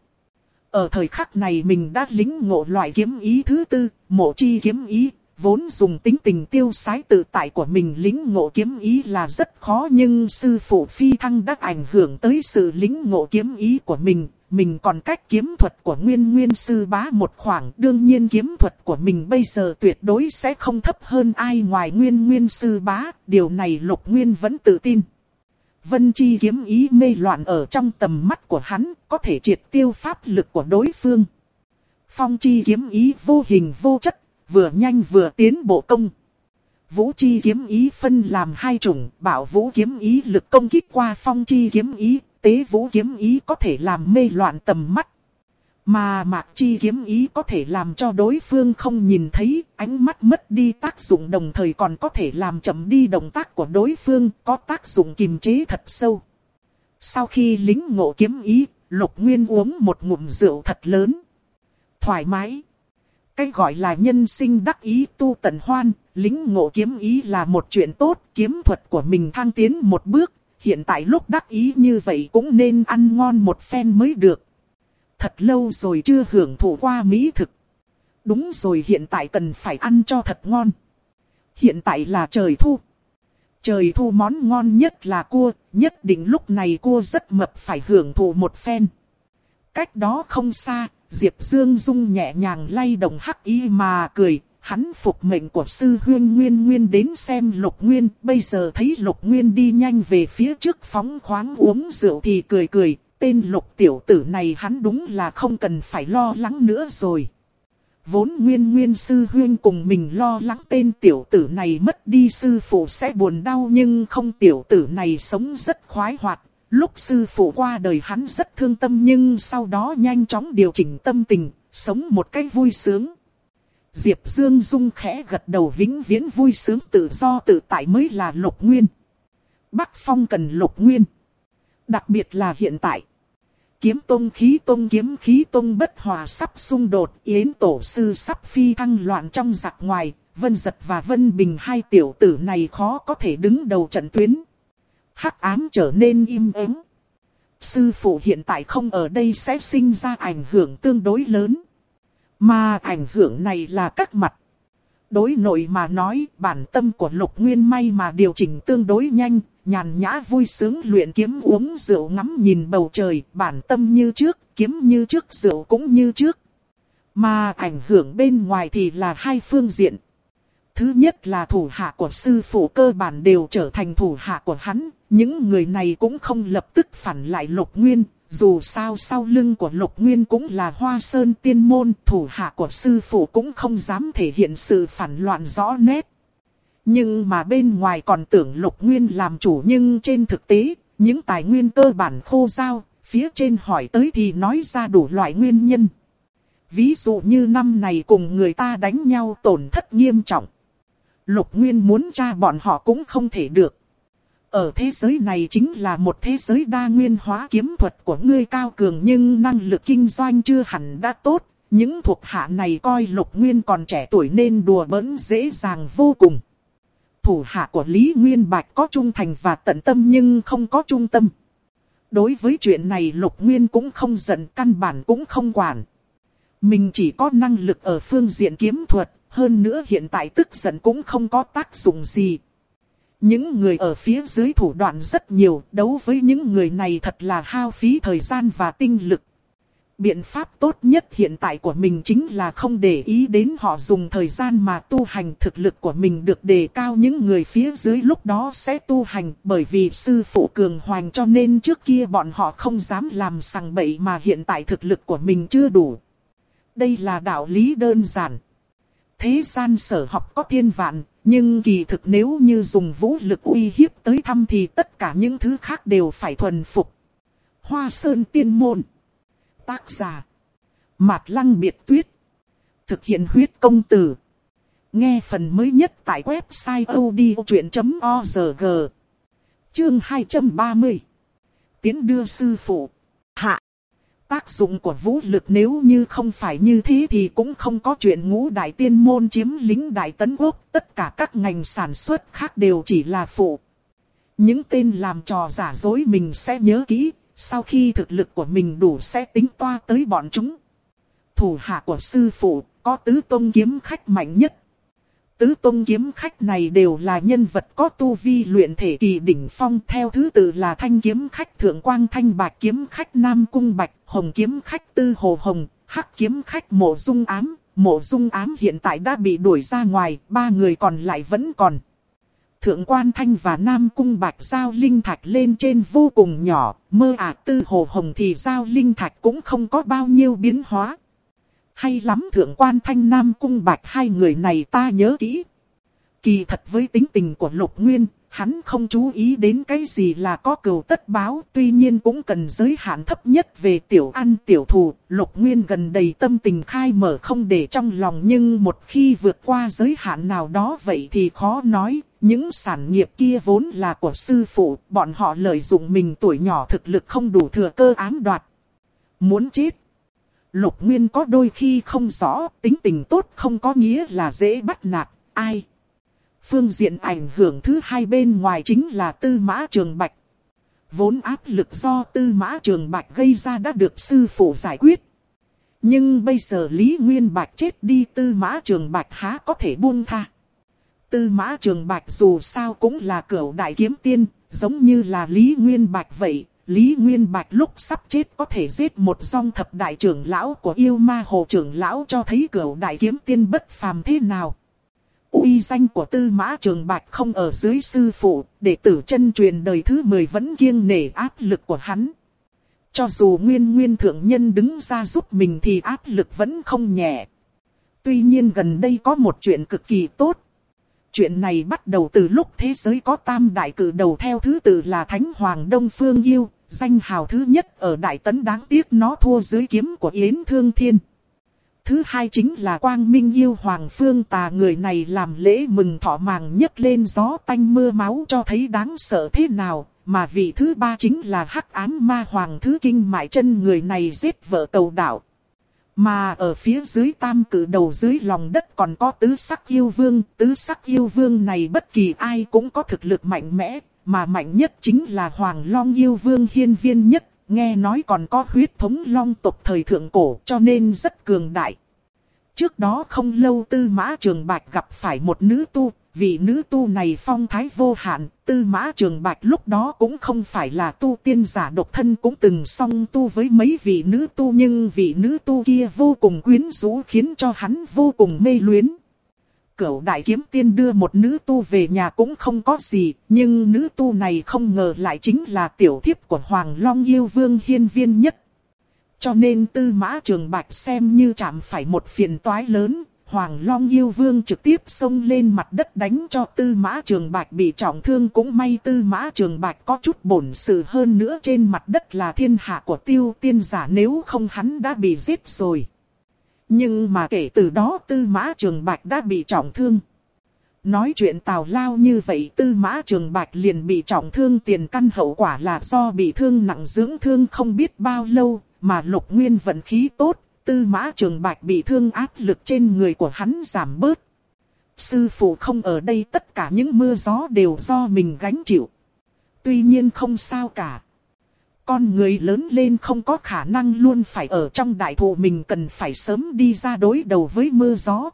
Ở thời khắc này mình đã lĩnh ngộ loại kiếm ý thứ tư, mộ chi kiếm ý. Vốn dùng tính tình tiêu sái tự tại của mình lĩnh ngộ kiếm ý là rất khó, nhưng sư phụ phi thăng đã ảnh hưởng tới sự lĩnh ngộ kiếm ý của mình. Mình còn cách kiếm thuật của Nguyên sư bá một khoảng, đương nhiên kiếm thuật của mình bây giờ tuyệt đối sẽ không thấp hơn ai ngoài Nguyên sư bá, điều này Lục Nguyên vẫn tự tin. Vân chi kiếm ý mê loạn ở trong tầm mắt của hắn, có thể triệt tiêu pháp lực của đối phương. Phong chi kiếm ý vô hình vô chất, vừa nhanh vừa tiến bộ công. Vũ chi kiếm ý phân làm hai chủng, bảo vũ kiếm ý lực công kích qua phong chi kiếm ý, tế vũ kiếm ý có thể làm mê loạn tầm mắt. Mà mạc chi kiếm ý có thể làm cho đối phương không nhìn thấy, ánh mắt mất đi tác dụng, đồng thời còn có thể làm chậm đi động tác của đối phương, có tác dụng kiềm chế thật sâu. Sau khi lĩnh ngộ kiếm ý, Lục Nguyên uống một ngụm rượu thật lớn. Thoải mái. Cái gọi là nhân sinh đắc ý tu tận hoan, lĩnh ngộ kiếm ý là một chuyện tốt, kiếm thuật của mình thăng tiến một bước. Hiện tại lúc đắc ý như vậy cũng nên ăn ngon một phen mới được. Thật lâu rồi chưa hưởng thụ qua mỹ thực. Đúng rồi, hiện tại cần phải ăn cho thật ngon. Hiện tại là trời thu. Trời thu món ngon nhất là cua, nhất định lúc này cua rất mập, phải hưởng thụ một phen. Cách đó không xa, Diệp Dương Dung nhẹ nhàng lay động hắc y mà cười. Hắn phục mệnh của sư huynh Nguyên đến xem Lục Nguyên, bây giờ thấy Lục Nguyên đi nhanh về phía trước phóng khoáng uống rượu thì cười. Tên Lục tiểu tử này hắn đúng là không cần phải lo lắng nữa rồi. Vốn Nguyên sư huynh cùng mình lo lắng tên tiểu tử này mất đi sư phụ sẽ buồn đau, nhưng không, tiểu tử này sống rất khoái hoạt. Lúc sư phụ qua đời hắn rất thương tâm, nhưng sau đó nhanh chóng điều chỉnh tâm tình, sống một cách vui sướng. Diệp Dương Dung khẽ gật đầu, vĩnh viễn vui sướng tự do tự tại mới là Lục Nguyên. Bắc Phong cần Lục Nguyên. Đặc biệt là hiện tại. Kiếm tông kiếm khí tông bất hòa sắp xung đột, Yến tổ sư sắp phi thăng, loạn trong giặc ngoài, Vân Giật và Vân Bình hai tiểu tử này khó có thể đứng đầu trận tuyến. Hắc ám trở nên im ắng. Sư phụ hiện tại không ở đây sẽ sinh ra ảnh hưởng tương đối lớn. Mà ảnh hưởng này là các mặt. Đối nội mà nói, bản tâm của Lục Nguyên may mà điều chỉnh tương đối nhanh, nhàn nhã vui sướng luyện kiếm uống rượu ngắm nhìn bầu trời, bản tâm như trước, kiếm như trước, rượu cũng như trước. Mà ảnh hưởng bên ngoài thì là hai phương diện. Thứ nhất là thủ hạ của sư phụ cơ bản đều trở thành thủ hạ của hắn, những người này cũng không lập tức phản lại Lục Nguyên. Dù sao sau lưng của Lục Nguyên cũng là Hoa Sơn tiên môn, thủ hạ của sư phụ cũng không dám thể hiện sự phản loạn rõ nét. Nhưng mà bên ngoài còn tưởng Lục Nguyên làm chủ, nhưng trên thực tế, những tài nguyên cơ bản khô rao, phía trên hỏi tới thì nói ra đủ loại nguyên nhân. Ví dụ như năm này cùng người ta đánh nhau tổn thất nghiêm trọng. Lục Nguyên muốn tra bọn họ cũng không thể được. Ở thế giới này chính là một thế giới đa nguyên hóa, kiếm thuật của ngươi cao cường nhưng năng lực kinh doanh chưa hẳn đã tốt. Những thuộc hạ này coi Lục Nguyên còn trẻ tuổi nên đùa bỡn dễ dàng vô cùng. Thủ hạ của Lý Nguyên Bạch có trung thành và tận tâm nhưng không có trung tâm. Đối với chuyện này Lục Nguyên cũng không giận, căn bản cũng không quản. Mình chỉ có năng lực ở phương diện kiếm thuật, hơn nữa hiện tại tức giận cũng không có tác dụng gì. Những người ở phía dưới thủ đoạn rất nhiều, đấu với những người này thật là hao phí thời gian và tinh lực. Biện pháp tốt nhất hiện tại của mình chính là không để ý đến họ dùng thời gian mà tu hành, thực lực của mình được đề cao, những người phía dưới lúc đó sẽ tu hành, bởi vì sư phụ cường hoành cho nên trước kia bọn họ không dám làm sằng bậy mà hiện tại thực lực của mình chưa đủ. Đây là đạo lý đơn giản. Thế gian sở học có thiên vạn, nhưng kỳ thực nếu như dùng vũ lực uy hiếp tới thăm thì tất cả những thứ khác đều phải thuần phục. Hoa Sơn Tiên Môn. Tác giả Mạt Lăng Biệt Tuyết. Thực hiện huyết công từ. Nghe phần mới nhất tại website odchuyện.org. Chương 230. Tiến đưa sư phụ. Hạ. Tác dụng của vũ lực nếu như không phải như thế thì cũng không có chuyện Ngũ Đại Tiên Môn chiếm lĩnh Đại Tấn Quốc. Tất cả các ngành sản xuất khác đều chỉ là phụ. Những tên làm trò giả dối mình sẽ nhớ kỹ. Sau khi thực lực của mình đủ sẽ tính toa tới bọn chúng. Thủ hạ của sư phụ có tứ tông kiếm khách mạnh nhất. Tứ tông kiếm khách này đều là nhân vật có tu vi luyện thể kỳ đỉnh phong, theo thứ tự là Thanh kiếm khách Thượng Quang Thanh, Bạch kiếm khách Nam Cung Bạch, Hồng kiếm khách Tư Hồ Hồng, Hắc kiếm khách Mộ Dung Ám. Mộ Dung Ám hiện tại đã bị đuổi ra ngoài, ba người còn lại vẫn còn. Thượng Quan Thanh và Nam Cung Bạch giao linh thạch lên trên vô cùng nhỏ, mơ Tư Hồ Hồng thì giao linh thạch cũng không có bao nhiêu biến hóa. Hay lắm, Thượng Quan Thanh Nam Cung Bạch hai người này ta nhớ kỹ. Kỳ thật với tính tình của Lục Nguyên, hắn không chú ý đến cái gì là có cừu tất báo, tuy nhiên cũng cần giới hạn thấp nhất về tiểu ăn tiểu thù. Lục Nguyên gần đầy tâm tình khai mở không để trong lòng, nhưng một khi vượt qua giới hạn nào đó vậy thì khó nói. Những sản nghiệp kia vốn là của sư phụ, bọn họ lợi dụng mình tuổi nhỏ thực lực không đủ thừa cơ ám đoạt. Muốn chết. Lục Nguyên có đôi khi không rõ, tính tình tốt không có nghĩa là dễ bắt nạt ai. Phương diện ảnh hưởng thứ hai bên ngoài chính là Tư Mã Trường Bạch. Vốn áp lực do Tư Mã Trường Bạch gây ra đã được sư phụ giải quyết. Nhưng bây giờ Lý Nguyên Bạch chết đi, Tư Mã Trường Bạch há có thể buông tha. Tư Mã Trường Bạch dù sao cũng là cửu đại kiếm tiên, giống như là Lý Nguyên Bạch vậy. Lý Nguyên Bạch lúc sắp chết có thể giết một dòng thập đại trưởng lão của yêu ma hồ trưởng lão, cho thấy cửu đại kiếm tiên bất phàm thế nào. Uy danh của Tư Mã Trường Bạch không ở dưới sư phụ, đệ tử chân truyền đời thứ 10 vẫn kiêng nể áp lực của hắn. Cho dù Nguyên thượng nhân đứng ra giúp mình thì áp lực vẫn không nhẹ. Tuy nhiên gần đây có một chuyện cực kỳ tốt. Chuyện này bắt đầu từ lúc thế giới có tam đại cử đầu theo thứ tự là Thánh Hoàng Đông Phương Yêu, danh hào thứ nhất ở Đại Tấn, đáng tiếc nó thua dưới kiếm của Yến Thương Thiên. Thứ hai chính là Quang Minh Yêu Hoàng Phương Tà, người này làm lễ mừng thọ màng nhấc lên gió tanh mưa máu cho thấy đáng sợ thế nào. Mà vị thứ ba chính là Hắc Ám Ma Hoàng Thứ Kinh Mại Chân, người này giết vợ cầu đạo. Mà ở phía dưới tam cử đầu dưới lòng đất còn có Tứ Sắc Yêu Vương. Tứ Sắc Yêu Vương này bất kỳ ai cũng có thực lực mạnh mẽ, mà mạnh nhất chính là Hoàng Long Yêu Vương hiên viên nhất. Nghe nói còn có huyết thống long tộc thời thượng cổ cho nên rất cường đại. Trước đó không lâu Tư Mã Trường Bạch gặp phải một nữ tu. Vị nữ tu này phong thái vô hạn. Tư Mã Trường Bạch lúc đó cũng không phải là tu tiên giả độc thân, cũng từng song tu với mấy vị nữ tu. Nhưng vị nữ tu kia vô cùng quyến rũ khiến cho hắn vô cùng mê luyến. Cửu đại kiếm tiên đưa một nữ tu về nhà cũng không có gì. Nhưng nữ tu này không ngờ lại chính là tiểu thiếp của Hoàng Long Yêu Vương hiên viên nhất. Cho nên Tư Mã Trường Bạch xem như chạm phải một phiền toái lớn. Hoàng Long Yêu Vương trực tiếp xông lên mặt đất đánh cho Tư Mã Trường Bạch bị trọng thương. Cũng may Tư Mã Trường Bạch có chút bổn sự, hơn nữa trên mặt đất là thiên hạ của Tiêu tiên giả, nếu không hắn đã bị giết rồi. Nhưng mà kể từ đó Tư Mã Trường Bạch đã bị trọng thương. Nói chuyện tào lao như vậy Tư Mã Trường Bạch liền bị trọng thương tiền căn hậu quả là do bị thương nặng dưỡng thương không biết bao lâu, mà Lục Nguyên vận khí tốt, Tư Mã Trường Bạch bị thương áp lực trên người của hắn giảm bớt. Sư phụ không ở đây tất cả những mưa gió đều do mình gánh chịu. Tuy nhiên không sao cả. Con người lớn lên không có khả năng luôn phải ở trong đại thụ, mình cần phải sớm đi ra đối đầu với mưa gió.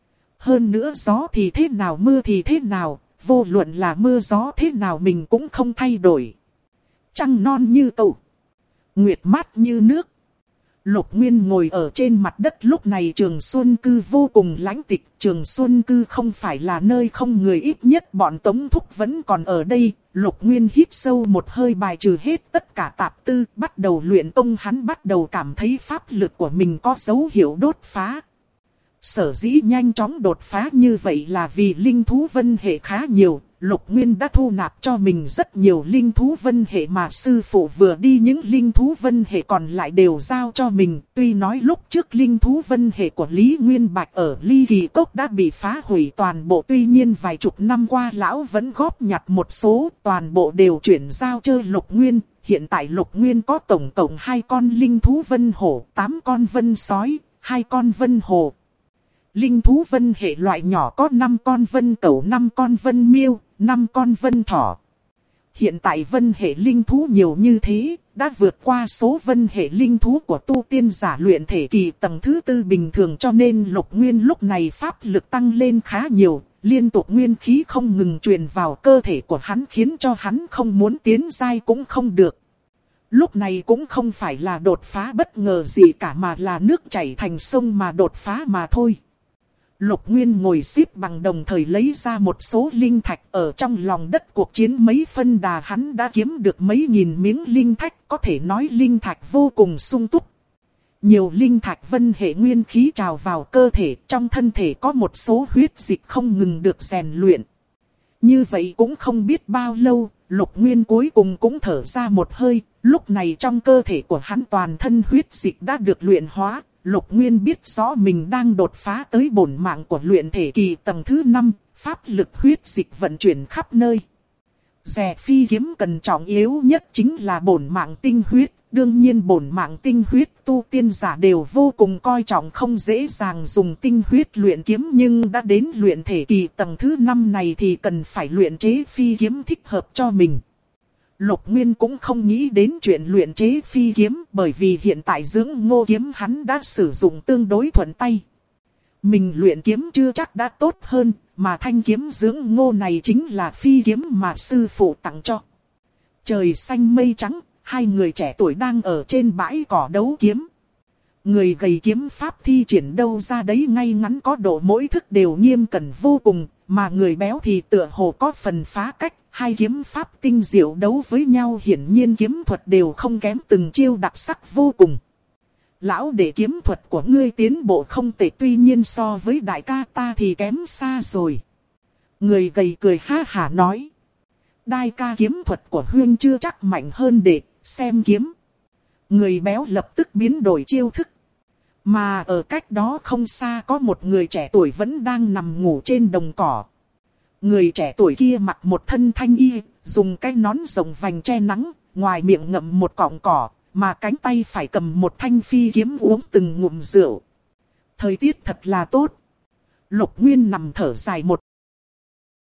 Hơn nữa gió thì thế nào mưa thì thế nào, vô luận là mưa gió thế nào mình cũng không thay đổi. Trăng non như tẩu, nguyệt mát như nước. Lục Nguyên ngồi ở trên mặt đất, lúc này Trường Xuân Cư vô cùng lãnh tịch. Trường Xuân Cư không phải là nơi không người, ít nhất bọn Tống Thúc vẫn còn ở đây. Lục Nguyên hít sâu một hơi bài trừ hết tất cả tạp tư, bắt đầu luyện công. Hắn bắt đầu cảm thấy pháp lực của mình có dấu hiệu đột phá. Sở dĩ nhanh chóng đột phá như vậy là vì linh thú vân hệ khá nhiều. Lục Nguyên đã thu nạp cho mình rất nhiều linh thú vân hệ mà sư phụ vừa đi những linh thú vân hệ còn lại đều giao cho mình. Tuy nói lúc trước linh thú vân hệ của Lý Nguyên Bạch ở Ly Kỳ Cốc đã bị phá hủy toàn bộ. Tuy nhiên vài chục năm qua lão vẫn góp nhặt một số, toàn bộ đều chuyển giao cho Lục Nguyên. Hiện tại Lục Nguyên có tổng cộng 2 con linh thú vân hổ, 8 con vân sói, 2 con vân hồ. Linh thú vân hệ loại nhỏ có 5 con vân cẩu, 5 con vân miêu, 5 con vân thỏ. Hiện tại vân hệ linh thú nhiều như thế, đã vượt qua số vân hệ linh thú của tu tiên giả luyện thể kỳ tầng thứ 4 bình thường, cho nên Lục Nguyên lúc này pháp lực tăng lên khá nhiều, liên tục nguyên khí không ngừng truyền vào cơ thể của hắn khiến cho hắn không muốn tiến giai cũng không được. Lúc này cũng không phải là đột phá bất ngờ gì cả mà là nước chảy thành sông mà đột phá mà thôi. Lục Nguyên ngồi xếp bằng đồng thời lấy ra một số linh thạch ở trong lòng đất. Cuộc chiến mấy phân đà hắn đã kiếm được mấy nghìn miếng linh thạch, có thể nói linh thạch vô cùng sung túc. Nhiều linh thạch vân hệ nguyên khí trào vào cơ thể, trong thân thể có một số huyết dịch không ngừng được rèn luyện. Như vậy cũng không biết bao lâu, Lục Nguyên cuối cùng cũng thở ra một hơi, lúc này trong cơ thể của hắn toàn thân huyết dịch đã được luyện hóa. Lục Nguyên biết rõ mình đang đột phá tới bổn mạng của luyện thể kỳ tầng thứ 5, pháp lực huyết dịch vận chuyển khắp nơi. Rè phi kiếm cần trọng yếu nhất chính là bổn mạng tinh huyết, đương nhiên bổn mạng tinh huyết tu tiên giả đều vô cùng coi trọng, không dễ dàng dùng tinh huyết luyện kiếm, nhưng đã đến luyện thể kỳ tầng thứ 5 này thì cần phải luyện chế phi kiếm thích hợp cho mình. Lục Nguyên cũng không nghĩ đến chuyện luyện chế phi kiếm, bởi vì hiện tại dưỡng ngô kiếm hắn đã sử dụng tương đối thuận tay. Mình luyện kiếm chưa chắc đã tốt hơn, mà thanh kiếm dưỡng ngô này chính là phi kiếm mà sư phụ tặng cho. Trời xanh mây trắng, 2 người trẻ tuổi đang ở trên bãi cỏ đấu kiếm. Người gầy kiếm pháp thi triển đâu ra đấy ngay ngắn có độ, mỗi thức đều nghiêm cẩn vô cùng, mà người béo thì tựa hồ có phần phá cách. 2 kiếm pháp tinh diệu đấu với nhau, hiển nhiên kiếm thuật đều không kém, từng chiêu đặc sắc vô cùng. Lão đệ, kiếm thuật của ngươi tiến bộ không tệ, tuy nhiên so với đại ca ta thì kém xa rồi. Người gầy cười ha hả nói. Đại ca kiếm thuật của huynh chưa chắc mạnh hơn đệ, xem kiếm. Người béo lập tức biến đổi chiêu thức. Mà ở cách đó không xa có một người trẻ tuổi vẫn đang nằm ngủ trên đồng cỏ. Người trẻ tuổi kia mặc một thân thanh y, dùng cái nón rộng vành che nắng, ngoài miệng ngậm một cọng cỏ, mà cánh tay phải cầm một thanh phi kiếm uống từng ngụm rượu. Thời tiết thật là tốt. Lục Nguyên nằm thở dài một